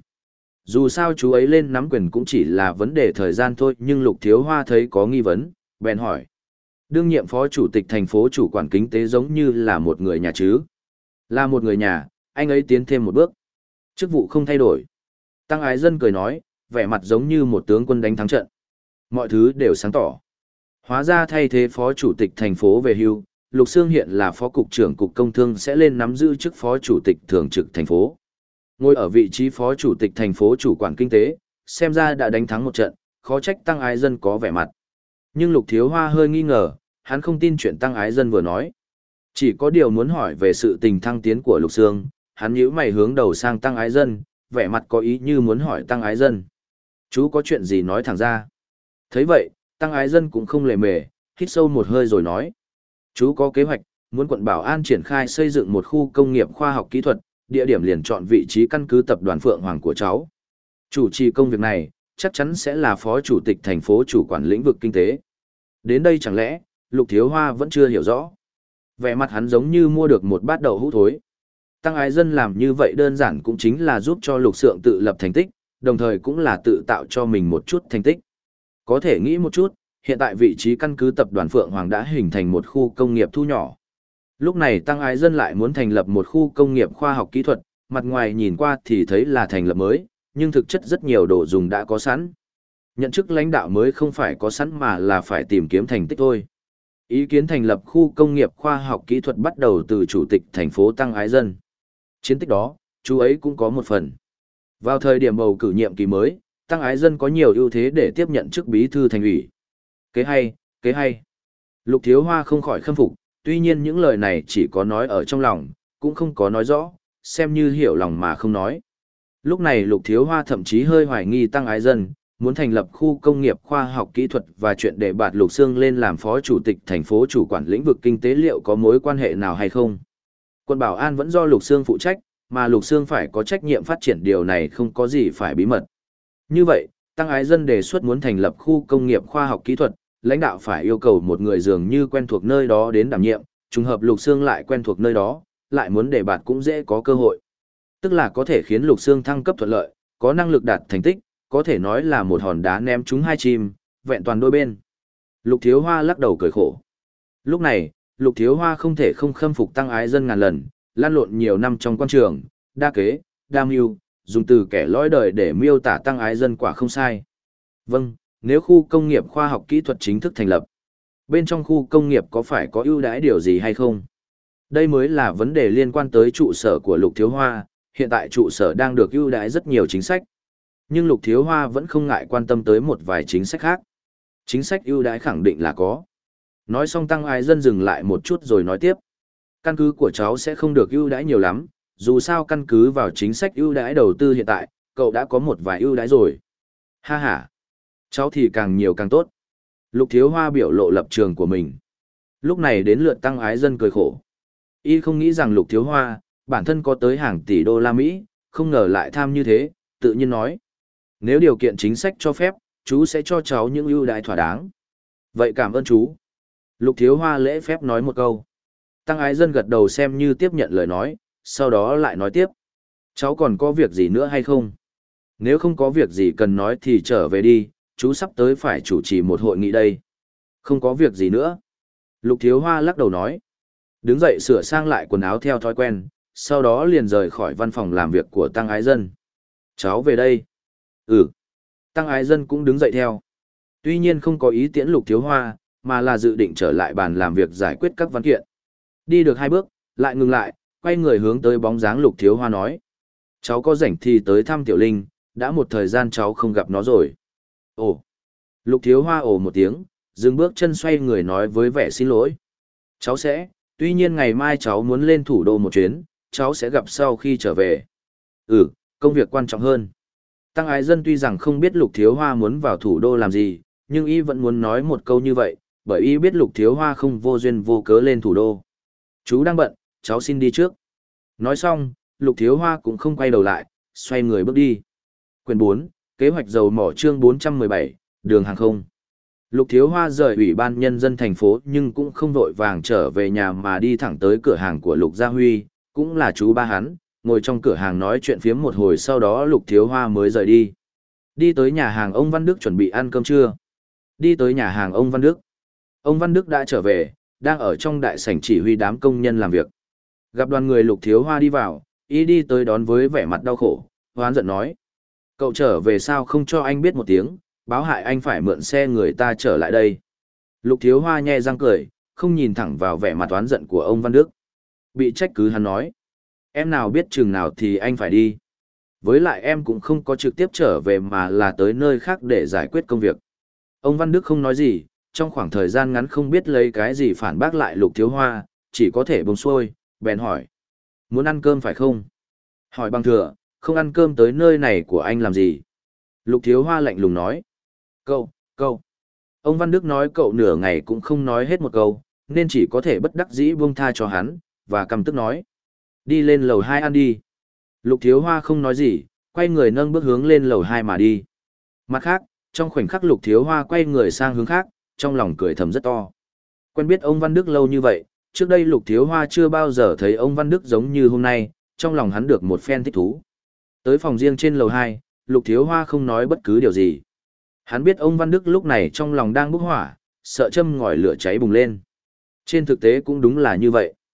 [SPEAKER 1] Dù sao chú ấy lên nắm quyền cũng chỉ là vấn đề thời gian thôi, nhưng Lục Thiếu Hoa thấy có nghi vấn, bèn hỏi. Đương nhiệm phó chủ tịch thành phố chủ quản kinh tế giống như là một người nhà chứ? Là một người nhà, anh ấy tiến thêm một bước. Chức vụ không thay đổi. Tăng Ái Dân cười nói, vẻ mặt giống như một tướng quân đánh thắng trận. Mọi thứ đều sáng tỏ. Hóa ra thay thế phó chủ tịch thành phố về hưu, Lục Sương hiện là phó cục trưởng cục công thương sẽ lên nắm giữ chức phó chủ tịch thường trực thành phố. Ngồi ở vị trí phó chủ tịch thành phố chủ quản kinh tế, xem ra đã đánh thắng một trận, khó trách Tăng Ái Dân có vẻ mặt. Nhưng Lục Thiếu Hoa hơi nghi ngờ, hắn không tin chuyện Tăng Ái Dân vừa nói. Chỉ có điều muốn hỏi về sự tình thăng tiến của Lục Sương, hắn nhíu mày hướng đầu sang Tăng Ái Dân, vẻ mặt có ý như muốn hỏi Tăng Ái Dân. Chú có chuyện gì nói thẳng ra. Thấy vậy, Tăng Ái Dân cũng không lề mề, hít sâu một hơi rồi nói. Chú có kế hoạch, muốn quận Bảo An triển khai xây dựng một khu công nghiệp khoa học kỹ thuật, địa điểm liền chọn vị trí căn cứ tập đoàn Phượng Hoàng của cháu. Chủ trì công việc này, chắc chắn sẽ là phó chủ tịch thành phố chủ quản lĩnh vực kinh tế. Đến đây chẳng lẽ, Lục Thiếu Hoa vẫn chưa hiểu rõ. Vẻ mặt hắn giống như mua được một bát đậu hũ thối. Tăng Ái Dân làm như vậy đơn giản cũng chính là giúp cho Lục Sượng tự lập thành tích, đồng thời cũng là tự tạo cho mình một chút thành tích. Có thể nghĩ một chút, hiện tại vị trí căn cứ tập đoàn Phượng Hoàng đã hình thành một khu công nghiệp thu nhỏ. Lúc này Tăng Ái Dân lại muốn thành lập một khu công nghiệp khoa học kỹ thuật, mặt ngoài nhìn qua thì thấy là thành lập mới, nhưng thực chất rất nhiều đồ dùng đã có sẵn. Nhận chức lãnh đạo mới không phải có sẵn mà là phải tìm kiếm thành tích thôi. Ý kiến thành lập khu công nghiệp khoa học kỹ thuật bắt đầu từ chủ tịch thành phố Tăng Ái Dân. Chiến tích đó, chú ấy cũng có một phần. Vào thời điểm bầu cử nhiệm kỳ mới, Tăng Ái Dân có nhiều ưu thế để tiếp nhận chức bí thư thành ủy. Kế hay, kế hay. Lục Thiếu Hoa không khỏi khâm phục, tuy nhiên những lời này chỉ có nói ở trong lòng, cũng không có nói rõ, xem như hiểu lòng mà không nói. Lúc này Lục Thiếu Hoa thậm chí hơi hoài nghi Tăng Ái Dân, muốn thành lập khu công nghiệp khoa học kỹ thuật và chuyện để bạt Lục Xương lên làm phó chủ tịch thành phố chủ quản lĩnh vực kinh tế liệu có mối quan hệ nào hay không. Quân bảo an vẫn do Lục Xương phụ trách, mà Lục Xương phải có trách nhiệm phát triển điều này không có gì phải bí mật. Như vậy, Tăng Ái Dân đề xuất muốn thành lập khu công nghiệp khoa học kỹ thuật, lãnh đạo phải yêu cầu một người dường như quen thuộc nơi đó đến đảm nhiệm, trùng hợp Lục Xương lại quen thuộc nơi đó, lại muốn đề bạt cũng dễ có cơ hội. Tức là có thể khiến Lục Xương thăng cấp thuận lợi, có năng lực đạt thành tích, có thể nói là một hòn đá ném trúng hai chim, vẹn toàn đôi bên. Lục Thiếu Hoa lắc đầu cười khổ. Lúc này, Lục Thiếu Hoa không thể không khâm phục Tăng Ái Dân ngàn lần, lan lộn nhiều năm trong quan trường, đa kế, đa mưu, dùng từ kẻ lõi đời để miêu tả Tăng Ái Dân quả không sai. Vâng, nếu khu công nghiệp khoa học kỹ thuật chính thức thành lập, bên trong khu công nghiệp có phải có ưu đãi điều gì hay không? Đây mới là vấn đề liên quan tới trụ sở của Lục Thiếu Hoa, hiện tại trụ sở đang được ưu đãi rất nhiều chính sách. Nhưng Lục Thiếu Hoa vẫn không ngại quan tâm tới một vài chính sách khác. Chính sách ưu đãi khẳng định là có. Nói xong Tăng Ái Dân dừng lại một chút rồi nói tiếp. Căn cứ của cháu sẽ không được ưu đãi nhiều lắm, dù sao căn cứ vào chính sách ưu đãi đầu tư hiện tại, cậu đã có một vài ưu đãi rồi. Ha ha, cháu thì càng nhiều càng tốt. Lục Thiếu Hoa biểu lộ lập trường của mình. Lúc này đến lượt Tăng Ái Dân cười khổ. Y không nghĩ rằng Lục Thiếu Hoa, bản thân có tới hàng tỷ đô la Mỹ, không ngờ lại tham như thế, tự nhiên nói. Nếu điều kiện chính sách cho phép, chú sẽ cho cháu những ưu đãi thỏa đáng. Vậy cảm ơn chú. Lục Thiếu Hoa lễ phép nói một câu. Tăng Ái Dân gật đầu xem như tiếp nhận lời nói, sau đó lại nói tiếp. Cháu còn có việc gì nữa hay không? Nếu không có việc gì cần nói thì trở về đi, chú sắp tới phải chủ trì một hội nghị đây. Không có việc gì nữa. Lục Thiếu Hoa lắc đầu nói. Đứng dậy sửa sang lại quần áo theo thói quen, sau đó liền rời khỏi văn phòng làm việc của Tăng Ái Dân. Cháu về đây. Ừ. Tăng Ái Dân cũng đứng dậy theo. Tuy nhiên không có ý tiễn Lục Thiếu Hoa, mà là dự định trở lại bàn làm việc giải quyết các văn kiện. Đi được hai bước, lại ngừng lại, quay người hướng tới bóng dáng Lục Thiếu Hoa nói. Cháu có rảnh thì tới thăm Tiểu Linh, đã một thời gian cháu không gặp nó rồi. Ồ. Lục Thiếu Hoa ồ một tiếng, dừng bước chân xoay người nói với vẻ xin lỗi. Cháu sẽ, tuy nhiên ngày mai cháu muốn lên thủ đô một chuyến, cháu sẽ gặp sau khi trở về. Ừ, công việc quan trọng hơn. Tăng Ái Dân tuy rằng không biết Lục Thiếu Hoa muốn vào thủ đô làm gì, nhưng y vẫn muốn nói một câu như vậy, bởi y biết Lục Thiếu Hoa không vô duyên vô cớ lên thủ đô. Chú đang bận, cháu xin đi trước. Nói xong, Lục Thiếu Hoa cũng không quay đầu lại, xoay người bước đi. Quyển bốn, Kế hoạch dầu mỏ chương bốn trăm mười bảy, đường hàng không. Lục Thiếu Hoa rời Ủy ban Nhân dân thành phố nhưng cũng không vội vàng trở về nhà mà đi thẳng tới cửa hàng của Lục Gia Huy, cũng là chú ba hắn, ngồi trong cửa hàng nói chuyện phiếm một hồi sau đó Lục Thiếu Hoa mới rời đi. Đi tới nhà hàng ông Văn Đức chuẩn bị ăn cơm trưa. Đi tới nhà hàng ông Văn Đức. Ông Văn Đức đã trở về, đang ở trong đại sảnh chỉ huy đám công nhân làm việc. Gặp đoàn người Lục Thiếu Hoa đi vào, y đi tới đón với vẻ mặt đau khổ, hoán giận nói. Cậu trở về sao không cho anh biết một tiếng, báo hại anh phải mượn xe người ta trở lại đây. Lục Thiếu Hoa nhe răng cười, không nhìn thẳng vào vẻ mặt oán giận của ông Văn Đức. Bị trách cứ hắn nói. Em nào biết chừng nào thì anh phải đi. Với lại em cũng không có trực tiếp trở về mà là tới nơi khác để giải quyết công việc. Ông Văn Đức không nói gì, trong khoảng thời gian ngắn không biết lấy cái gì phản bác lại Lục Thiếu Hoa, chỉ có thể bông xuôi, bèn hỏi. Muốn ăn cơm phải không? Hỏi bằng thừa, không ăn cơm tới nơi này của anh làm gì? Lục Thiếu Hoa lạnh lùng nói. Cậu, cậu. Ông Văn Đức nói cậu nửa ngày cũng không nói hết một câu, nên chỉ có thể bất đắc dĩ buông tha cho hắn, và căm tức nói. Đi lên lầu hai ăn đi. Lục Thiếu Hoa không nói gì, quay người nâng bước hướng lên lầu hai mà đi. Mặt khác, trong khoảnh khắc Lục Thiếu Hoa quay người sang hướng khác, trong lòng cười thầm rất to. Quen biết ông Văn Đức lâu như vậy, trước đây Lục Thiếu Hoa chưa bao giờ thấy ông Văn Đức giống như hôm nay, trong lòng hắn được một phen thích thú. Tới phòng riêng trên lầu hai, Lục Thiếu Hoa không nói bất cứ điều gì. Hắn biết ông Văn Đức lúc này trong lòng đang bốc hỏa, sợ châm ngòi lửa cháy bùng lên. Trên thực tế cũng đúng là như vậy.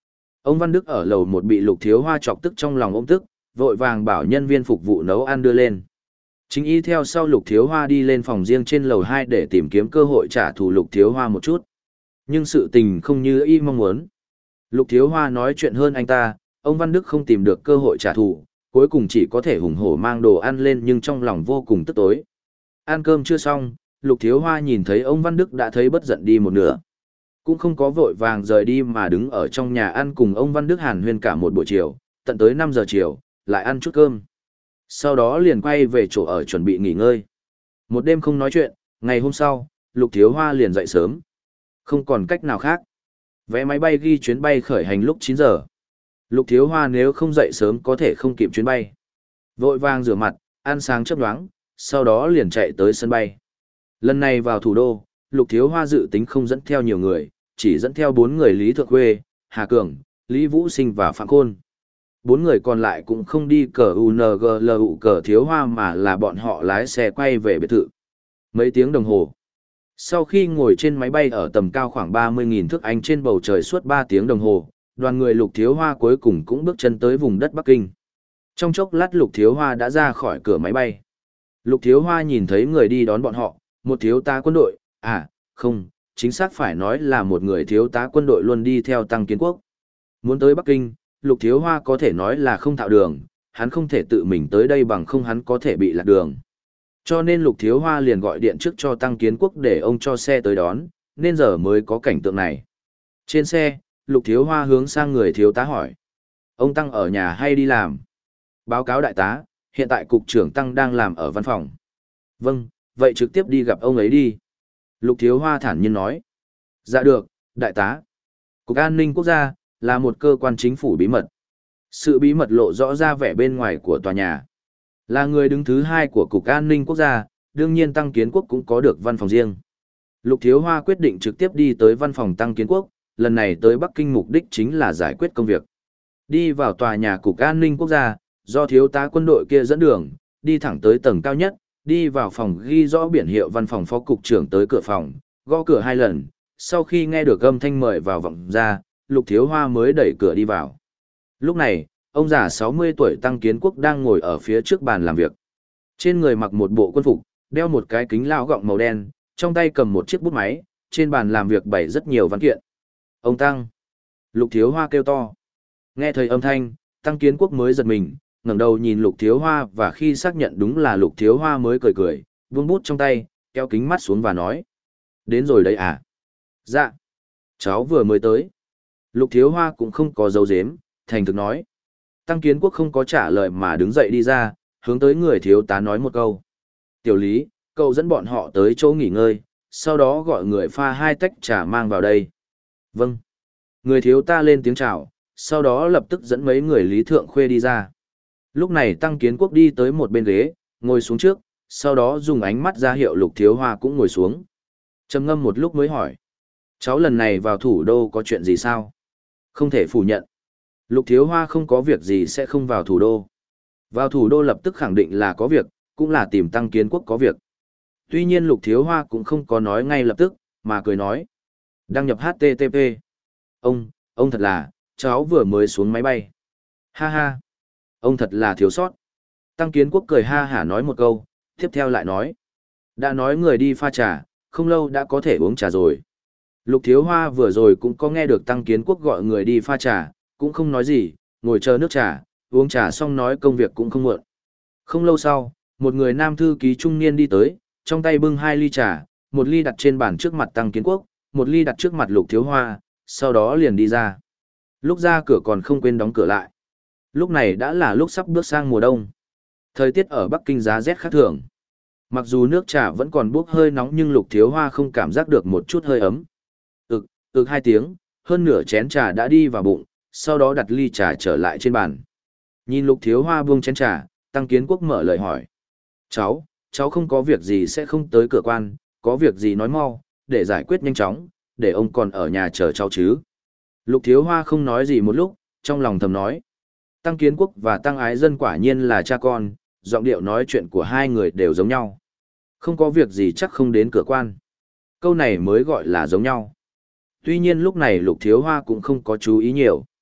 [SPEAKER 1] Ông Văn Đức ở lầu một bị Lục Thiếu Hoa chọc tức trong lòng ôm tức, vội vàng bảo nhân viên phục vụ nấu ăn đưa lên. Chính y theo sau Lục Thiếu Hoa đi lên phòng riêng trên lầu hai để tìm kiếm cơ hội trả thù Lục Thiếu Hoa một chút. Nhưng sự tình không như y mong muốn. Lục Thiếu Hoa nói chuyện hơn anh ta, ông Văn Đức không tìm được cơ hội trả thù, cuối cùng chỉ có thể hùng hổ mang đồ ăn lên nhưng trong lòng vô cùng tức tối. Ăn cơm chưa xong, Lục Thiếu Hoa nhìn thấy ông Văn Đức đã thấy bất giận đi một nửa. Cũng không có vội vàng rời đi mà đứng ở trong nhà ăn cùng ông Văn Đức hàn huyên cả một buổi chiều, tận tới năm giờ chiều, lại ăn chút cơm. Sau đó liền quay về chỗ ở chuẩn bị nghỉ ngơi. Một đêm không nói chuyện, ngày hôm sau, Lục Thiếu Hoa liền dậy sớm. Không còn cách nào khác. Vé máy bay ghi chuyến bay khởi hành lúc chín giờ. Lục Thiếu Hoa nếu không dậy sớm có thể không kịp chuyến bay. Vội vàng rửa mặt, ăn sáng chớp nhoáng, sau đó liền chạy tới sân bay. Lần này vào thủ đô, Lục Thiếu Hoa dự tính không dẫn theo nhiều người, chỉ dẫn theo bốn người Lý Thượng Khuê, Hà Cường, Lý Vũ Sinh và Phạm Khôn. Bốn người còn lại cũng không đi cờ u en giê lờ u cờ Thiếu Hoa mà là bọn họ lái xe quay về biệt thự. Mấy tiếng đồng hồ. Sau khi ngồi trên máy bay ở tầm cao khoảng ba mươi nghìn thước Anh trên bầu trời suốt ba tiếng đồng hồ, đoàn người Lục Thiếu Hoa cuối cùng cũng bước chân tới vùng đất Bắc Kinh. Trong chốc lát Lục Thiếu Hoa đã ra khỏi cửa máy bay. Lục Thiếu Hoa nhìn thấy người đi đón bọn họ, một thiếu tá quân đội, à, không, chính xác phải nói là một người thiếu tá quân đội luôn đi theo Tăng Kiến Quốc. Muốn tới Bắc Kinh, Lục Thiếu Hoa có thể nói là không thạo đường, hắn không thể tự mình tới đây bằng không hắn có thể bị lạc đường. Cho nên Lục Thiếu Hoa liền gọi điện trước cho Tăng Kiến Quốc để ông cho xe tới đón, nên giờ mới có cảnh tượng này. Trên xe, Lục Thiếu Hoa hướng sang người thiếu tá hỏi. Ông Tăng ở nhà hay đi làm? Báo cáo đại tá, hiện tại cục trưởng Tăng đang làm ở văn phòng. Vâng, vậy trực tiếp đi gặp ông ấy đi. Lục Thiếu Hoa thản nhiên nói. Dạ được, đại tá. Cục An ninh Quốc gia là một cơ quan chính phủ bí mật. Sự bí mật lộ rõ ra vẻ bên ngoài của tòa nhà. Là người đứng thứ hai của Cục An ninh Quốc gia, đương nhiên Tăng Kiến Quốc cũng có được văn phòng riêng. Lục Thiếu Hoa quyết định trực tiếp đi tới văn phòng Tăng Kiến Quốc, lần này tới Bắc Kinh mục đích chính là giải quyết công việc. Đi vào tòa nhà Cục An ninh Quốc gia, do thiếu tá quân đội kia dẫn đường, đi thẳng tới tầng cao nhất, đi vào phòng ghi rõ biển hiệu văn phòng phó cục trưởng tới cửa phòng, gõ cửa hai lần, sau khi nghe được âm thanh mời vào vọng ra, Lục Thiếu Hoa mới đẩy cửa đi vào. Lúc này, ông già sáu mươi tuổi Tăng Kiến Quốc đang ngồi ở phía trước bàn làm việc. Trên người mặc một bộ quân phục, đeo một cái kính lao gọng màu đen, trong tay cầm một chiếc bút máy, trên bàn làm việc bày rất nhiều văn kiện. Ông Tăng! Lục Thiếu Hoa kêu to. Nghe thấy âm thanh, Tăng Kiến Quốc mới giật mình, ngẩng đầu nhìn Lục Thiếu Hoa và khi xác nhận đúng là Lục Thiếu Hoa mới cười cười, buông bút trong tay, kéo kính mắt xuống và nói. Đến rồi đấy à? Dạ. Cháu vừa mới tới. Lục Thiếu Hoa cũng không có dấu dếm, thành thực nói. Tăng Kiến Quốc không có trả lời mà đứng dậy đi ra, hướng tới người thiếu tá nói một câu. Tiểu Lý, cậu dẫn bọn họ tới chỗ nghỉ ngơi, sau đó gọi người pha hai tách trà mang vào đây. Vâng. Người thiếu tá lên tiếng chào, sau đó lập tức dẫn mấy người Lý Thượng Khuê đi ra. Lúc này Tăng Kiến Quốc đi tới một bên ghế, ngồi xuống trước, sau đó dùng ánh mắt ra hiệu Lục Thiếu Hoa cũng ngồi xuống. Trầm ngâm một lúc mới hỏi. Cháu lần này vào thủ đô có chuyện gì sao? Không thể phủ nhận. Lục Thiếu Hoa không có việc gì sẽ không vào thủ đô. Vào thủ đô lập tức khẳng định là có việc, cũng là tìm Tăng Kiến Quốc có việc. Tuy nhiên Lục Thiếu Hoa cũng không có nói ngay lập tức, mà cười nói. Đăng nhập hát tê tê pê. Ông, ông thật là, cháu vừa mới xuống máy bay. Ha ha. Ông thật là thiếu sót. Tăng Kiến Quốc cười ha hả nói một câu, tiếp theo lại nói. Đã nói người đi pha trà, không lâu đã có thể uống trà rồi. Lục Thiếu Hoa vừa rồi cũng có nghe được Tăng Kiến Quốc gọi người đi pha trà, cũng không nói gì, ngồi chờ nước trà, uống trà xong nói công việc cũng không muộn. Không lâu sau, một người nam thư ký trung niên đi tới, trong tay bưng hai ly trà, một ly đặt trên bàn trước mặt Tăng Kiến Quốc, một ly đặt trước mặt Lục Thiếu Hoa, sau đó liền đi ra. Lúc ra cửa còn không quên đóng cửa lại. Lúc này đã là lúc sắp bước sang mùa đông. Thời tiết ở Bắc Kinh giá rét khác thường. Mặc dù nước trà vẫn còn bốc hơi nóng nhưng Lục Thiếu Hoa không cảm giác được một chút hơi ấm. Ực, ực hai tiếng, hơn nửa chén trà đã đi vào bụng, sau đó đặt ly trà trở lại trên bàn. Nhìn Lục Thiếu Hoa buông chén trà, Tăng Kiến Quốc mở lời hỏi. Cháu, cháu không có việc gì sẽ không tới cửa quan, có việc gì nói mau, để giải quyết nhanh chóng, để ông còn ở nhà chờ cháu chứ. Lục Thiếu Hoa không nói gì một lúc, trong lòng thầm nói. Tăng Kiến Quốc và Tăng Ái Dân quả nhiên là cha con, giọng điệu nói chuyện của hai người đều giống nhau. Không có việc gì chắc không đến cửa quan. Câu này mới gọi là giống nhau. Tuy nhiên lúc này Lục Thiếu Hoa cũng không có chú ý nhiều.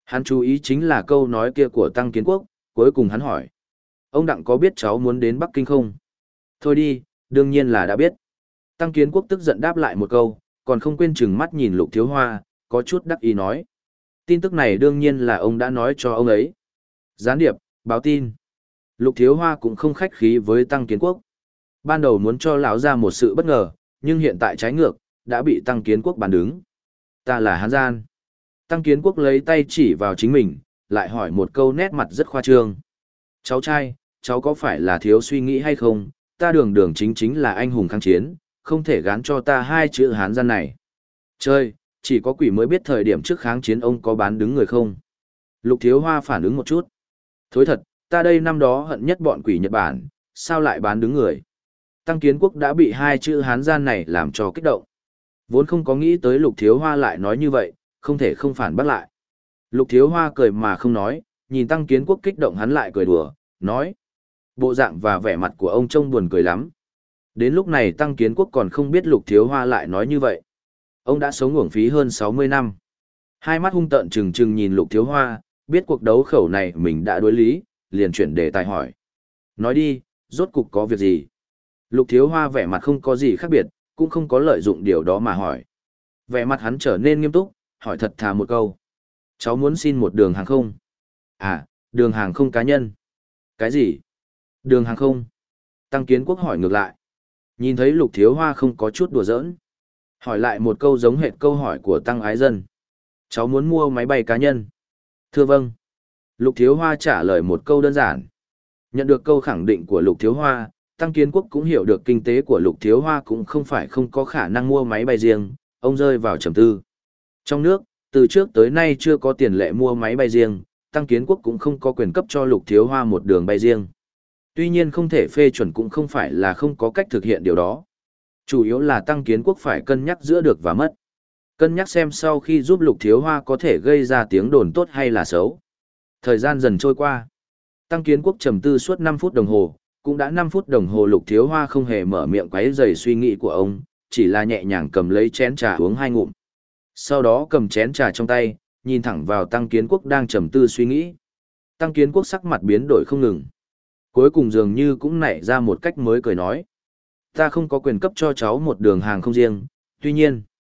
[SPEAKER 1] Hắn chú ý chính là câu nói kia của Tăng Kiến Quốc, cuối cùng hắn hỏi. Ông Đặng có biết cháu muốn đến Bắc Kinh không? Thôi đi, đương nhiên là đã biết. Tăng Kiến Quốc tức giận đáp lại một câu, còn không quên chừng mắt nhìn Lục Thiếu Hoa, có chút đắc ý nói. Tin tức này đương nhiên là ông đã nói cho ông ấy. Gián điệp, báo tin. Lục Thiếu Hoa cũng không khách khí với Tăng Kiến Quốc. Ban đầu muốn cho lão ra một sự bất ngờ, nhưng hiện tại trái ngược, đã bị Tăng Kiến Quốc bàn đứng. Ta là Hán Gian. Tăng Kiến Quốc lấy tay chỉ vào chính mình, lại hỏi một câu nét mặt rất khoa trương. Cháu trai, cháu có phải là thiếu suy nghĩ hay không? Ta đường đường chính chính là anh hùng kháng chiến, không thể gán cho ta hai chữ Hán Gian này. Chơi, chỉ có quỷ mới biết thời điểm trước kháng chiến ông có bán đứng người không? Lục Thiếu Hoa phản ứng một chút. Thối thật, ta đây năm đó hận nhất bọn quỷ Nhật Bản, sao lại bán đứng người? Tăng Kiến Quốc đã bị hai chữ Hán Gian này làm cho kích động. Vốn không có nghĩ tới Lục Thiếu Hoa lại nói như vậy, không thể không phản bác lại. Lục Thiếu Hoa cười mà không nói, nhìn Tăng Kiến Quốc kích động hắn lại cười đùa, nói. Bộ dạng và vẻ mặt của ông trông buồn cười lắm. Đến lúc này Tăng Kiến Quốc còn không biết Lục Thiếu Hoa lại nói như vậy. Ông đã sống uổng phí hơn sáu mươi năm. Hai mắt hung tợn trừng trừng nhìn Lục Thiếu Hoa, biết cuộc đấu khẩu này mình đã đối lý, liền chuyển đề tài hỏi. Nói đi, rốt cục có việc gì? Lục Thiếu Hoa vẻ mặt không có gì khác biệt, cũng không có lợi dụng điều đó mà hỏi. Vẻ mặt hắn trở nên nghiêm túc, hỏi thật thà một câu. Cháu muốn xin một đường hàng không? À, đường hàng không cá nhân. Cái gì? Đường hàng không? Tăng Kiến Quốc hỏi ngược lại. Nhìn thấy Lục Thiếu Hoa không có chút đùa giỡn. Hỏi lại một câu giống hệt câu hỏi của Tăng Ái Dân. Cháu muốn mua máy bay cá nhân? Thưa vâng. Lục Thiếu Hoa trả lời một câu đơn giản. Nhận được câu khẳng định của Lục Thiếu Hoa, Tăng Kiến Quốc cũng hiểu được kinh tế của Lục Thiếu Hoa cũng không phải không có khả năng mua máy bay riêng, ông rơi vào trầm tư. Trong nước, từ trước tới nay chưa có tiền lệ mua máy bay riêng, Tăng Kiến Quốc cũng không có quyền cấp cho Lục Thiếu Hoa một đường bay riêng. Tuy nhiên không thể phê chuẩn cũng không phải là không có cách thực hiện điều đó. Chủ yếu là Tăng Kiến Quốc phải cân nhắc giữa được và mất. Cân nhắc xem sau khi giúp Lục Thiếu Hoa có thể gây ra tiếng đồn tốt hay là xấu. Thời gian dần trôi qua. Tăng Kiến Quốc trầm tư suốt năm phút đồng hồ, cũng đã năm phút đồng hồ Lục Thiếu Hoa không hề mở miệng quấy rầy suy nghĩ của ông, chỉ là nhẹ nhàng cầm lấy chén trà uống hai ngụm. Sau đó cầm chén trà trong tay, nhìn thẳng vào Tăng Kiến Quốc đang trầm tư suy nghĩ. Tăng Kiến Quốc sắc mặt biến đổi không ngừng. Cuối cùng dường như cũng nảy ra một cách mới cười nói. Ta không có quyền cấp cho cháu một đường hàng không riêng, tuy nhiên,